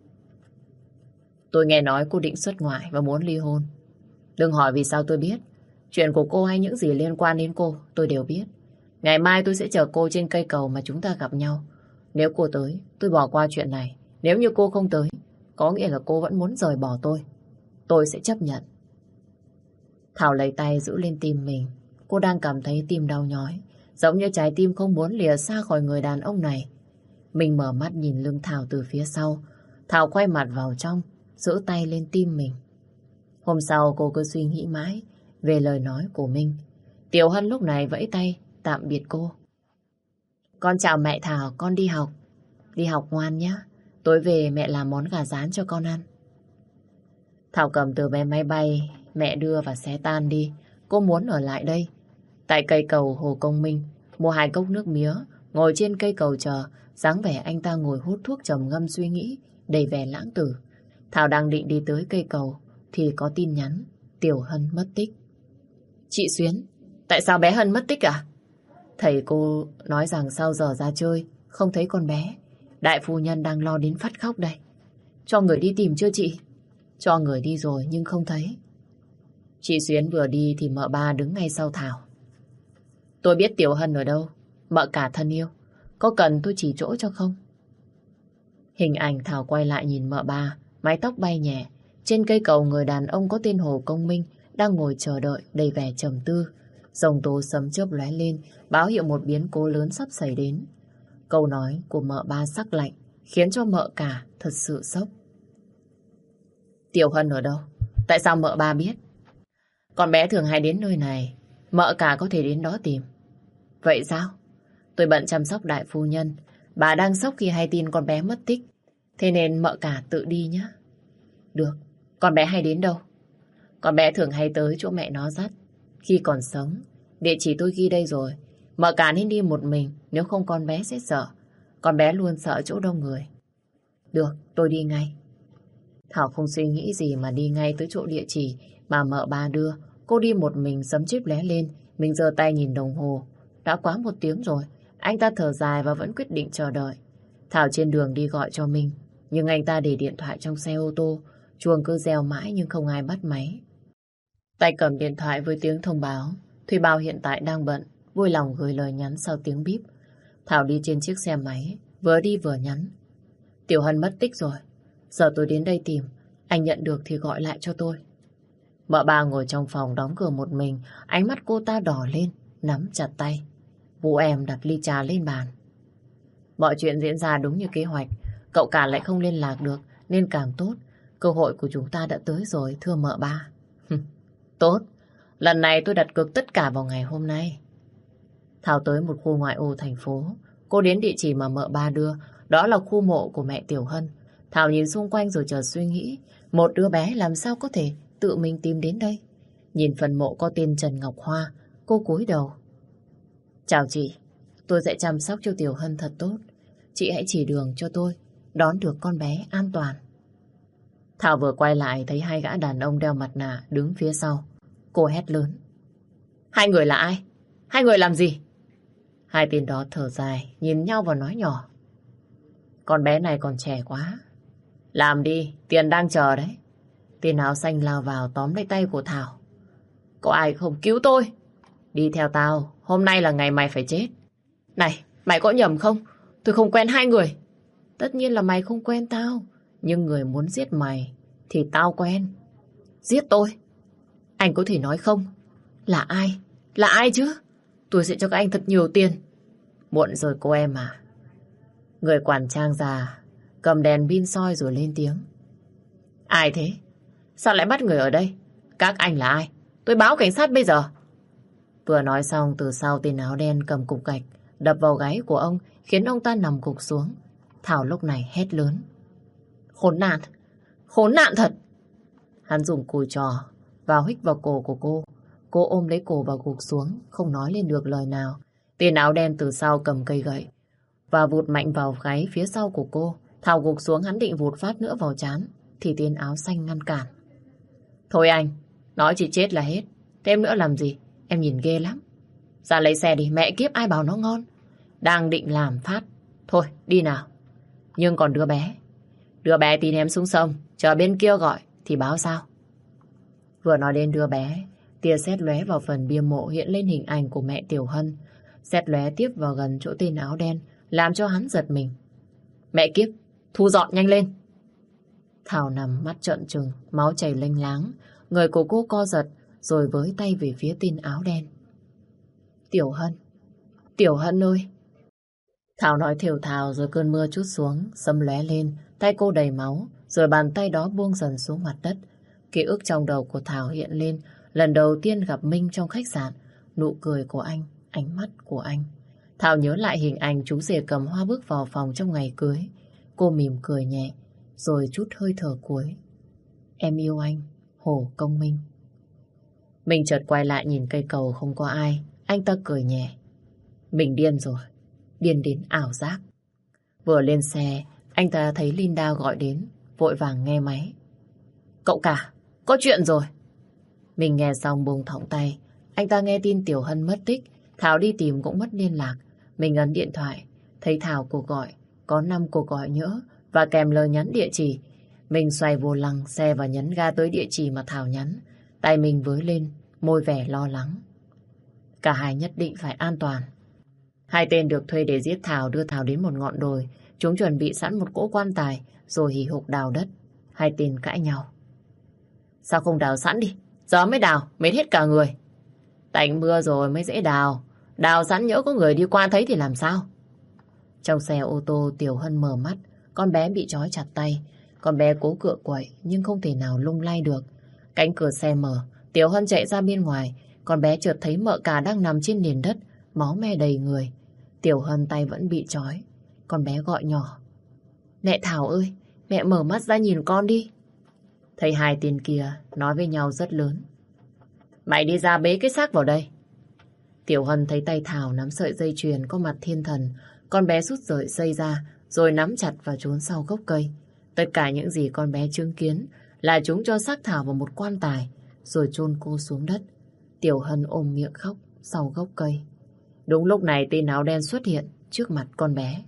Tôi nghe nói cô định xuất ngoại và muốn ly hôn. Đừng hỏi vì sao tôi biết. Chuyện của cô hay những gì liên quan đến cô, tôi đều biết. Ngày mai tôi sẽ chờ cô trên cây cầu mà chúng ta gặp nhau. Nếu cô tới, tôi bỏ qua chuyện này. Nếu như cô không tới, có nghĩa là cô vẫn muốn rời bỏ tôi. Tôi sẽ chấp nhận. Thảo lấy tay giữ lên tim mình. Cô đang cảm thấy tim đau nhói, giống như trái tim không muốn lìa xa khỏi người đàn ông này. Mình mở mắt nhìn lưng Thảo từ phía sau. Thảo quay mặt vào trong, giữ tay lên tim mình. Hôm sau cô cứ suy nghĩ mãi về lời nói của Minh. Tiểu Hân lúc này vẫy tay tạm biệt cô. Con chào mẹ Thảo, con đi học. Đi học ngoan nhé. Tối về mẹ làm món gà rán cho con ăn. Thảo cầm từ vé máy bay mẹ đưa và xé tan đi. Cô muốn ở lại đây. Tại cây cầu Hồ Công Minh, mua 2 cốc nước mía, ngồi trên cây cầu chờ. Dáng vẻ anh ta ngồi hút thuốc trầm ngâm suy nghĩ, đầy vẻ lãng tử. Thảo đang định đi tới cây cầu thì có tin nhắn Tiểu Hân mất tích. Chị Xuyến, tại sao bé Hân mất tích à? Thầy cô nói rằng sau giờ ra chơi không thấy con bé. Đại phu nhân đang lo đến phát khóc đây. Cho người đi tìm chưa chị? Cho người đi rồi nhưng không thấy. Chị Xuyến vừa đi thì mợ ba đứng ngay sau Thảo. Tôi biết Tiểu Hân ở đâu. Mợ cả thân yêu, có cần tôi chỉ chỗ cho không? Hình ảnh Thảo quay lại nhìn mợ ba, mái tóc bay nhẹ. Trên cây cầu người đàn ông có tên Hồ Công Minh đang ngồi chờ đợi đầy vẻ trầm tư. Dòng tố sấm chớp lóe lên, báo hiệu một biến cố lớn sắp xảy đến. Câu nói của mợ ba sắc lạnh khiến cho mợ cả thật sự sốc. Tiểu Hân ở đâu? Tại sao mợ ba biết? Con bé thường hay đến nơi này, mợ cả có thể đến đó tìm. Vậy sao? Tôi bận chăm sóc đại phu nhân, bà đang sốc khi hay tin con bé mất tích. Thế nên mợ cả tự đi nhé. Được, con bé hay đến đâu? Con bé thường hay tới chỗ mẹ nó dắt. Khi còn sống, địa chỉ tôi ghi đây rồi. Mợ cả nên đi một mình, nếu không con bé sẽ sợ. Con bé luôn sợ chỗ đông người. Được, tôi đi ngay. Thảo không suy nghĩ gì mà đi ngay tới chỗ địa chỉ mà mợ ba đưa. Cô đi một mình sấm chớp lóe lên. Mình giơ tay nhìn đồng hồ. Đã quá 1 tiếng rồi. Anh ta thở dài và vẫn quyết định chờ đợi. Thảo trên đường đi gọi cho Minh. Nhưng anh ta để điện thoại trong xe ô tô. Chuông cứ reo mãi nhưng không ai bắt máy. Tay cầm điện thoại với tiếng thông báo. Thuy Bao hiện tại đang bận. Vui lòng gửi lời nhắn sau tiếng bíp. Thảo đi trên chiếc xe máy. Vừa đi vừa nhắn. Tiểu Hân mất tích rồi. Giờ tôi đến đây tìm. Anh nhận được thì gọi lại cho tôi. Mợ ba ngồi trong phòng đóng cửa một mình. Ánh mắt cô ta đỏ lên, nắm chặt tay. Vũ em đặt ly trà lên bàn. Mọi chuyện diễn ra đúng như kế hoạch. Cậu cả lại không liên lạc được nên càng tốt. Cơ hội của chúng ta đã tới rồi, thưa mợ ba. Tốt. Lần này tôi đặt cược tất cả vào ngày hôm nay. Thảo tới một khu ngoại ô thành phố. Cô đến địa chỉ mà mợ ba đưa. Đó là khu mộ của mẹ Tiểu Hân. Thảo nhìn xung quanh rồi chợt suy nghĩ. Một đứa bé làm sao có thể tự mình tìm đến đây? Nhìn phần mộ có tên Trần Ngọc Hoa. Cô cúi đầu. Chào chị. Tôi sẽ chăm sóc cho Tiểu Hân thật tốt. Chị hãy chỉ đường cho tôi đón được con bé an toàn. Thảo vừa quay lại thấy 2 gã đàn ông đeo mặt nạ đứng phía sau. Cô hét lớn. 2 người là ai? 2 người làm gì? 2 tên đó thở dài, nhìn nhau và nói nhỏ. Con bé này còn trẻ quá. Làm đi, tiền đang chờ đấy. Tên áo xanh lao vào tóm lấy tay của Thảo. Có ai không cứu tôi? Đi theo tao, hôm nay là ngày mày phải chết. Này, mày có nhầm không? Tôi không quen 2 người. Tất nhiên là mày không quen tao. Nhưng người muốn giết mày thì tao quen. Giết tôi? Anh có thể nói không? Là ai? Là ai chứ? Tôi sẽ cho các anh thật nhiều tiền. Muộn rồi cô em à. Người quản trang già cầm đèn pin soi rồi lên tiếng. Ai thế? Sao lại bắt người ở đây? Các anh là ai? Tôi báo cảnh sát bây giờ. Vừa nói xong từ sau tên áo đen cầm cục gạch đập vào gáy của ông khiến ông ta nằm gục xuống. Thảo lúc này hét lớn. Khốn nạn! Khốn nạn thật! Hắn dùng cùi trò vào hích vào cổ của cô. Cô ôm lấy cổ và gục xuống, không nói lên được lời nào. Tên áo đen từ sau cầm cây gậy và vụt mạnh vào gáy phía sau của cô, Thảo gục xuống, hắn định vụt phát nữa vào trán thì tên áo xanh ngăn cản. Thôi anh, nói chỉ chết là hết. Thêm nữa làm gì? Em nhìn ghê lắm. Ra lấy xe đi, mẹ kiếp ai bảo nó ngon. Đang định làm phát. Thôi, đi nào. Nhưng còn đứa bé. Đứa bé tin em xuống sông, chờ bên kia gọi thì báo sao? Vừa nói đến đứa bé, tia sét lóe vào phần bia mộ hiện lên hình ảnh của mẹ Tiểu Hân. Sét lóe tiếp vào gần chỗ tên áo đen, làm cho hắn giật mình. Mẹ kiếp, thu dọn nhanh lên. Thảo nằm mắt trợn trừng, máu chảy lênh láng. Người của cô co giật, rồi với tay về phía tên áo đen. Tiểu Hân, Tiểu Hân ơi. Thảo nói thều thào rồi cơn mưa trút xuống, sấm lóe lên, tay cô đầy máu, rồi bàn tay đó buông dần xuống mặt đất. Ký ức trong đầu của Thảo hiện lên, lần đầu tiên gặp Minh trong khách sạn, nụ cười của anh, ánh mắt của anh. Thảo nhớ lại hình ảnh chú rể cầm hoa bước vào phòng trong ngày cưới. Cô mỉm cười nhẹ, rồi chút hơi thở cuối. Em yêu anh, Hồ Công Minh. Mình chợt quay lại nhìn cây cầu không có ai, anh ta cười nhẹ. Mình điên rồi, điên đến ảo giác. Vừa lên xe, anh ta thấy Linda gọi đến, vội vàng nghe máy. Cậu cả, có chuyện rồi. Mình nghe xong buông thõng tay. Anh ta nghe tin Tiểu Hân mất tích, Thảo đi tìm cũng mất liên lạc. Mình ấn điện thoại, thấy Thảo cuộc gọi, có 5 cuộc gọi nhỡ và kèm lời nhắn địa chỉ. Mình xoay vô lăng xe và nhấn ga tới địa chỉ mà Thảo nhắn. Tay mình với lên, môi vẻ lo lắng. Cả hai nhất định phải an toàn. Hai tên được thuê để giết Thảo đưa Thảo đến một ngọn đồi. Chúng chuẩn bị sẵn một cỗ quan tài rồi hì hục đào đất. Hai tên cãi nhau. Sao không đào sẵn đi? Giờ mới đào, mệt hết cả người. Tạnh mưa rồi mới dễ đào. Đào sẵn nhỡ có người đi qua thấy thì làm sao? Trong xe ô tô Tiểu Hân mở mắt. Con bé bị trói chặt tay. Con bé cố cựa quậy nhưng không thể nào lung lay được. Cánh cửa xe mở, Tiểu Hân chạy ra bên ngoài. Con bé chợt thấy mợ cả đang nằm trên nền đất, máu me đầy người. Tiểu Hân tay vẫn bị trói. Con bé gọi nhỏ. Mẹ Thảo ơi, mẹ mở mắt ra nhìn con đi. Thấy hai tên kia nói với nhau rất lớn. Mày đi ra bế cái xác vào đây. Tiểu Hân thấy tay Thảo nắm sợi dây chuyền có mặt thiên thần. Con bé rút sợi dây ra rồi nắm chặt và trốn sau gốc cây. Tất cả những gì con bé chứng kiến là chúng cho xác Thảo vào một quan tài rồi chôn cô xuống đất. Tiểu Hân ôm miệng khóc sau gốc cây. Đúng lúc này tên áo đen xuất hiện trước mặt con bé.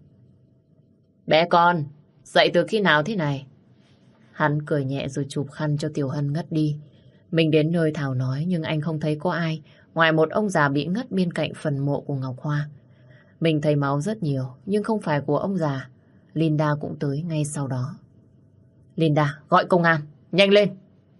Bé con, dậy từ khi nào thế này? Hắn cười nhẹ rồi chụp khăn cho Tiểu Hân ngất đi. Mình đến nơi Thảo nói nhưng anh không thấy có ai ngoài một ông già bị ngất bên cạnh phần mộ của Ngọc Hoa. Mình thấy máu rất nhiều nhưng không phải của ông già. Linda cũng tới ngay sau đó. Linda, gọi công an, nhanh lên.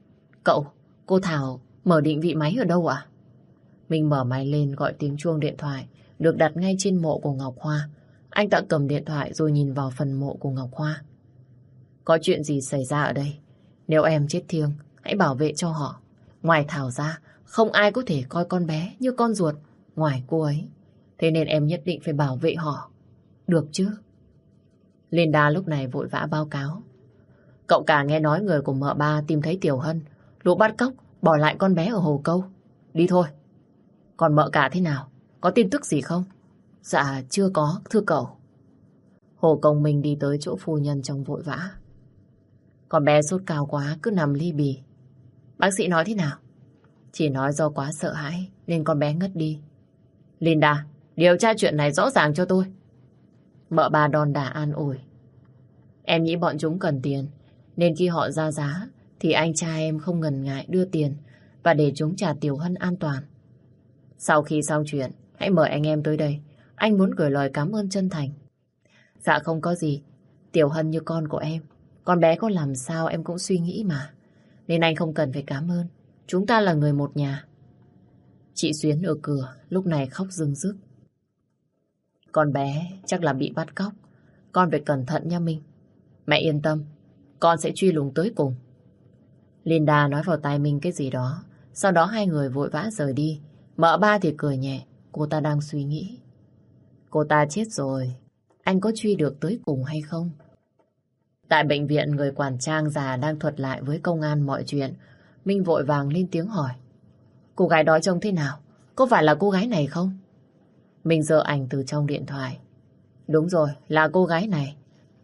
Cô Thảo mở định vị máy ở đâu ạ? Mình mở máy lên gọi tiếng chuông điện thoại được đặt ngay trên mộ của Ngọc Hoa. Anh ta cầm điện thoại rồi nhìn vào phần mộ của Ngọc Hoa. Có chuyện gì xảy ra ở đây? Nếu em chết thiêng, hãy bảo vệ cho họ. Ngoài Thảo ra, không ai có thể coi con bé như con ruột ngoài cô ấy. Thế nên em nhất định phải bảo vệ họ. Được chứ? Linda lúc này vội vã báo cáo. Cậu cả nghe nói người của mợ ba tìm thấy Tiểu Hân, lũ bắt cóc, bỏ lại con bé ở hồ câu. Đi thôi. Còn mợ cả thế nào? Có tin tức gì không? Dạ chưa có, thưa cậu. Hồ Công Minh đi tới chỗ phu nhân trong vội vã. Con bé sốt cao quá, cứ nằm li bì. Bác sĩ nói thế nào? Chỉ nói do quá sợ hãi nên con bé ngất đi. Linda, điều tra chuyện này rõ ràng cho tôi. Mợ bà đòn đả an ủi. Em nghĩ bọn chúng cần tiền, nên khi họ ra giá thì anh trai em không ngần ngại đưa tiền và để chúng trả Tiểu Hân an toàn. Sau khi xong chuyện, hãy mời anh em tới đây. Anh muốn gửi lời cảm ơn chân thành. Dạ không có gì. Tiểu Hân như con của em. Con bé có làm sao em cũng suy nghĩ mà. Nên anh không cần phải cảm ơn. Chúng ta là người một nhà. Chị Xuyến ở cửa lúc này khóc rưng rức. Con bé chắc là bị bắt cóc. Con phải cẩn thận nha Minh. Mẹ yên tâm, con sẽ truy lùng tới cùng. Linda nói vào tai Minh cái gì đó. Sau đó hai người vội vã rời đi. Mợ ba thì cười nhẹ. Cô ta đang suy nghĩ. Cô ta chết rồi, anh có truy được tới cùng hay không? Tại bệnh viện, người quản trang già đang thuật lại với công an mọi chuyện. Minh vội vàng lên tiếng hỏi. Cô gái đó trông thế nào? Có phải là cô gái này không? Minh giơ ảnh từ trong điện thoại. Đúng rồi, là cô gái này.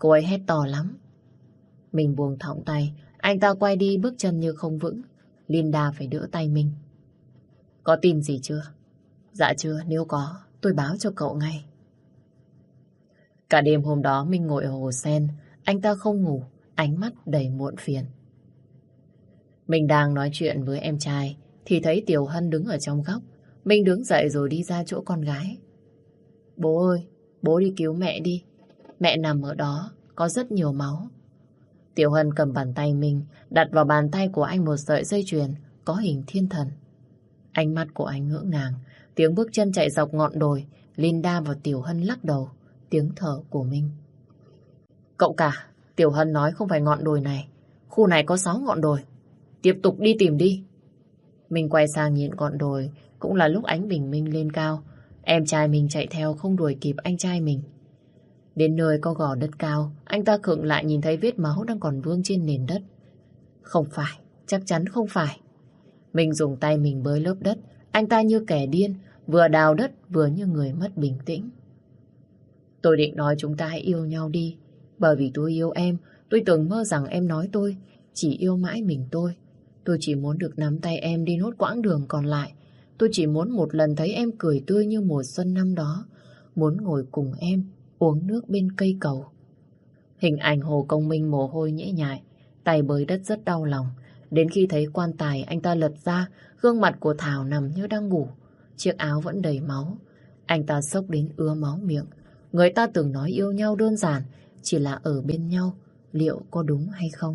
Cô ấy hét to lắm. Mình buông thõng tay, anh ta quay đi bước chân như không vững. Linda phải đỡ tay mình. Có tin gì chưa? Dạ chưa, nếu có, tôi báo cho cậu ngay. Cả đêm hôm đó mình ngồi ở hồ sen, anh ta không ngủ, ánh mắt đầy muộn phiền. Mình đang nói chuyện với em trai, thì thấy Tiểu Hân đứng ở trong góc. Mình đứng dậy rồi đi ra chỗ con gái. Bố ơi, bố đi cứu mẹ đi. Mẹ nằm ở đó, có rất nhiều máu. Tiểu Hân cầm bàn tay mình, đặt vào bàn tay của anh một sợi dây chuyền có hình thiên thần. Ánh mắt của anh ngỡ ngàng, tiếng bước chân chạy dọc ngọn đồi. Linda và Tiểu Hân lắc đầu, tiếng thở của mình. Cậu cả, Tiểu Hân nói không phải ngọn đồi này. Khu này có 6 ngọn đồi. Tiếp tục đi tìm đi. Mình quay sang nhìn ngọn đồi, cũng là lúc ánh bình minh lên cao. Em trai mình chạy theo không đuổi kịp anh trai mình. Đến nơi có gò đất cao, anh ta khựng lại nhìn thấy vết máu đang còn vương trên nền đất. Không phải, chắc chắn không phải. Mình dùng tay mình bới lớp đất, anh ta như kẻ điên, vừa đào đất vừa như người mất bình tĩnh. Tôi định nói chúng ta hãy yêu nhau đi, bởi vì tôi yêu em, tôi từng mơ rằng em nói tôi chỉ yêu mãi mình tôi. Tôi chỉ muốn được nắm tay em đi nốt quãng đường còn lại. Tôi chỉ muốn một lần thấy em cười tươi như mùa xuân năm đó, muốn ngồi cùng em uống nước bên cây cầu. Hình ảnh Hồ Công Minh mồ hôi nhễ nhại, tay bới đất rất đau lòng. Đến khi thấy quan tài, anh ta lật ra, gương mặt của Thảo nằm như đang ngủ, chiếc áo vẫn đầy máu. Anh ta sốc đến ứa máu miệng. Người ta từng nói yêu nhau đơn giản, chỉ là ở bên nhau, liệu có đúng hay không?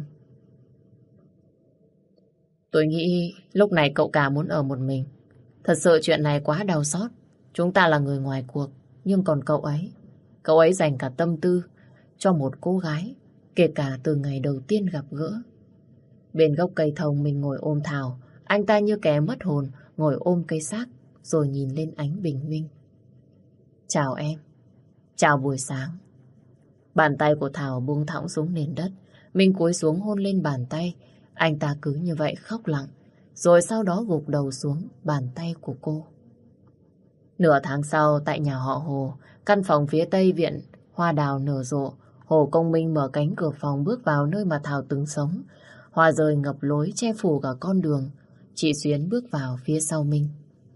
Tôi nghĩ lúc này cậu cả muốn ở một mình. Thật sự chuyện này quá đau xót. Chúng ta là người ngoài cuộc, nhưng còn cậu ấy dành cả tâm tư cho một cô gái, kể cả từ ngày đầu tiên gặp gỡ. Bên gốc cây thông mình ngồi ôm Thảo, anh ta như kẻ mất hồn, ngồi ôm cây xác, rồi nhìn lên ánh bình minh. Chào em, chào buổi sáng. Bàn tay của Thảo buông thõng xuống nền đất, mình cúi xuống hôn lên bàn tay. Anh ta cứ như vậy khóc lặng, rồi sau đó gục đầu xuống bàn tay của cô. Nửa tháng sau, tại nhà họ Hồ, căn phòng phía tây viện hoa đào nở rộ, Hồ Công Minh mở cánh cửa phòng bước vào nơi mà Thảo từng sống. Hoa rơi ngập lối che phủ cả con đường. Chị Xuyến bước vào phía sau Minh.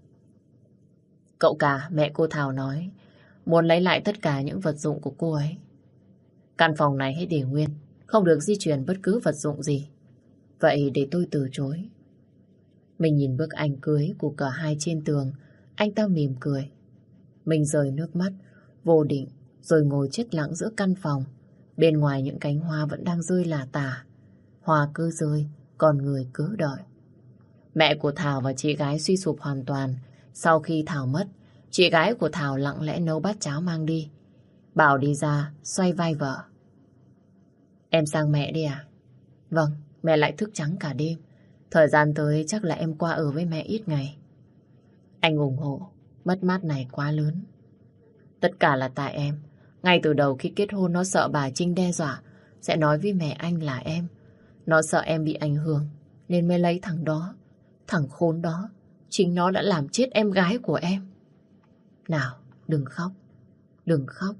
Cậu cả, mẹ cô Thảo nói muốn lấy lại tất cả những vật dụng của cô ấy. Căn phòng này hãy để nguyên, không được di chuyển bất cứ vật dụng gì. Vậy để tôi từ chối. Mình nhìn bức ảnh cưới của cả hai trên tường. Anh ta mỉm cười. Mình rời nước mắt, vô định, rồi ngồi chết lặng giữa căn phòng. Bên ngoài những cánh hoa vẫn đang rơi lả tả. Hoa cứ rơi, còn người cứ đợi. Mẹ của Thảo và chị gái suy sụp hoàn toàn. Sau khi Thảo mất, chị gái của Thảo lặng lẽ nấu bát cháo mang đi. Bảo đi ra, xoay vai vợ. Em sang mẹ đi à? Vâng, mẹ lại thức trắng cả đêm. Thời gian tới chắc là em qua ở với mẹ ít ngày. Anh ủng hộ, mất mát này quá lớn. Tất cả là tại em. Ngay từ đầu khi kết hôn nó sợ bà Trinh đe dọa sẽ nói với mẹ anh là em. Nó sợ em bị ảnh hưởng nên mới lấy thằng đó. Thằng khốn đó, chính nó đã làm chết em gái của em. Nào, đừng khóc, đừng khóc.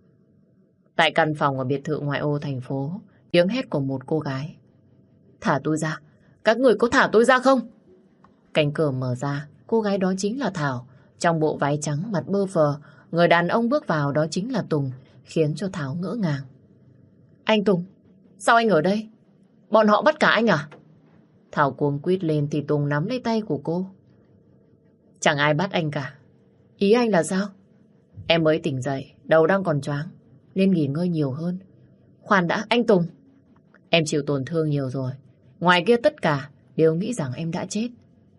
Tại căn phòng ở biệt thự ngoại ô thành phố, tiếng hét của một cô gái. Thả tôi ra, các người có thả tôi ra không? Cánh cửa mở ra, cô gái đó chính là Thảo. Trong bộ váy trắng mặt bơ phờ, người đàn ông bước vào đó chính là Tùng, khiến cho Thảo ngỡ ngàng. Anh Tùng, sao anh ở đây? Bọn họ bắt cả anh à? Thảo cuống quýt lên thì Tùng nắm lấy tay của cô. Chẳng ai bắt anh cả. Ý anh là sao? Em mới tỉnh dậy, đầu đang còn choáng, nên nghỉ ngơi nhiều hơn. Khoan đã, anh Tùng. Em chịu tổn thương nhiều rồi. Ngoài kia tất cả đều nghĩ rằng em đã chết.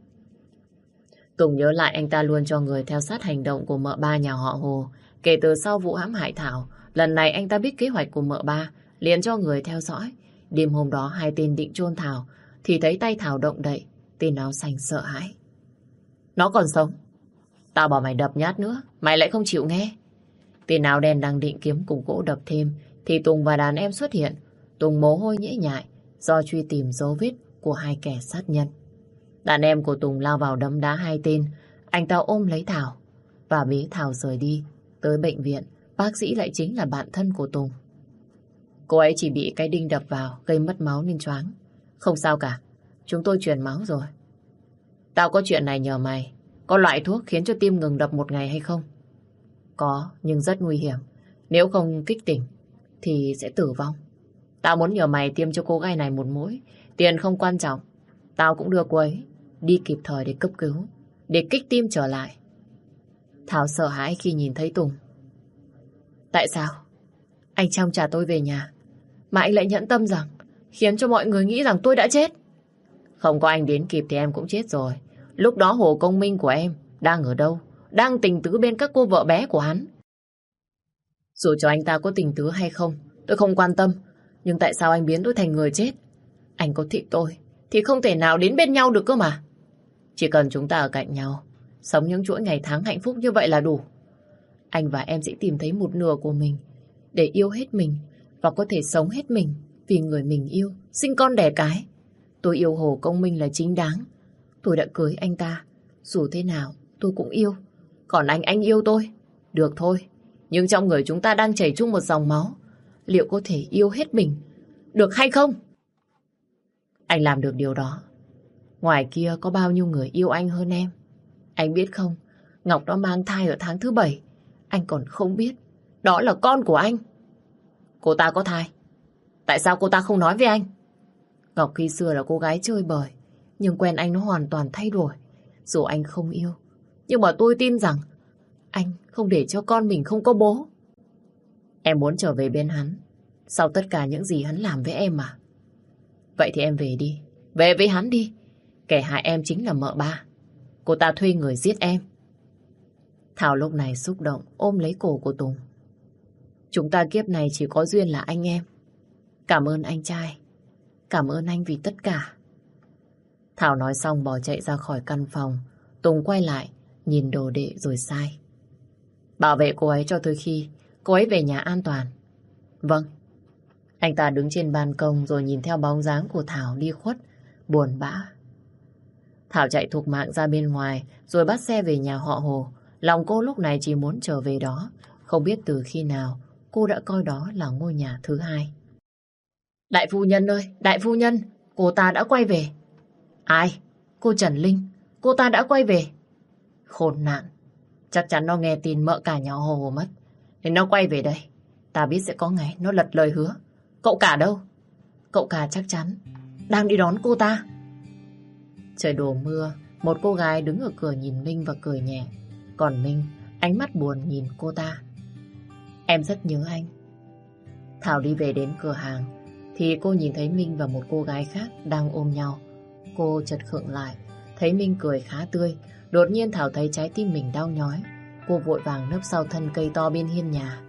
Tùng nhớ lại anh ta luôn cho người theo sát hành động của mợ ba nhà họ Hồ. Kể từ sau vụ hãm hại Thảo, lần này anh ta biết kế hoạch của mợ ba, liền cho người theo dõi. Đêm hôm đó hai tên định chôn Thảo, thì thấy tay Thảo động đậy. Tên áo xanh sợ hãi. Nó còn sống. Tao bảo mày đập nhát nữa, mày lại không chịu nghe. Tên áo đen đang định kiếm cục gỗ đập thêm, thì Tùng và đàn em xuất hiện. Tùng mồ hôi nhễ nhại do truy tìm dấu vết của hai kẻ sát nhân. Đàn em của Tùng lao vào đấm đá hai tên. Anh ta ôm lấy Thảo và bế Thảo rời đi. Tới bệnh viện, bác sĩ lại chính là bạn thân của Tùng. Cô ấy chỉ bị cái đinh đập vào, gây mất máu nên choáng. Không sao cả, chúng tôi truyền máu rồi. Tao có chuyện này nhờ mày. Có loại thuốc khiến cho tim ngừng đập một ngày hay không? Có, nhưng rất nguy hiểm. Nếu không kích tỉnh thì sẽ tử vong. Tao muốn nhờ mày tiêm cho cô gái này một mũi. Tiền không quan trọng. Tao cũng đưa cô ấy đi kịp thời để cấp cứu, để kích tim trở lại. Thảo sợ hãi khi nhìn thấy Tùng. Tại sao anh Trong trả tôi về nhà mà anh lại nhẫn tâm rằng khiến cho mọi người nghĩ rằng tôi đã chết? Không có anh đến kịp thì em cũng chết rồi. Lúc đó Hồ Công Minh của em đang ở đâu? Đang tình tứ bên các cô vợ bé của hắn. Dù cho anh ta có tình tứ hay không, tôi không quan tâm. Nhưng tại sao anh biến tôi thành người chết? Anh có thích tôi thì không thể nào đến bên nhau được cơ mà. Chỉ cần chúng ta ở cạnh nhau, sống những chuỗi ngày tháng hạnh phúc như vậy là đủ. Anh và em sẽ tìm thấy một nửa của mình để yêu hết mình và có thể sống hết mình vì người mình yêu, sinh con đẻ cái. Tôi yêu Hồ Công Minh là chính đáng. Tôi đã cưới anh ta, dù thế nào tôi cũng yêu. Còn anh yêu tôi, được thôi. Nhưng trong người chúng ta đang chảy chung một dòng máu. Liệu có thể yêu hết mình được hay không? Anh làm được điều đó. Ngoài kia có bao nhiêu người yêu anh hơn em. Anh biết không, Ngọc nó mang thai ở tháng thứ 7. Anh còn không biết đó là con của anh. Cô ta có thai, tại sao cô ta không nói với anh? Ngọc khi xưa là cô gái chơi bời, nhưng quen anh nó hoàn toàn thay đổi. Dù anh không yêu, nhưng mà tôi tin rằng anh không để cho con mình không có bố. Em muốn trở về bên hắn sau tất cả những gì hắn làm với em mà. Vậy thì em về đi, về với hắn đi. Kẻ hại em chính là mợ ba. Cô ta thuê người giết em. Thảo lúc này xúc động ôm lấy cổ của Tùng. Chúng ta kiếp này chỉ có duyên là anh em. Cảm ơn anh trai. Cảm ơn anh vì tất cả. Thảo nói xong bỏ chạy ra khỏi căn phòng. Tùng quay lại, nhìn đồ đệ rồi sai. Bảo vệ cô ấy cho tới khi cô ấy về nhà an toàn. Vâng. Anh ta đứng trên ban công rồi nhìn theo bóng dáng của Thảo đi khuất, buồn bã. Thảo chạy thục mạng ra bên ngoài rồi bắt xe về nhà họ Hồ. Lòng cô lúc này chỉ muốn trở về đó. Không biết từ khi nào cô đã coi đó là ngôi nhà thứ hai. Đại phu nhân ơi, đại phu nhân, cô ta đã quay về. Ai? Cô Trần Linh, cô ta đã quay về. Khốn nạn, chắc chắn nó nghe tin mợ cả nhà Hồ mất, nên nó quay về đây. Ta biết sẽ có ngày nó lật lời hứa. Cậu cả đâu? Cậu cả chắc chắn đang đi đón cô ta. Trời đổ mưa, một cô gái đứng ở cửa nhìn Minh và cười nhẹ. Còn Minh, ánh mắt buồn nhìn cô ta. Em rất nhớ anh. Thảo đi về đến cửa hàng thì cô nhìn thấy Minh và một cô gái khác đang ôm nhau. Cô chợt khựng lại, thấy Minh cười khá tươi. Đột nhiên Thảo thấy trái tim mình đau nhói. Cô vội vàng nấp sau thân cây to bên hiên nhà.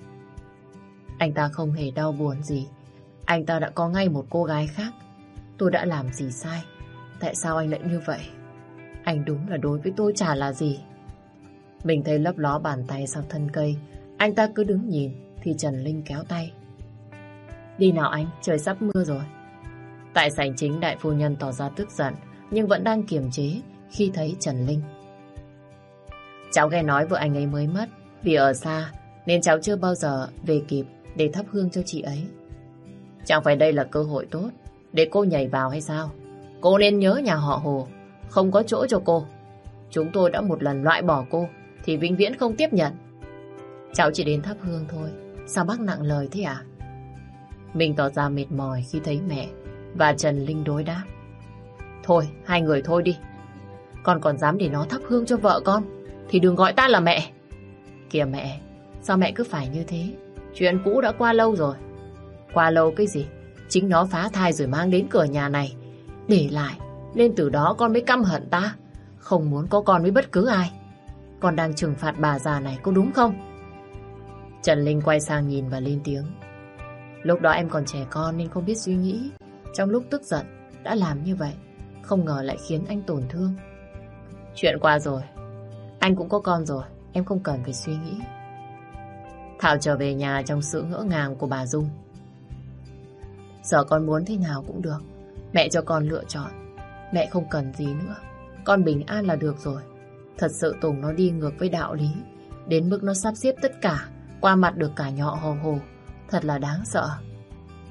Anh ta không hề đau buồn gì. Anh ta đã có ngay một cô gái khác. Tôi đã làm gì sai? Tại sao anh lại như vậy? Anh đúng là đối với tôi chả là gì. Mình thấy lấp ló bàn tay sau thân cây. Anh ta cứ đứng nhìn thì Trần Linh kéo tay. Đi nào anh, trời sắp mưa rồi. Tại sảnh chính, đại phu nhân tỏ ra tức giận nhưng vẫn đang kiềm chế khi thấy Trần Linh. Cháu nghe nói vợ anh ấy mới mất vì ở xa nên cháu chưa bao giờ về kịp để thắp hương cho chị ấy. Chẳng phải đây là cơ hội tốt để cô nhảy vào hay sao? Cô nên nhớ nhà họ Hồ không có chỗ cho cô. Chúng tôi đã một lần loại bỏ cô thì vĩnh viễn không tiếp nhận. Cháu chỉ đến thắp hương thôi. Sao bác nặng lời thế à? Mình tỏ ra mệt mỏi khi thấy mẹ và Trần Linh đối đáp. Thôi, hai người thôi đi. Con còn dám để nó thắp hương cho vợ con thì đừng gọi ta là mẹ. Kìa mẹ, sao mẹ cứ phải như thế? Chuyện cũ đã qua lâu rồi. Qua lâu cái gì? Chính nó phá thai rồi mang đến cửa nhà này để lại, nên từ đó con mới căm hận ta, không muốn có con với bất cứ ai. Con đang trừng phạt bà già này có đúng không? Trần Linh quay sang nhìn và lên tiếng. Lúc đó em còn trẻ con nên không biết suy nghĩ. Trong lúc tức giận đã làm như vậy, không ngờ lại khiến anh tổn thương. Chuyện qua rồi, anh cũng có con rồi, em không cần phải suy nghĩ. Thảo trở về nhà trong sự ngỡ ngàng của bà Dung. Giờ con muốn thế nào cũng được. Mẹ cho con lựa chọn. Mẹ không cần gì nữa. Con bình an là được rồi. Thật sự Tùng nó đi ngược với đạo lý, đến mức nó sắp xếp tất cả qua mặt được cả nhỏ Hồ Hồ. Thật là đáng sợ.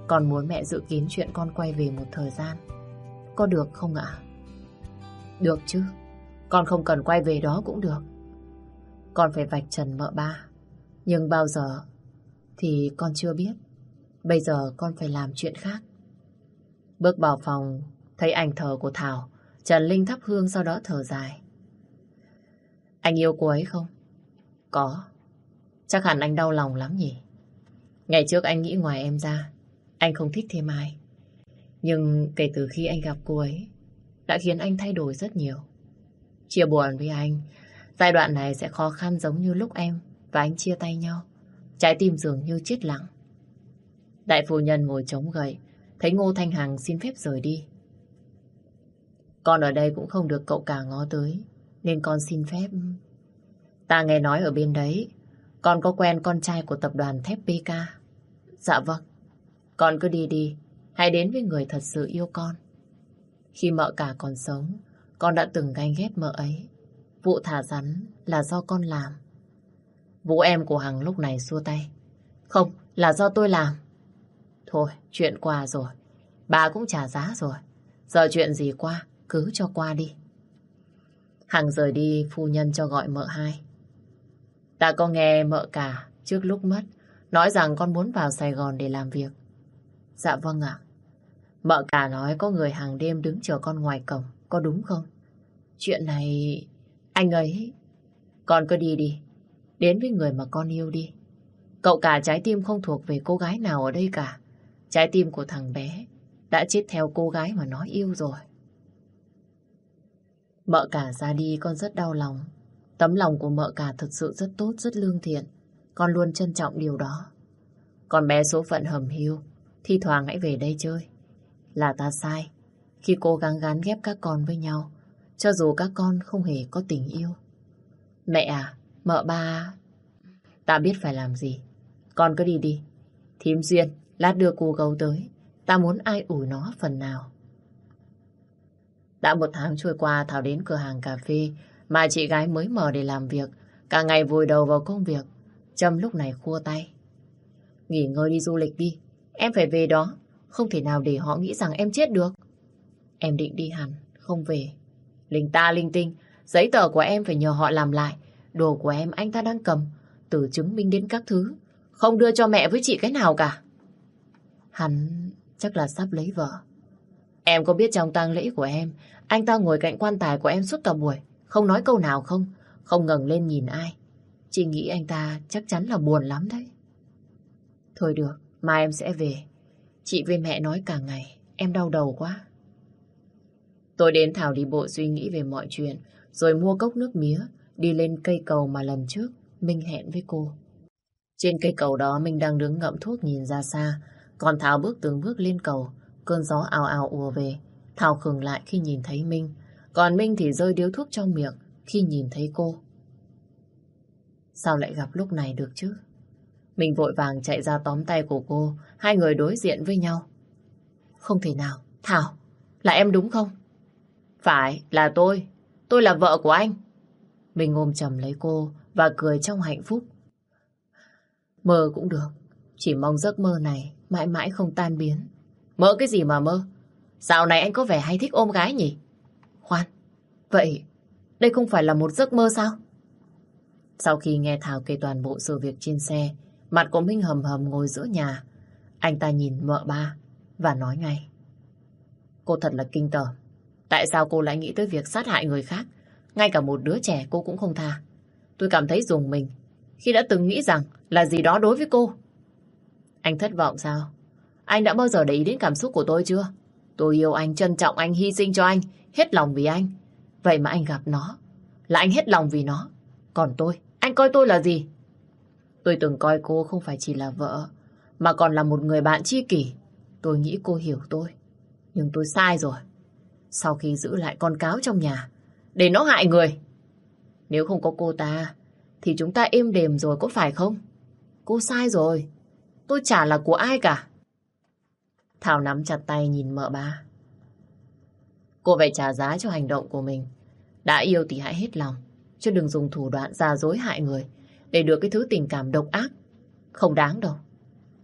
Con muốn mẹ dự kiến chuyện con quay về một thời gian. Có được không ạ? Được chứ. Con không cần quay về đó cũng được. Con phải vạch trần mợ ba. Nhưng bao giờ thì con chưa biết. Bây giờ con phải làm chuyện khác. Bước vào phòng, thấy ảnh thờ của Thảo. Trần Linh thắp hương sau đó thở dài. Anh yêu cô ấy không? Có. Chắc hẳn anh đau lòng lắm nhỉ? Ngày trước anh nghĩ ngoài em ra, anh không thích thêm ai. Nhưng kể từ khi anh gặp cô ấy, đã khiến anh thay đổi rất nhiều. Chia buồn với anh, giai đoạn này sẽ khó khăn giống như lúc em và anh chia tay nhau. Trái tim dường như chết lặng. Đại phu nhân ngồi chống gậy, thấy Ngô Thanh Hằng xin phép rời đi. Con ở đây cũng không được cậu cả ngó tới, nên con xin phép. Ta nghe nói ở bên đấy, con có quen con trai của tập đoàn thép PK. Dạ vâng, con cứ đi đi, hãy đến với người thật sự yêu con. Khi mợ cả còn sống, con đã từng ganh ghét mợ ấy. Vụ thả rắn là do con làm. Vũ em của Hằng lúc này xua tay. Không, là do tôi làm. Thôi, chuyện qua rồi. Bà cũng trả giá rồi. Giờ chuyện gì qua, cứ cho qua đi. Hằng rời đi, phu nhân cho gọi mợ hai. Ta có nghe mợ cả trước lúc mất nói rằng con muốn vào Sài Gòn để làm việc. Dạ vâng ạ. Mợ cả nói có người hàng đêm đứng chờ con ngoài cổng, có đúng không? Chuyện này... Anh ấy... Con cứ đi đi. Đến với người mà con yêu đi. Cậu cả trái tim không thuộc về cô gái nào ở đây cả. Trái tim của thằng bé đã chết theo cô gái mà nó yêu rồi. Mợ cả ra đi con rất đau lòng. Tấm lòng của mợ cả thật sự rất tốt, rất lương thiện. Con luôn trân trọng điều đó. Con bé số phận hầm hiu, thi thoảng hãy về đây chơi. Là ta sai khi cố gắng gán ghép các con với nhau, cho dù các con không hề có tình yêu. Mẹ à, mợ ba... Ta biết phải làm gì. Con cứ đi đi. Thím Duyên, lát đưa cô gấu tới. Ta muốn ai ủi nó phần nào. Đã 1 tháng trôi qua, Thảo đến cửa hàng cà phê mà chị gái mới mở để làm việc. Cả ngày vùi đầu vào công việc. Trâm lúc này khua tay. Nghỉ ngơi đi du lịch đi. Em phải về đó. Không thể nào để họ nghĩ rằng em chết được. Em định đi hẳn, không về. Linh ta linh tinh. Giấy tờ của em phải nhờ họ làm lại. Đồ của em anh ta đang cầm, từ chứng minh đến các thứ, không đưa cho mẹ với chị cái nào cả. Hắn chắc là sắp lấy vợ. Em có biết trong tang lễ của em, anh ta ngồi cạnh quan tài của em suốt cả buổi, không nói câu nào không, không ngẩng lên nhìn ai. Chị nghĩ anh ta chắc chắn là buồn lắm đấy. Thôi được, mai em sẽ về. Chị với mẹ nói cả ngày, em đau đầu quá. Tôi đến Thảo đi bộ suy nghĩ về mọi chuyện, rồi mua cốc nước mía, đi lên cây cầu mà lần trước Minh hẹn với cô. Trên cây cầu đó Minh đang đứng ngậm thuốc nhìn ra xa, còn Thảo bước từng bước lên cầu. Cơn gió ào ào ùa về. Thảo khựng lại khi nhìn thấy Minh, còn Minh thì rơi điếu thuốc trong miệng khi nhìn thấy cô. Sao lại gặp lúc này được chứ? Mình vội vàng chạy ra tóm tay của cô. Hai người đối diện với nhau. Không thể nào. Thảo, là em đúng không? Phải, là tôi. Tôi là vợ của anh. Mình ôm chầm lấy cô và cười trong hạnh phúc. Mơ cũng được. Chỉ mong giấc mơ này mãi mãi không tan biến. Mơ cái gì mà mơ? Dạo này anh có vẻ hay thích ôm gái nhỉ? Khoan, vậy đây không phải là một giấc mơ sao? Sau khi nghe Thảo kể toàn bộ sự việc trên xe, mặt của Minh hầm hầm ngồi giữa nhà. Anh ta nhìn mợ ba và nói ngay. Cô thật là kinh tởm. Tại sao cô lại nghĩ tới việc sát hại người khác? Ngay cả một đứa trẻ cô cũng không tha. Tôi cảm thấy rùng mình khi đã từng nghĩ rằng là gì đó đối với cô. Anh thất vọng sao? Anh đã bao giờ để ý đến cảm xúc của tôi chưa? Tôi yêu anh, trân trọng anh, hy sinh cho anh, hết lòng vì anh. Vậy mà anh gặp nó là anh hết lòng vì nó. Còn tôi, anh coi tôi là gì? Tôi từng coi cô không phải chỉ là vợ, mà còn là một người bạn tri kỷ. Tôi nghĩ cô hiểu tôi. Nhưng tôi sai rồi. Sau khi giữ lại con cáo trong nhà để nó hại người. Nếu không có cô ta thì chúng ta êm đềm rồi, có phải không? Cô sai rồi. Tôi chả là của ai cả. Thảo nắm chặt tay nhìn mợ ba. Cô phải trả giá cho hành động của mình. Đã yêu thì hãy hết lòng, chứ đừng dùng thủ đoạn giả dối hại người để được cái thứ tình cảm độc ác. Không đáng đâu.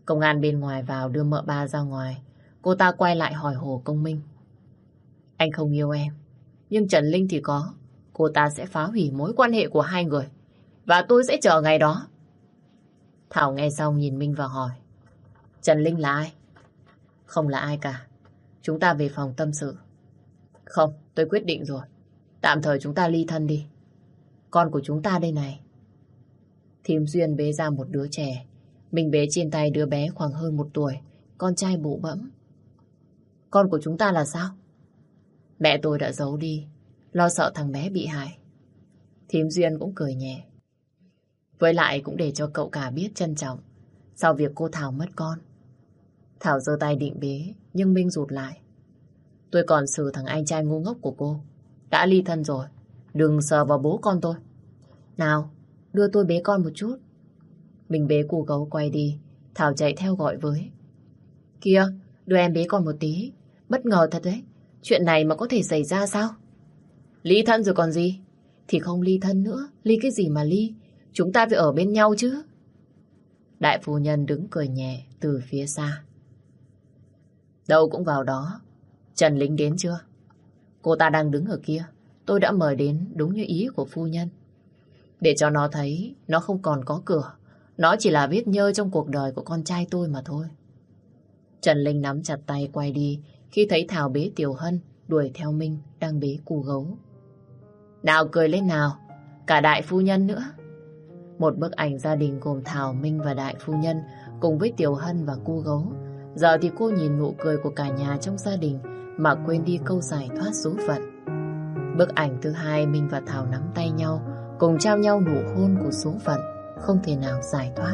Công an bên ngoài vào đưa mợ ba ra ngoài. Cô ta quay lại hỏi Hồ Công Minh. Anh không yêu em, nhưng Trần Linh thì có. Cô ta sẽ phá hủy mối quan hệ của hai người. Và tôi sẽ chờ ngày đó. Thảo nghe xong nhìn Minh và hỏi. Trần Linh là ai? Không là ai cả. Chúng ta về phòng tâm sự. Không, tôi quyết định rồi. Tạm thời chúng ta ly thân đi. Con của chúng ta đây này. Thím Duyên bế ra một đứa trẻ. Mình bế trên tay đứa bé khoảng hơn 1 tuổi. Con trai bụ bẫm. Con của chúng ta là sao? Mẹ tôi đã giấu đi, lo sợ thằng bé bị hại. Thím Duyên cũng cười nhẹ. Với lại cũng để cho cậu cả biết trân trọng sau việc cô Thảo mất con. Thảo giơ tay định bế, nhưng Minh rụt lại. Tôi còn xử thằng anh trai ngu ngốc của cô. Đã ly thân rồi, đừng sờ vào bố con tôi. Nào, đưa tôi bế con một chút. Mình bế cu gấu quay đi. Thảo chạy theo gọi với. Kìa, đưa em bế con một tí. Bất ngờ thật đấy. Chuyện này mà có thể xảy ra sao? Ly thân rồi còn gì? Thì không ly thân nữa. Ly cái gì mà ly? Chúng ta phải ở bên nhau chứ. Đại phu nhân đứng cười nhẹ từ phía xa. Đâu cũng vào đó. Trần Linh đến chưa? Cô ta đang đứng ở kia. Tôi đã mời đến đúng như ý của phu nhân. Để cho nó thấy nó không còn có cửa. Nó chỉ là vết nhơ trong cuộc đời của con trai tôi mà thôi. Trần Linh nắm chặt tay quay đi khi thấy Thảo bế Tiểu Hân đuổi theo Minh đang bế cu gấu. Nào cười lên nào, cả đại phu nhân nữa. Một bức ảnh gia đình gồm Thảo, Minh và đại phu nhân cùng với Tiểu Hân và cu gấu. Giờ thì cô nhìn nụ cười của cả nhà trong gia đình mà quên đi câu giải thoát số phận. Bức ảnh thứ hai, Minh và Thảo nắm tay nhau cùng trao nhau nụ hôn của số phận không thể nào giải thoát.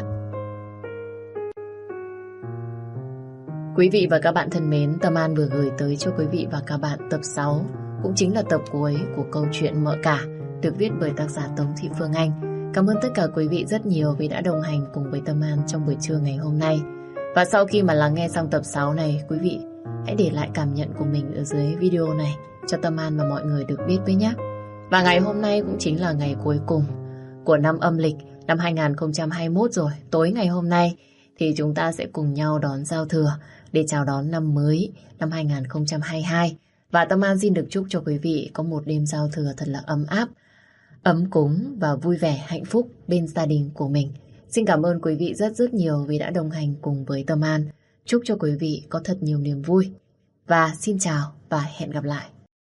Quý vị và các bạn thân mến, Tâm An vừa gửi tới cho quý vị và các bạn tập 6, cũng chính là tập cuối của câu chuyện Mợ Cả, được viết bởi tác giả Tống Thị Phương Anh. Cảm ơn tất cả quý vị rất nhiều vì đã đồng hành cùng với Tâm An trong buổi trưa ngày hôm nay. Và sau khi mà lắng nghe xong tập 6 này, quý vị hãy để lại cảm nhận của mình ở dưới video này cho Tâm An và mọi người được biết với nhé. Và ngày hôm nay cũng chính là ngày cuối cùng của năm âm lịch năm 2021 rồi. Tối ngày hôm nay thì chúng ta sẽ cùng nhau đón giao thừa để chào đón năm mới năm 2022. Và Tâm An xin được chúc cho quý vị có một đêm giao thừa thật là ấm áp, ấm cúng và vui vẻ hạnh phúc bên gia đình của mình. Xin cảm ơn quý vị rất rất nhiều vì đã đồng hành cùng với Tâm An. Chúc cho quý vị có thật nhiều niềm vui. Và xin chào và hẹn gặp lại.